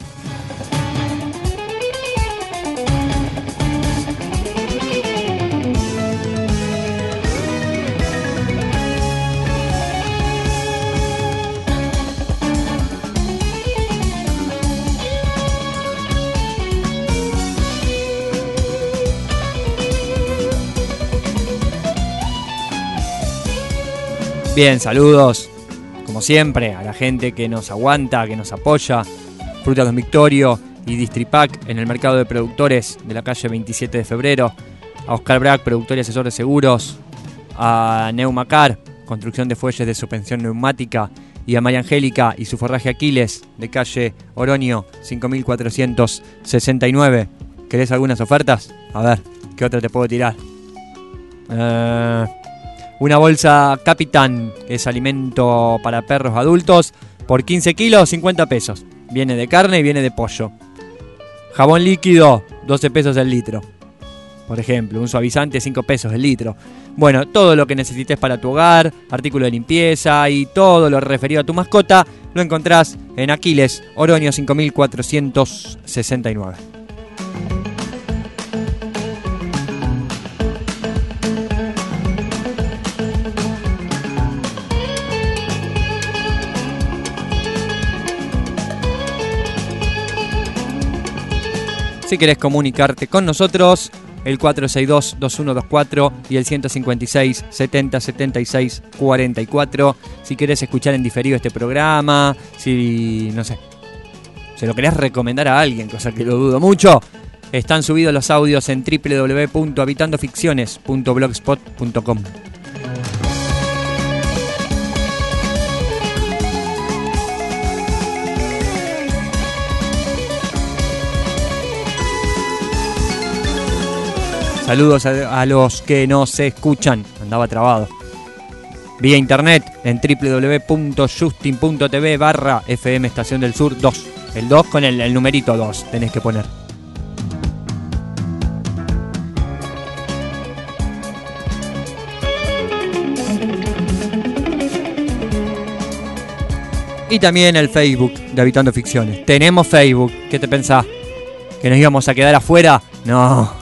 C: Bien, saludos, como siempre, a la gente que nos aguanta, que nos apoya. Frutas Don Victorio y Distripac en el mercado de productores de la calle 27 de febrero. A Oscar Brack, productor y asesor de seguros. A Neumacar, construcción de fuelles de suspensión neumática. Y a María Angélica y su forraje Aquiles, de calle Oroño 5469. ¿Querés algunas ofertas? A ver, ¿qué otra te puedo tirar? Una bolsa Capitán, que es alimento para perros adultos, por 15 kilos, 50 pesos. Viene de carne y viene de pollo. Jabón líquido, 12 pesos el litro. Por ejemplo, un suavizante, 5 pesos el litro. Bueno, todo lo que necesites para tu hogar, artículo de limpieza y todo lo referido a tu mascota, lo encontrás en Aquiles, Oroño 5469. Si querés comunicarte con nosotros, el 462-2124 y el 156-70-76-44. Si querés escuchar en diferido este programa, si, no sé, se lo querés recomendar a alguien, cosa que lo dudo mucho, están subidos los audios en www.habitandoficciones.blogspot.com. Saludos a los que nos escuchan. Andaba trabado. Vía internet en www.justin.tv/FM Estación del Sur 2. El 2 con el numerito 2 tenés que poner. Y también el Facebook de Habitando Ficciones. Tenemos Facebook. ¿Qué te pensás? ¿Que nos íbamos a quedar afuera? No.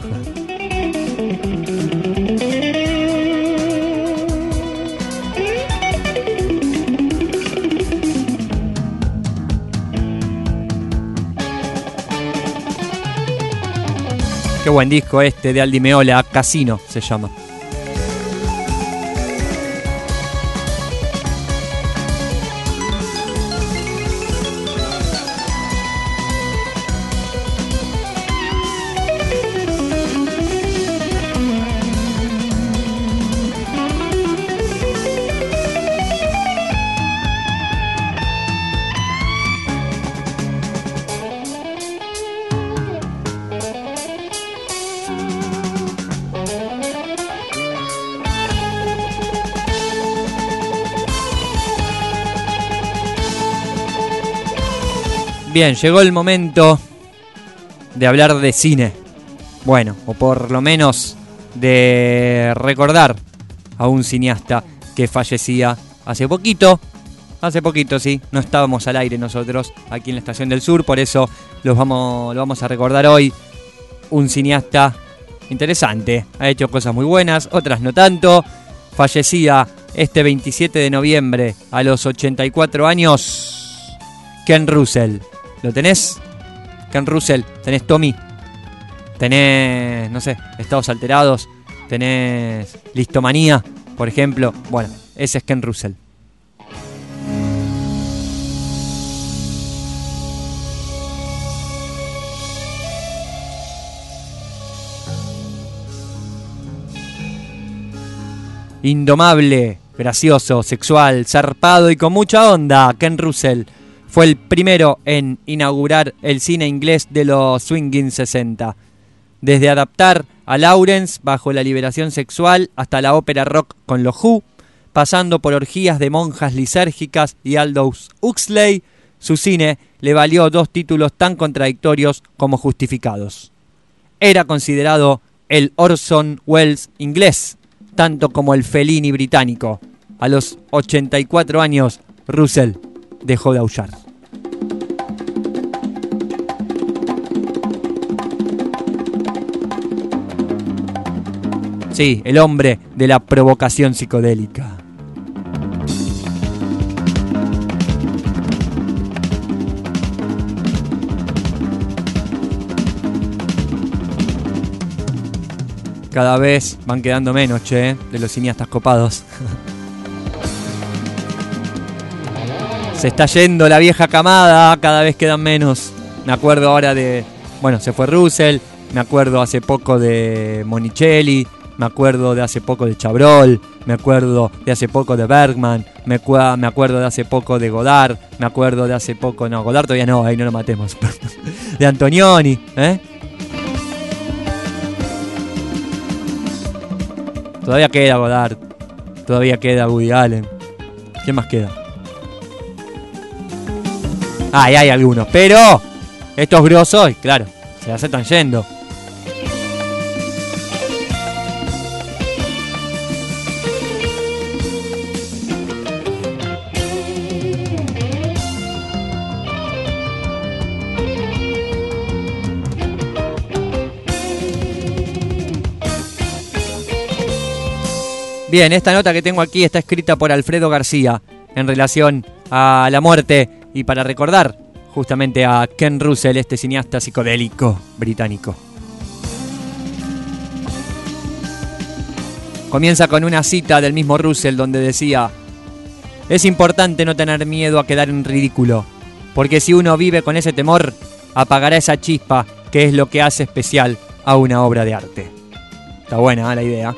C: Qué buen disco este de Aldi Meola, Casino se llama. Bien, llegó el momento de hablar de cine. Bueno, o por lo menos de recordar a un cineasta que fallecía hace poquito. Hace poquito, sí. No estábamos al aire nosotros aquí en la Estación del Sur, por eso lo vamos a recordar hoy. Un cineasta interesante. Ha hecho cosas muy buenas, otras no tanto. Fallecía este 27 de noviembre a los 84 años Ken Russell. ¿Lo tenés? Ken Russell. ¿Tenés Tommy? ¿Tenés, no sé, Estados Alterados? ¿Tenés Listomanía? Por ejemplo, bueno, ese es Ken Russell. Indomable, gracioso, sexual, zarpado y con mucha onda, Ken Russell fue el primero en inaugurar el cine inglés de los swinging 60. Desde adaptar a Lawrence bajo la liberación sexual hasta la ópera rock con los Who, pasando por orgías de monjas lisérgicas y Aldous Huxley, su cine le valió 2 títulos tan contradictorios como justificados. Era considerado el Orson Welles inglés, tanto como el Fellini británico. A los 84 años, Russell dejó de aullar. Sí, el hombre de la provocación psicodélica. Cada vez van quedando menos, de los cineastas copados. Se está yendo la vieja camada, cada vez quedan menos. Me acuerdo ahora de... Bueno, se fue Russell, me acuerdo hace poco de Monicelli, me acuerdo de hace poco de Chabrol, me acuerdo de hace poco de Bergman, me acuerdo de hace poco de Godard, me acuerdo de hace poco... No, Godard todavía no, ahí no lo matemos. De Antonioni, Todavía queda Godard, todavía queda Woody Allen. ¿Quién más queda? Hay algunos, pero estos grosos, claro, se las están yendo. Bien, esta nota que tengo aquí está escrita por Alfredo García en relación a la muerte y para recordar justamente a Ken Russell, este cineasta psicodélico británico. Comienza con una cita del mismo Russell donde decía: es importante no tener miedo a quedar en ridículo, porque si uno vive con ese temor, apagará esa chispa que es lo que hace especial a una obra de arte. Está buena, la idea.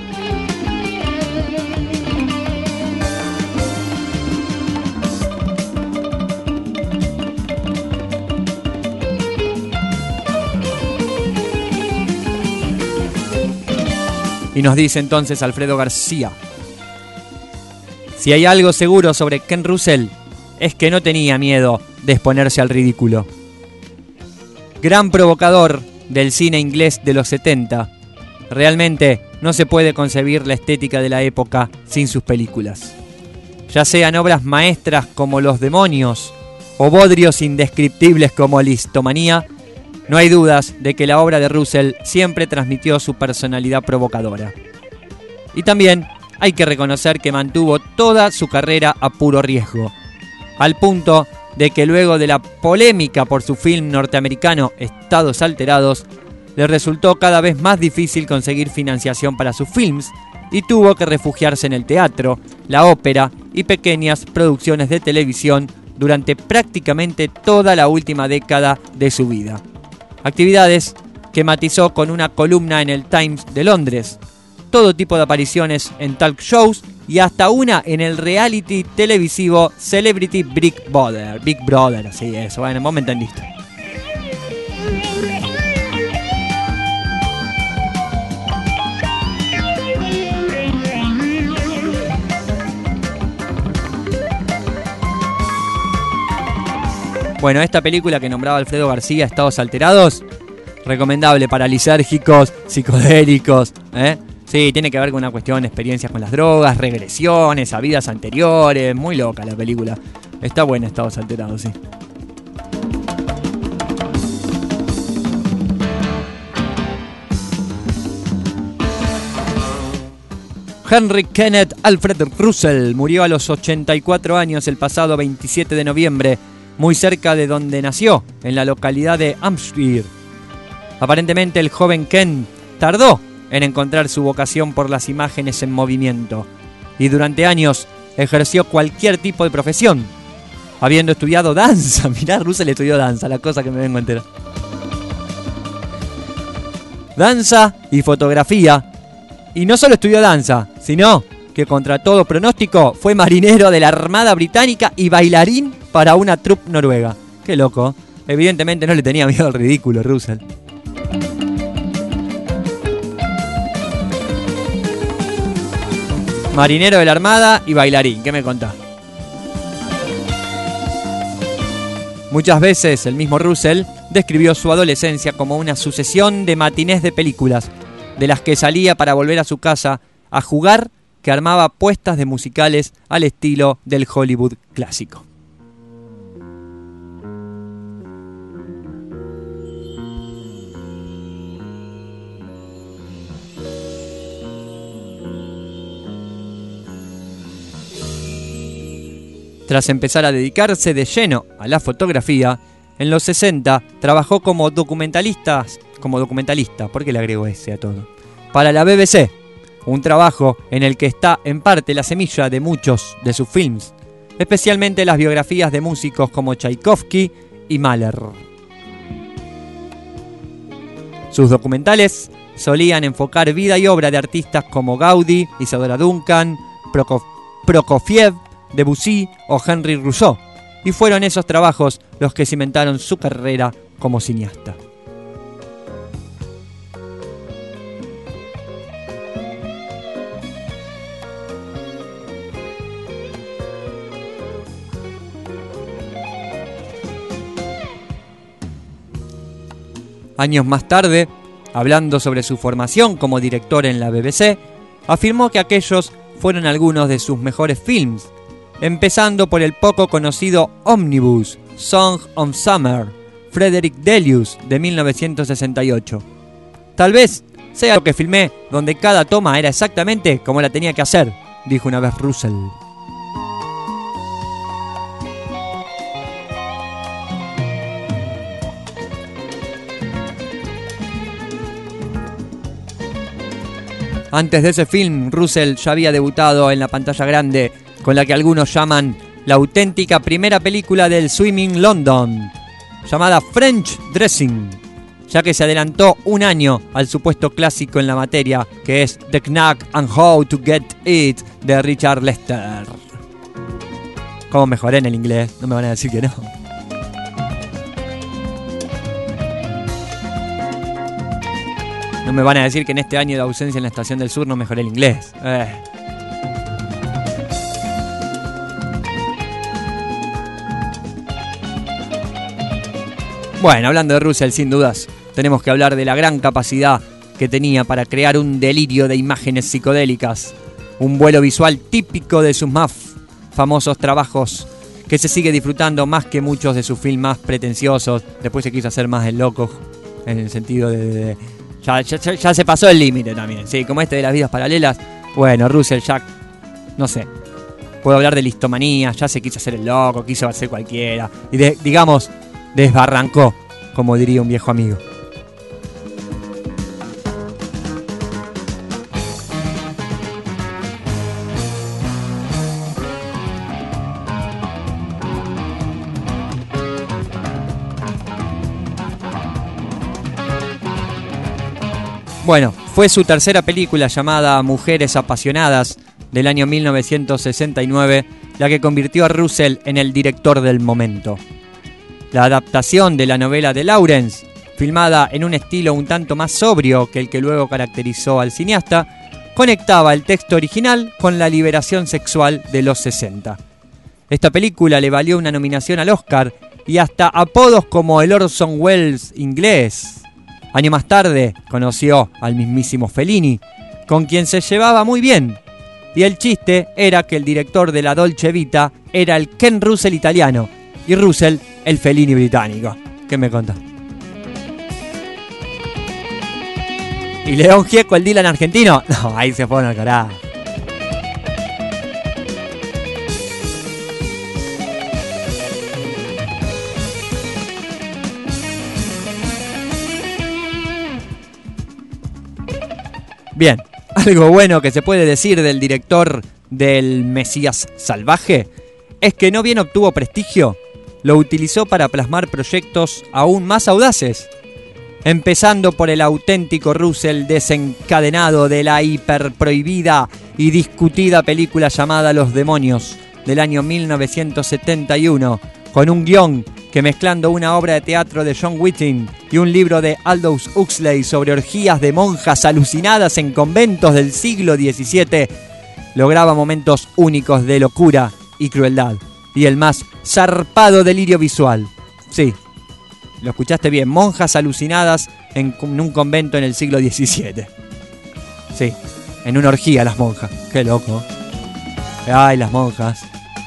C: Y nos dice entonces Alfredo García: si hay algo seguro sobre Ken Russell, es que no tenía miedo de exponerse al ridículo. Gran provocador del cine inglés de los 70, realmente no se puede concebir la estética de la época sin sus películas. Ya sean obras maestras como Los Demonios o bodrios indescriptibles como Listomanía, no hay dudas de que la obra de Russell siempre transmitió su personalidad provocadora. Y también hay que reconocer que mantuvo toda su carrera a puro riesgo, al punto de que luego de la polémica por su film norteamericano Estados Alterados, le resultó cada vez más difícil conseguir financiación para sus films y tuvo que refugiarse en el teatro, la ópera y pequeñas producciones de televisión durante prácticamente toda la última década de su vida. Actividades que matizó con una columna en el Times de Londres, todo tipo de apariciones en talk shows y hasta una en el reality televisivo Celebrity Big Brother. Big Brother, así es, bueno, vos me entendiste. Bueno, esta película que nombraba Alfredo García, Estados Alterados, recomendable para lisérgicos, psicodélicos, Sí, tiene que ver con una cuestión de experiencias con las drogas, regresiones a vidas anteriores, muy loca la película. Está buena, Estados Alterados, sí. Henry Kenneth Alfred Russell murió a los 84 años el pasado 27 de noviembre, muy cerca de donde nació, en la localidad de Hampshire. Aparentemente el joven Ken tardó en encontrar su vocación por las imágenes en movimiento y durante años ejerció cualquier tipo de profesión, habiendo estudiado danza. Mirá, Russell estudió danza, la cosa que me vengo a enterar. Danza y fotografía. Y no solo estudió danza, sino que contra todo pronóstico fue marinero de la Armada Británica y bailarín para una troupe noruega. Qué loco. Evidentemente no le tenía miedo al ridículo, Russell. Marinero de la Armada y bailarín, ¿qué me contás? Muchas veces el mismo Russell describió su adolescencia como una sucesión de matinés de películas, de las que salía para volver a su casa a jugar, que armaba puestas de musicales al estilo del Hollywood clásico. Tras empezar a dedicarse de lleno a la fotografía, en los 60 trabajó como documentalista, ¿por qué le agrego ese a todo? Para la BBC, un trabajo en el que está en parte la semilla de muchos de sus films, especialmente las biografías de músicos como Tchaikovsky y Mahler. Sus documentales solían enfocar vida y obra de artistas como Gaudí, Isadora Duncan, Prokofiev, Debussy o Henry Rousseau, y fueron esos trabajos los que cimentaron su carrera como cineasta. Años más tarde, hablando sobre su formación como director en la BBC, afirmó que aquellos fueron algunos de sus mejores films, empezando por el poco conocido Omnibus, Song of Summer, Frederick Delius, de 1968. Tal vez sea lo que filmé, donde cada toma era exactamente como la tenía que hacer, dijo una vez Russell. Antes de ese film, Russell ya había debutado en la pantalla grande con la que algunos llaman la auténtica primera película del Swimming London, llamada French Dressing, ya que se adelantó un año al supuesto clásico en la materia, que es The Knack and How to Get It, de Richard Lester. ¿Cómo mejoré en el inglés? No me van a decir que no. No me van a decir que en este año de ausencia en la Estación del Sur no mejoré el inglés. Bueno, hablando de Russell, sin dudas, tenemos que hablar de la gran capacidad que tenía para crear un delirio de imágenes psicodélicas, un vuelo visual típico de sus más famosos trabajos, que se sigue disfrutando más que muchos de sus films más pretenciosos. Después se quiso hacer más el loco, en el sentido de ya se pasó el límite también, sí, como este de las vidas paralelas. Bueno, Russell ya, no sé, puedo hablar de listomanía, ya se quiso hacer el loco, quiso hacer cualquiera, y digamos, desbarrancó, como diría un viejo amigo. Bueno, fue su tercera película, llamada Mujeres Apasionadas, del año 1969, la que convirtió a Russell en el director del momento. La adaptación de la novela de Lawrence, filmada en un estilo un tanto más sobrio que el que luego caracterizó al cineasta, conectaba el texto original con la liberación sexual de los 60. Esta película le valió una nominación al Oscar y hasta apodos como el Orson Welles inglés. Año más tarde conoció al mismísimo Fellini, con quien se llevaba muy bien. Y el chiste era que el director de la Dolce Vita era el Ken Russell italiano y Russell el Fellini británico. ¿Qué me contás? ¿Y León Gieco el Dylan argentino? No, ahí se fueron al carajo. Bien, algo bueno que se puede decir del director del Mesías Salvaje es que no bien obtuvo prestigio, lo utilizó para plasmar proyectos aún más audaces. Empezando por el auténtico Russell desencadenado de la hiperprohibida y discutida película llamada Los Demonios, del año 1971, con un guión que, mezclando una obra de teatro de John Whiting y un libro de Aldous Huxley sobre orgías de monjas alucinadas en conventos del siglo XVII, lograba momentos únicos de locura y crueldad, y el más zarpado delirio visual. Sí, lo escuchaste bien, monjas alucinadas en un convento en el siglo XVII. Sí, en una orgía las monjas. Qué loco. Ay, las monjas.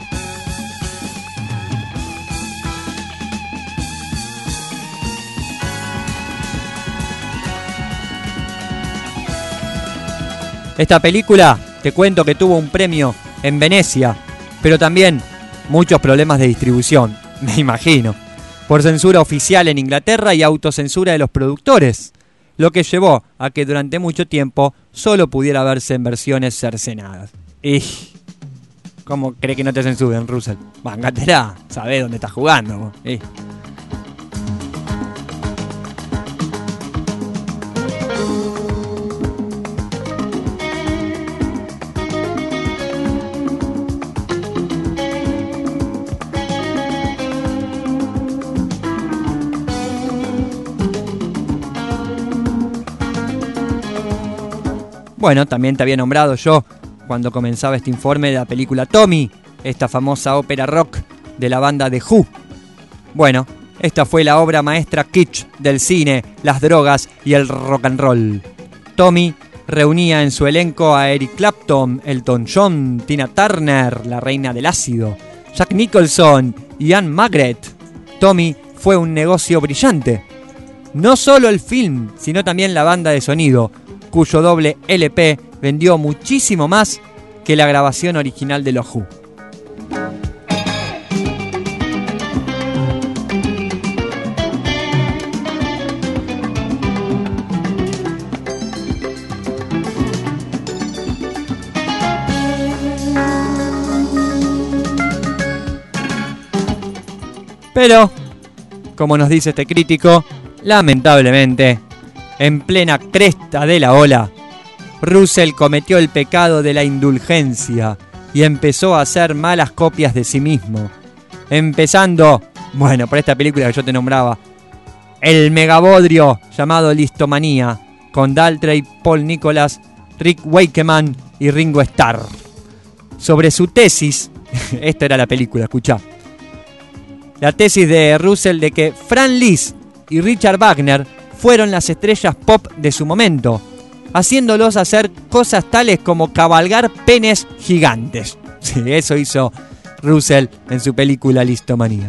C: Esta película, te cuento que tuvo un premio en Venecia, pero también muchos problemas de distribución, me imagino, por censura oficial en Inglaterra y autocensura de los productores, lo que llevó a que durante mucho tiempo solo pudiera verse en versiones cercenadas. Y ¿cómo cree que no te censuren, Russell? Vangatela, sabés dónde estás jugando. Bueno, también te había nombrado yo, cuando comenzaba este informe, de la película Tommy, esta famosa ópera rock de la banda The Who. Bueno, esta fue la obra maestra kitsch del cine, las drogas y el rock and roll. Tommy reunía en su elenco a Eric Clapton, Elton John, Tina Turner, la reina del ácido, Jack Nicholson y Anne Margaret. Tommy fue un negocio brillante. No solo el film, sino también la banda de sonido, cuyo doble LP vendió muchísimo más que la grabación original de los Who. Pero, como nos dice este crítico, lamentablemente, en plena cresta de la ola, Russell cometió el pecado de la indulgencia y empezó a hacer malas copias de sí mismo. Empezando, bueno, por esta película que yo te nombraba, el megabodrio llamado Listomanía, con Daltrey, Paul Nicholas, Rick Wakeman y Ringo Starr. Sobre su tesis, esta era la película, escuchá. La tesis de Russell de que Franz Liszt y Richard Wagner fueron las estrellas pop de su momento, haciéndolos hacer cosas tales como cabalgar penes gigantes. Sí, eso hizo Russell en su película Listomanía.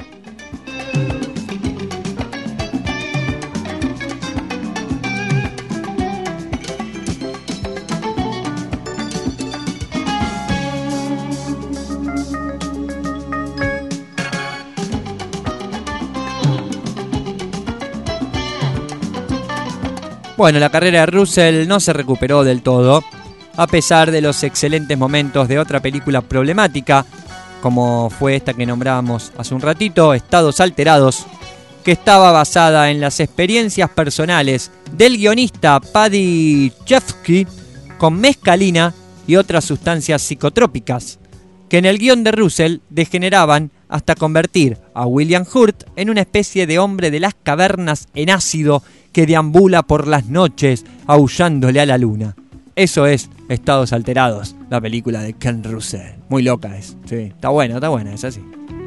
C: Bueno, la carrera de Russell no se recuperó del todo, a pesar de los excelentes momentos de otra película problemática, como fue esta que nombrábamos hace un ratito, Estados Alterados, que estaba basada en las experiencias personales del guionista Paddy Chayefsky con mescalina y otras sustancias psicotrópicas, que en el guión de Russell degeneraban hasta convertir a William Hurt en una especie de hombre de las cavernas en ácido que deambula por las noches aullándole a la luna. Eso es Estados Alterados, la película de Ken Russell. Muy loca es, sí, está buena, es así.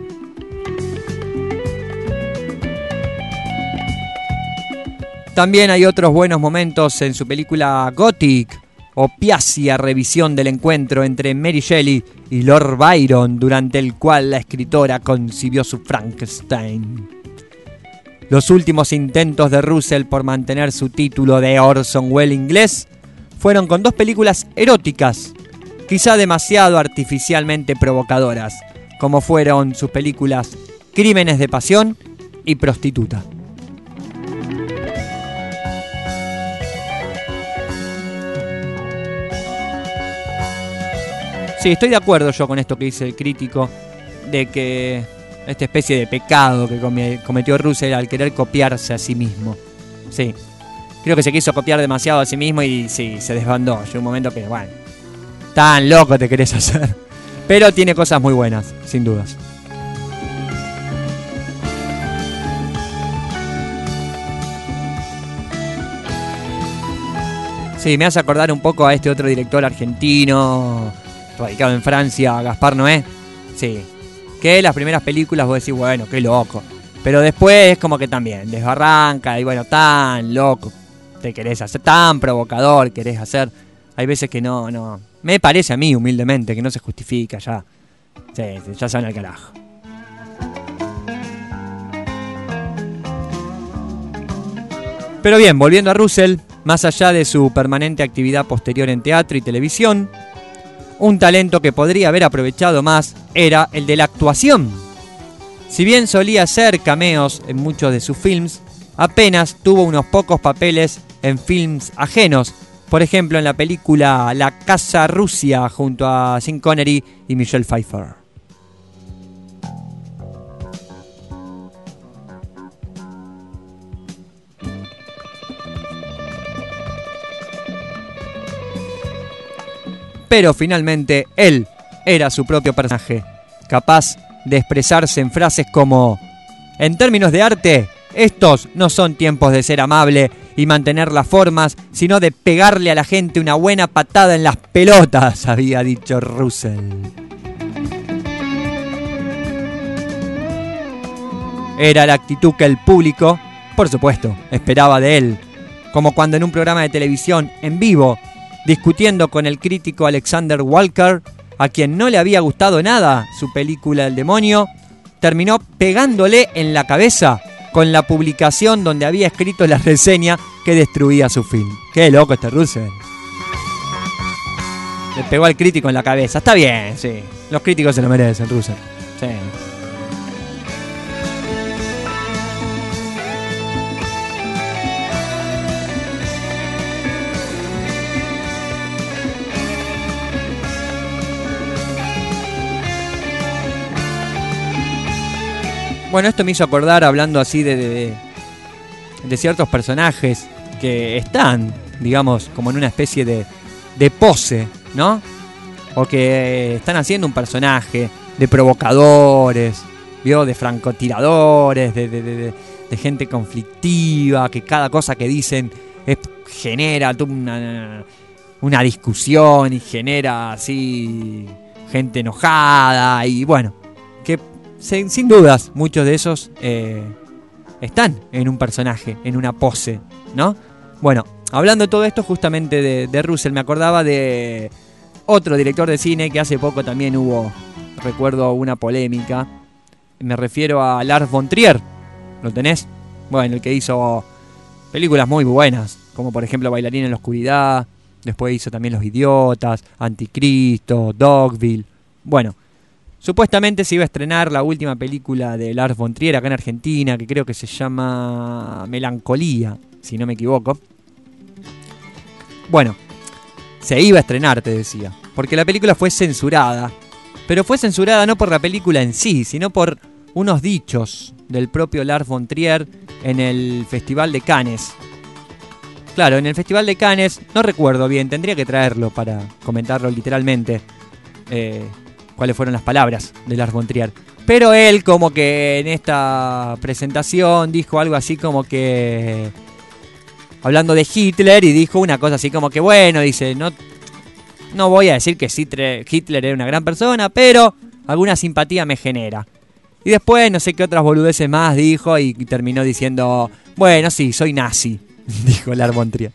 C: También hay otros buenos momentos en su película Gothic, opiácea revisión del encuentro entre Mary Shelley y Lord Byron, durante el cual la escritora concibió su Frankenstein. Los últimos intentos de Russell por mantener su título de Orson Welles inglés fueron con dos películas eróticas, quizá demasiado artificialmente provocadoras, como fueron sus películas Crímenes de Pasión y Prostituta. Sí, estoy de acuerdo yo con esto que dice el crítico, de que esta especie de pecado que cometió Russell al querer copiarse a sí mismo. Sí, creo que se quiso copiar demasiado a sí mismo y sí, se desbandó. Llegó un momento que, bueno, tan loco te querés hacer. Pero tiene cosas muy buenas, sin dudas. Sí, me hace acordar un poco a este otro director argentino, radicado en Francia, Gaspar Noé. Sí, que las primeras películas vos decís, bueno, qué loco. Pero después es como que también desbarranca y bueno, tan loco te querés hacer, tan provocador querés hacer. Hay veces que no. Me parece a mí, humildemente, que no se justifica ya. Sí, ya se van al carajo. Pero bien, volviendo a Russell, más allá de su permanente actividad posterior en teatro y televisión, un talento que podría haber aprovechado más era el de la actuación. Si bien solía hacer cameos en muchos de sus films, apenas tuvo unos pocos papeles en films ajenos, por ejemplo en la película La Casa Rusia junto a Sean Connery y Michelle Pfeiffer. Pero finalmente él era su propio personaje, capaz de expresarse en frases como: en términos de arte, estos no son tiempos de ser amable y mantener las formas, sino de pegarle a la gente una buena patada en las pelotas, había dicho Russell. Era la actitud que el público, por supuesto, esperaba de él, como cuando en un programa de televisión en vivo, discutiendo con el crítico Alexander Walker, a quien no le había gustado nada su película El Demonio, terminó pegándole en la cabeza con la publicación donde había escrito la reseña que destruía su film. ¡Qué loco este Russell! Le pegó al crítico en la cabeza. Está bien, sí. Los críticos se lo merecen, Russell. Sí. Bueno, esto me hizo acordar, hablando así de ciertos personajes que están, digamos, como en una especie de pose, ¿no? O que están haciendo un personaje de provocadores, ¿vio? De francotiradores, de gente conflictiva, que cada cosa que dicen genera una discusión y genera así gente enojada y bueno, que sin dudas, muchos de esos están en un personaje, en una pose, ¿no? Bueno, hablando de todo esto, justamente de Russell, me acordaba de otro director de cine que hace poco también hubo, recuerdo, una polémica. Me refiero a Lars von Trier. ¿Lo tenés? Bueno, el que hizo películas muy buenas, como por ejemplo Bailarín en la Oscuridad, después hizo también Los Idiotas, Anticristo, Dogville. Bueno, supuestamente se iba a estrenar la última película de Lars von Trier acá en Argentina, que creo que se llama Melancolía, si no me equivoco. Bueno, se iba a estrenar, te decía, porque la película fue censurada, pero fue censurada no por la película en sí, sino por unos dichos del propio Lars von Trier en el Festival de Cannes. Claro, en el Festival de Cannes, no recuerdo bien, tendría que traerlo para comentarlo literalmente, cuáles fueron las palabras de Lars von Trier. Pero él como que en esta presentación dijo algo así como que, hablando de Hitler, y dijo una cosa así como que, bueno, dice, no voy a decir que Hitler era una gran persona, pero alguna simpatía me genera. Y después no sé qué otras boludeces más dijo y terminó diciendo, bueno, sí, soy nazi, dijo Lars von Trier.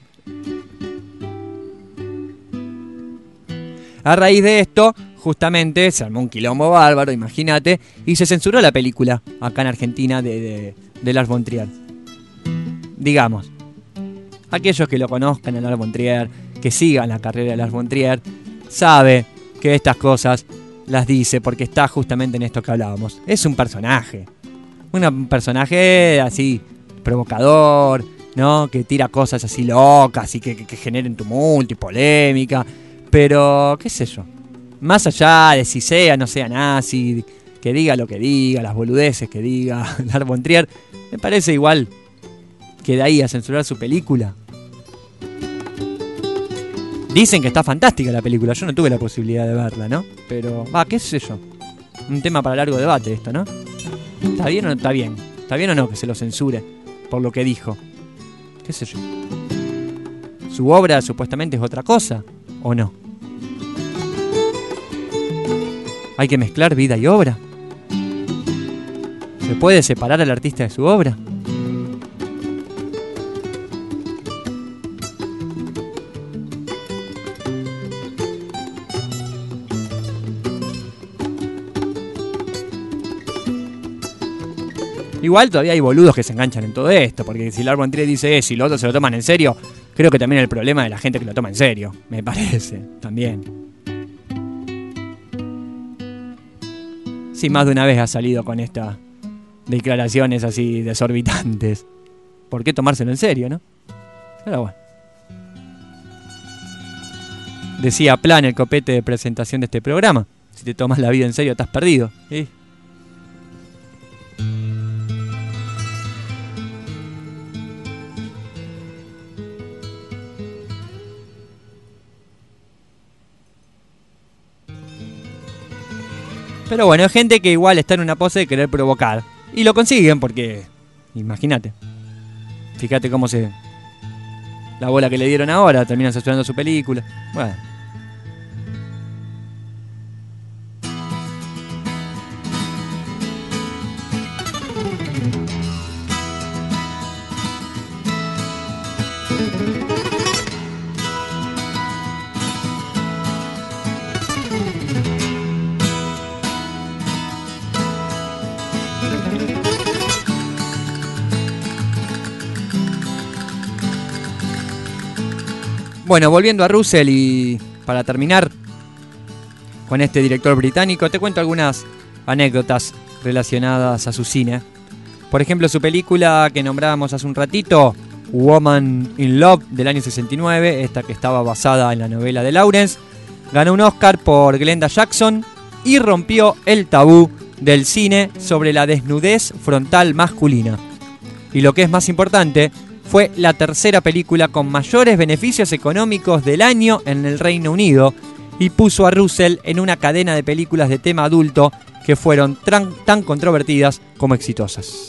C: A raíz de esto, justamente se armó un quilombo bárbaro, imagínate, y se censuró la película acá en Argentina de Lars von Trier. Digamos, aquellos que lo conozcan a Lars von Trier, que sigan la carrera de Lars von Trier, sabe que estas cosas las dice porque está justamente en esto que hablábamos. Es un personaje así provocador, ¿no? Que tira cosas así locas y que generen tumulto y polémica, pero qué sé yo. más allá de si sea, no sea nazi, que diga lo que diga, las boludeces que diga Lars von Trier, me parece igual que de ahí a censurar su película. Dicen que está fantástica la película, yo no tuve la posibilidad de verla, ¿no? Pero, qué sé yo, un tema para largo debate esto, ¿no? ¿Está bien o no está bien? ¿Está bien o no que se lo censure por lo que dijo? ¿Qué sé yo? ¿Su obra supuestamente es otra cosa o no? ¿Hay que mezclar vida y obra? ¿Se puede separar al artista de su obra? Igual todavía hay boludos que se enganchan en todo esto, porque si Lars von Trier dice eso y los otros se lo toman en serio, creo que también el problema de la gente que lo toma en serio, me parece, también. Sí, más de una vez ha salido con estas declaraciones así desorbitantes. ¿Por qué tomárselo en serio, no? Pero bueno. Decía Plan, el copete de presentación de este programa. Si te tomas la vida en serio, estás perdido. ¿Sí? Pero bueno, hay gente que igual está en una pose de querer provocar. Y lo consiguen porque, imagínate. Fíjate cómo se... La bola que le dieron ahora, terminan censurando su película. Bueno. Bueno, volviendo a Russell y para terminar con este director británico, te cuento algunas anécdotas relacionadas a su cine. Por ejemplo, su película que nombrábamos hace un ratito, Woman in Love, del año 69, esta que estaba basada en la novela de Lawrence, ganó un Oscar por Glenda Jackson y rompió el tabú del cine sobre la desnudez frontal masculina. Y lo que es más importante, fue la tercera película con mayores beneficios económicos del año en el Reino Unido y puso a Russell en una cadena de películas de tema adulto que fueron tan controvertidas como exitosas.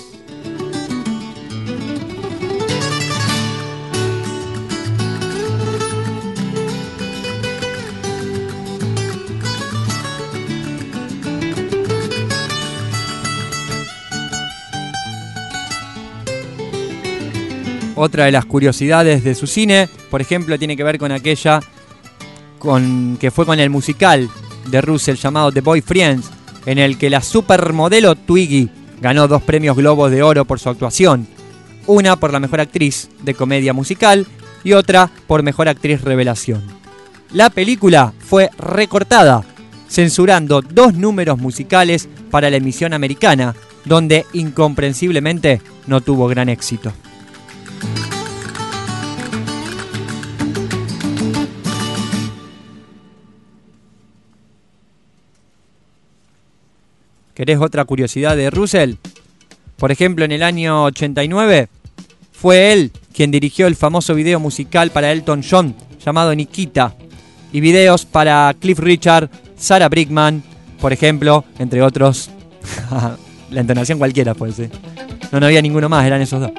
C: Otra de las curiosidades de su cine, por ejemplo, tiene que ver con aquella que fue con el musical de Russell llamado The Boyfriends, en el que la supermodelo Twiggy ganó 2 premios Globos de Oro por su actuación. Una por la mejor actriz de comedia musical y otra por mejor actriz revelación. La película fue recortada, censurando 2 números musicales para la emisión americana, donde incomprensiblemente no tuvo gran éxito. ¿Querés otra curiosidad de Russell? Por ejemplo, en el año 89 fue él quien dirigió el famoso video musical para Elton John llamado Nikita y videos para Cliff Richard, Sarah Brightman, por ejemplo, entre otros. La entonación cualquiera puede ser. No había ninguno más, eran esos 2.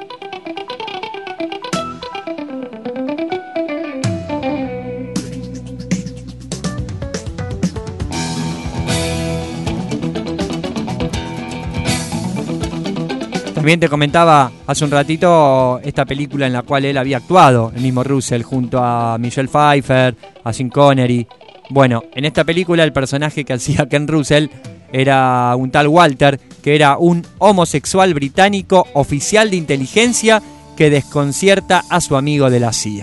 C: También te comentaba hace un ratito esta película en la cual él había actuado, el mismo Russell, junto a Michelle Pfeiffer, a Sean Connery. Bueno, en esta película el personaje que hacía Ken Russell era un tal Walter, que era un homosexual británico oficial de inteligencia que desconcierta a su amigo de la CIA.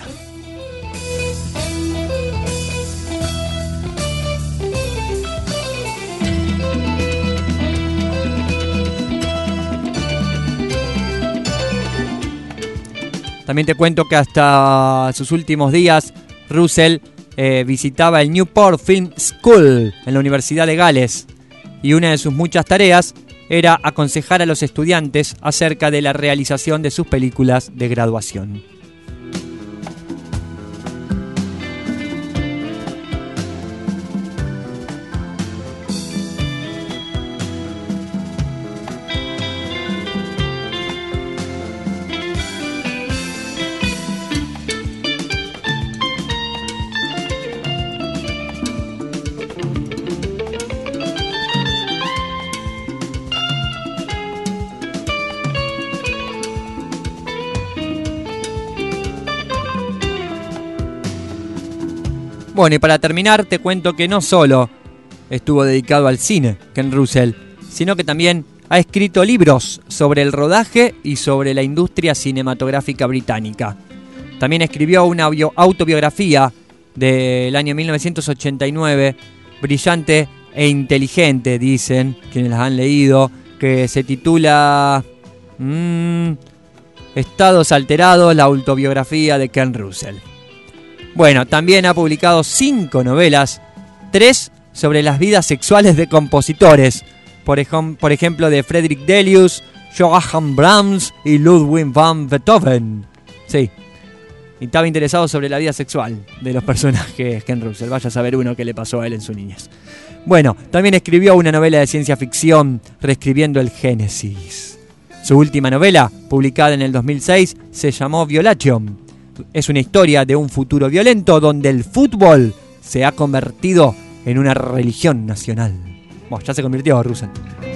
C: También te cuento que hasta sus últimos días Russell visitaba el Newport Film School en la Universidad de Gales, y una de sus muchas tareas era aconsejar a los estudiantes acerca de la realización de sus películas de graduación. Bueno, y para terminar te cuento que no solo estuvo dedicado al cine, Ken Russell, sino que también ha escrito libros sobre el rodaje y sobre la industria cinematográfica británica. También escribió una autobiografía del año 1989, brillante e inteligente, dicen quienes las han leído, que se titula Estados alterados, la autobiografía de Ken Russell. Bueno, también ha publicado 5 novelas, 3 sobre las vidas sexuales de compositores, por ejemplo de Frederick Delius, Johann Brahms y Ludwig van Beethoven. Sí, y estaba interesado sobre la vida sexual de los personajes Ken Russell. Vaya a saber uno qué le pasó a él en su niñez. Bueno, también escribió una novela de ciencia ficción, reescribiendo el Génesis. Su última novela, publicada en el 2006, se llamó Violation. Es una historia de un futuro violento donde el fútbol se ha convertido en una religión nacional. Bueno, ya se convirtió, Russell.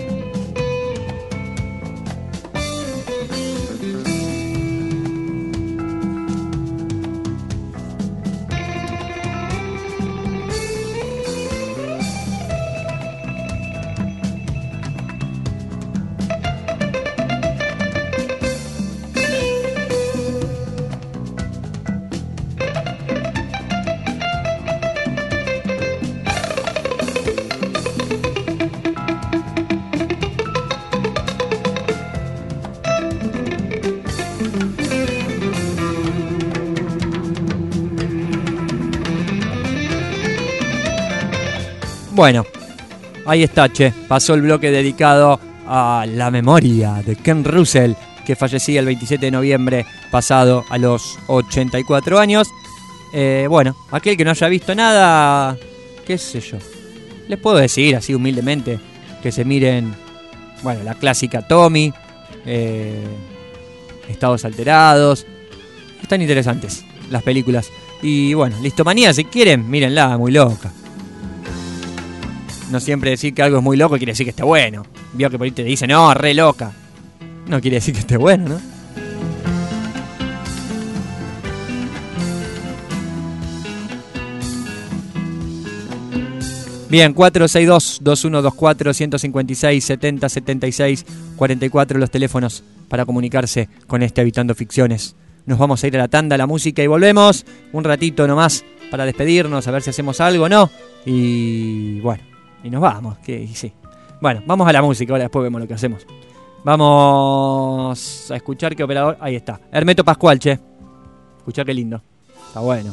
C: Bueno, ahí está, che. Pasó el bloque dedicado a la memoria de Ken Russell, que fallecía el 27 de noviembre pasado a los 84 años. Bueno, aquel que no haya visto nada, qué sé yo, les puedo decir así humildemente que se miren, bueno, la clásica Tommy, Estados alterados. Están interesantes las películas. Y bueno, Listomanía, si quieren, mírenla, muy loca. No siempre decir que algo es muy loco quiere decir que esté bueno. Vio que por ahí te dice, no, re loca. No quiere decir que esté bueno, ¿no? Bien, 462-2124-156-70-76-44 los teléfonos para comunicarse con este Habitando Ficciones. Nos vamos a ir a la tanda, a la música y volvemos un ratito nomás para despedirnos, a ver si hacemos algo o no. Y bueno, y nos vamos, que sí. Bueno, vamos a la música, ahora después vemos lo que hacemos. Vamos a escuchar qué operador... Ahí está, Hermeto Pascual, che. Escuchá qué lindo. Está bueno.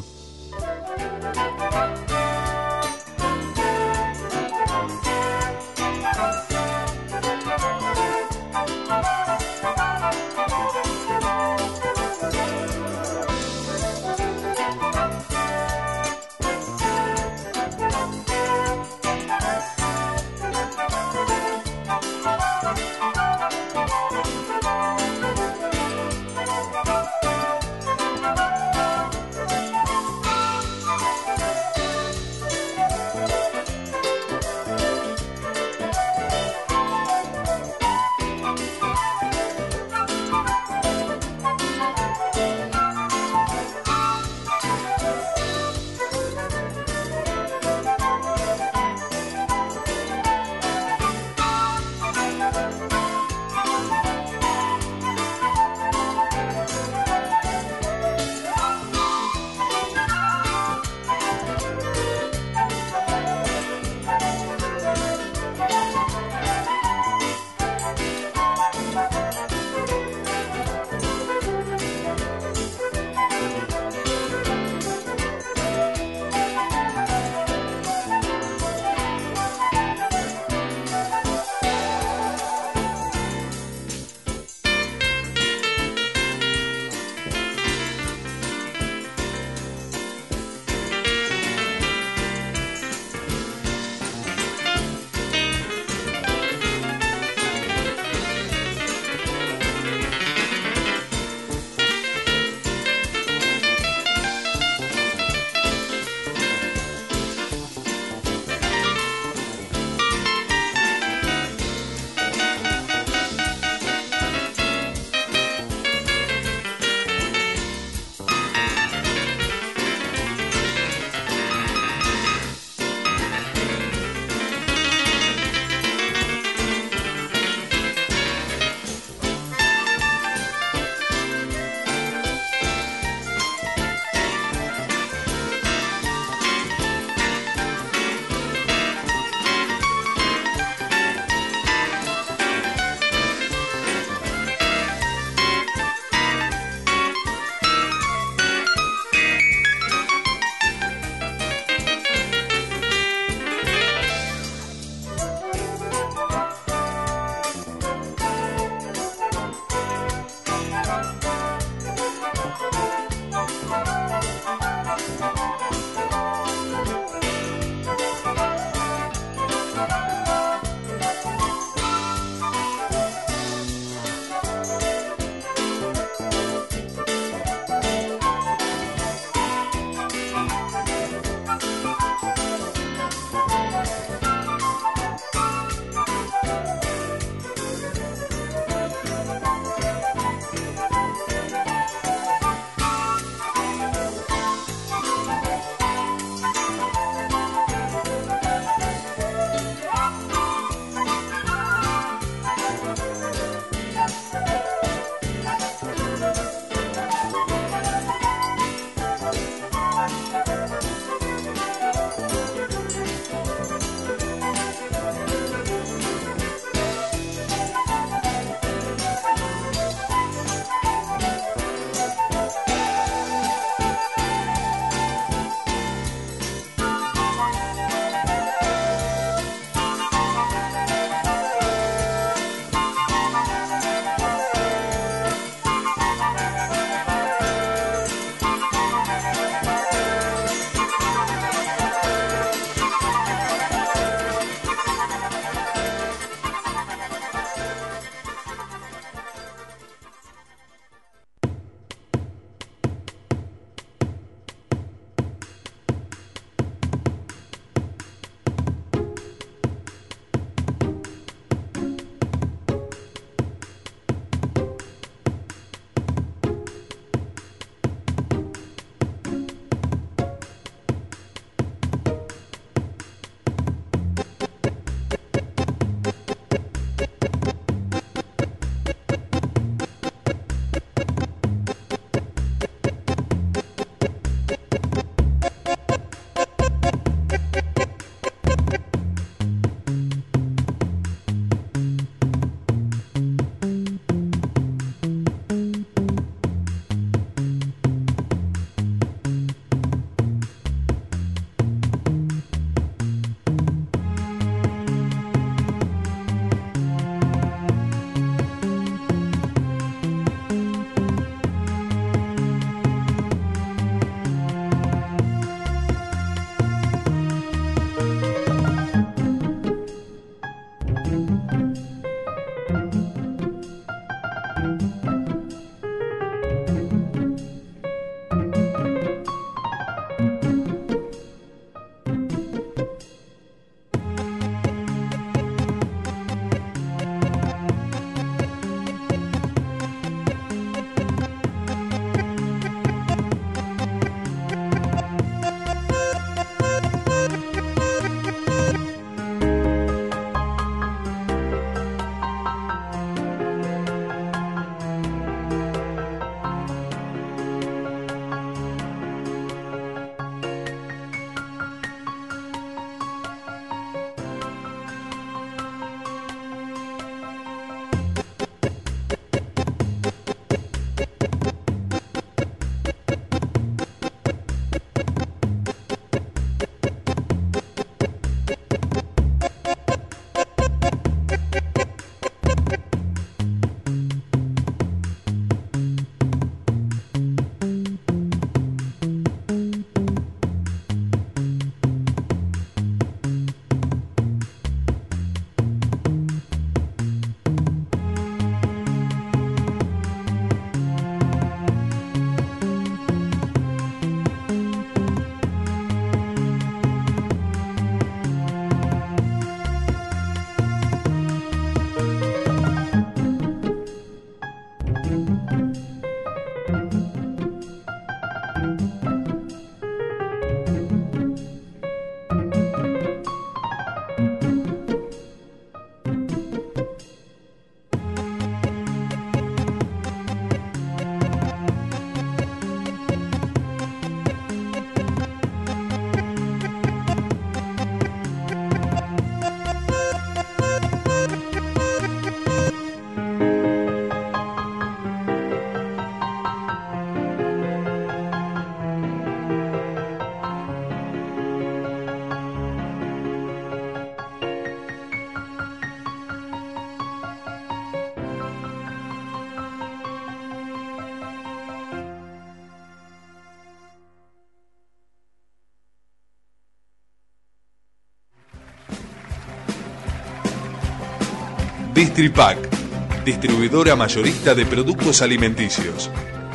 A: Distripac, distribuidora mayorista de productos alimenticios.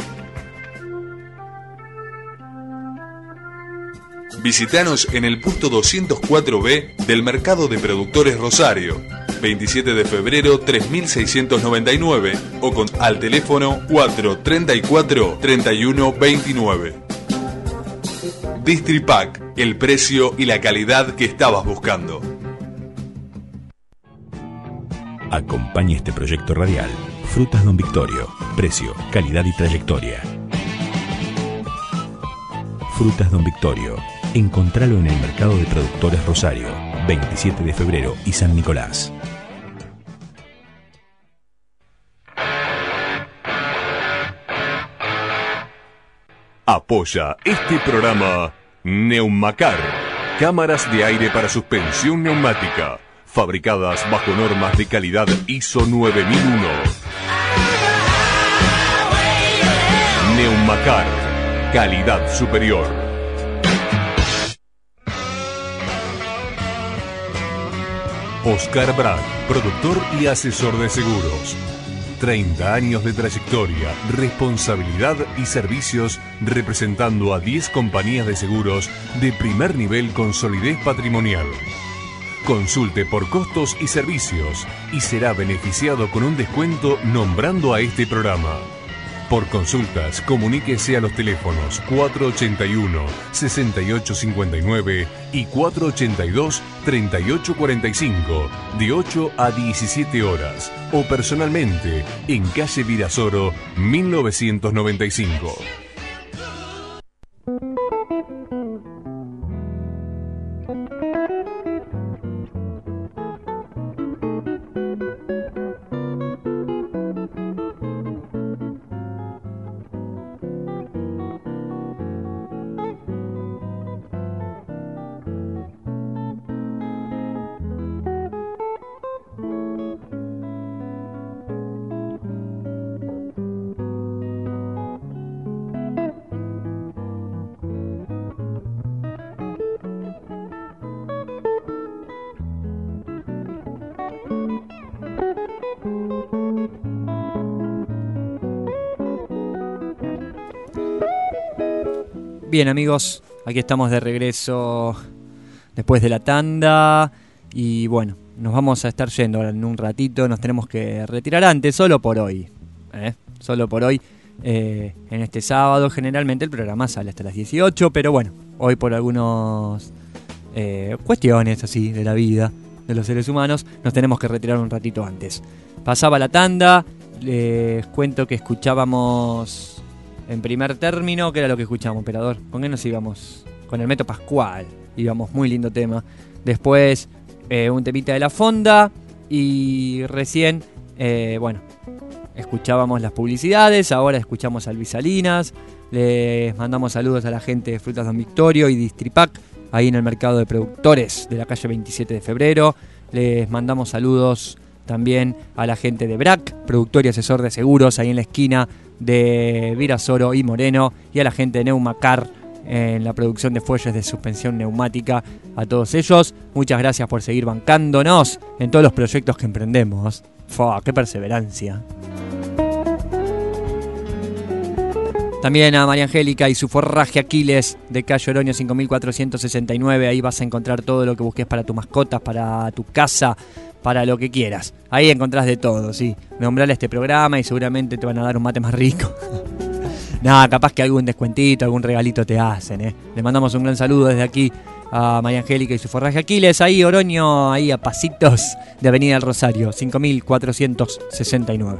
A: Visítanos en el punto 204B del Mercado de Productores Rosario, 27 de febrero 3699 o al teléfono 434-3129. Distripac, el precio y la calidad que estabas buscando.
E: Acompaña este proyecto radial. Frutas Don Victorio. Precio, calidad y trayectoria. Frutas Don Victorio. Encontralo en el Mercado de Productores Rosario, 27 de febrero y San Nicolás.
A: Apoya este programa Neumacar, cámaras de aire para suspensión neumática, fabricadas bajo normas de calidad ISO 9001. Neumacar, calidad superior. Oscar Brad, productor y asesor de seguros. 30 años de trayectoria, responsabilidad y servicios representando a 10 compañías de seguros de primer nivel con solidez patrimonial. Consulte por costos y servicios y será beneficiado con un descuento nombrando a este programa. Por consultas, comuníquese a los teléfonos 481-6859 y 482-3845 de 8 a 17 horas o personalmente en calle Virasoro 1995.
C: Bien, amigos, aquí estamos de regreso después de la tanda y bueno, nos vamos a estar yendo ahora en un ratito, nos tenemos que retirar antes, solo por hoy, solo por hoy, en este sábado. Generalmente el programa sale hasta las 18, pero bueno, hoy por algunas cuestiones así de la vida de los seres humanos, nos tenemos que retirar un ratito antes. Pasaba la tanda, les cuento que escuchábamos... En primer término, ¿qué era lo que escuchamos, operador? ¿Con qué nos íbamos? Con el Meto Pascual. Íbamos, muy lindo tema. Después, un temita de La Fonda. Y recién, escuchábamos las publicidades. Ahora escuchamos a Luis Salinas. Les mandamos saludos a la gente de Frutas Don Victorio y Distripac, ahí en el Mercado de Productores de la calle 27 de febrero. Les mandamos saludos también a la gente de BRAC, productor y asesor de seguros, ahí en la esquina de Virasoro y Moreno, y a la gente de Neumacar en la producción de fuelles de suspensión neumática. A todos ellos, muchas gracias por seguir bancándonos en todos los proyectos que emprendemos. ¡Qué perseverancia! También a María Angélica y su forraje Aquiles de Calle Oroño 5469. Ahí vas a encontrar todo lo que busques para tus mascotas, para tu casa, para lo que quieras. Ahí encontrás de todo, sí. Nombrale este programa y seguramente te van a dar un mate más rico. Nada, capaz que algún descuentito, algún regalito te hacen, Le mandamos un gran saludo desde aquí a María Angélica y su forraje Aquiles. Ahí Oroño, ahí a pasitos de Avenida del Rosario, 5469.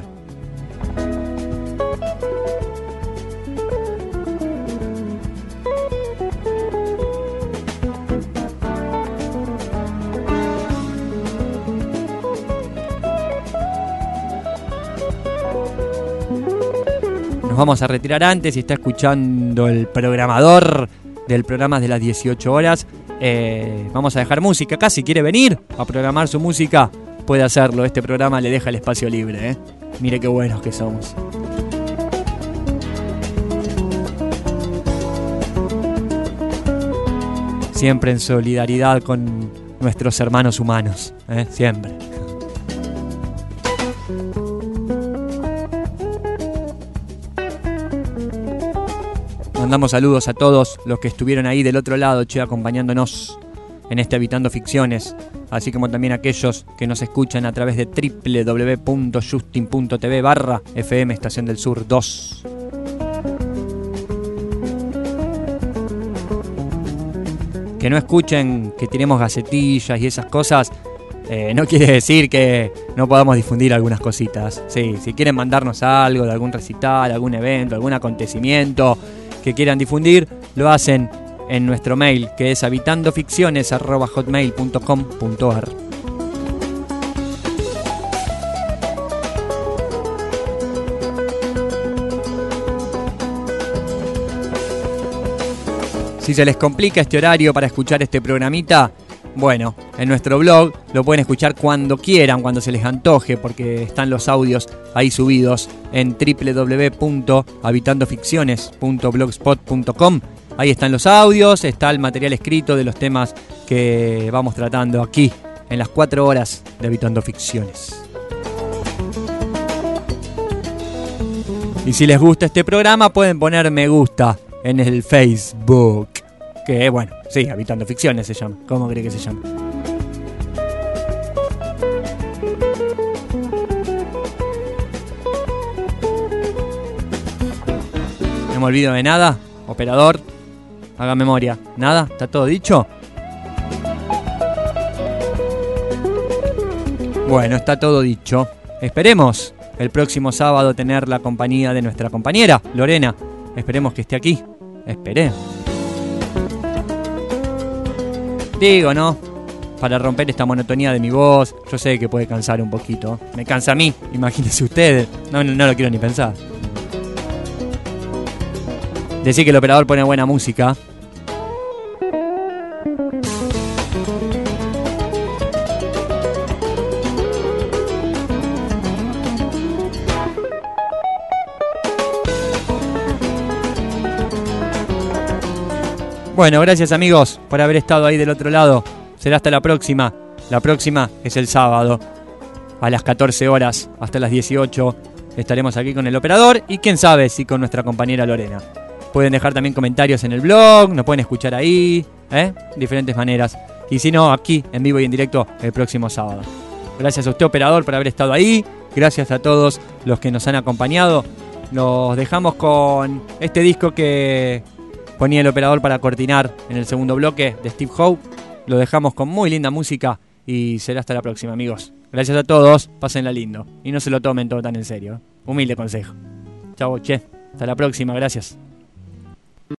C: Nos vamos a retirar antes y está escuchando el programador del programa de las 18 horas. Vamos a dejar música acá. Si quiere venir a programar su música, puede hacerlo. Este programa le deja el espacio libre, Mire qué buenos que somos. Siempre en solidaridad con nuestros hermanos humanos, siempre. Mandamos saludos a todos los que estuvieron ahí del otro lado, acompañándonos en este Habitando Ficciones, así como también aquellos que nos escuchan a través de www.justin.tv/FM Estación del Sur 2. Que no escuchen que tiremos gacetillas y esas cosas, no quiere decir que no podamos difundir algunas cositas. Sí, si quieren mandarnos algo de algún recital, algún evento, algún acontecimiento que quieran difundir, lo hacen en nuestro mail, que es habitandoficciones@hotmail.com.ar. Si se les complica este horario para escuchar este programita, bueno, en nuestro blog lo pueden escuchar cuando quieran, cuando se les antoje, porque están los audios ahí subidos en www.habitandoficciones.blogspot.com. Ahí están los audios, está el material escrito de los temas que vamos tratando aquí en las 4 horas de Habitando Ficciones. Y si les gusta este programa, pueden poner me gusta en el Facebook. Que bueno, sí, Habitando Ficciones se llama. ¿Cómo cree que se llama? No me olvido de nada. Operador, haga memoria. ¿Nada? ¿Está todo dicho? Bueno, está todo dicho. Esperemos el próximo sábado tener la compañía de nuestra compañera, Lorena. Esperemos que esté aquí. Esperemos. Digo, ¿no? Para romper esta monotonía de mi voz. Yo sé que puede cansar un poquito. Me cansa a mí, imagínense ustedes. No lo quiero ni pensar. Decir que el operador pone buena música. Bueno, gracias amigos por haber estado ahí del otro lado. Será hasta la próxima. La próxima es el sábado a las 14 horas hasta las 18. Estaremos aquí con el operador y quién sabe si con nuestra compañera Lorena. Pueden dejar también comentarios en el blog, nos pueden escuchar ahí, diferentes maneras. Y si no, aquí en vivo y en directo el próximo sábado. Gracias a usted, operador, por haber estado ahí. Gracias a todos los que nos han acompañado. Nos dejamos con este disco que ponía el operador para cortinar en el segundo bloque de Steve Howe. Lo dejamos con muy linda música y será hasta la próxima, amigos. Gracias a todos, pásenla lindo y no se lo tomen todo tan en serio. Humilde consejo. Chau, che. Hasta la próxima, gracias.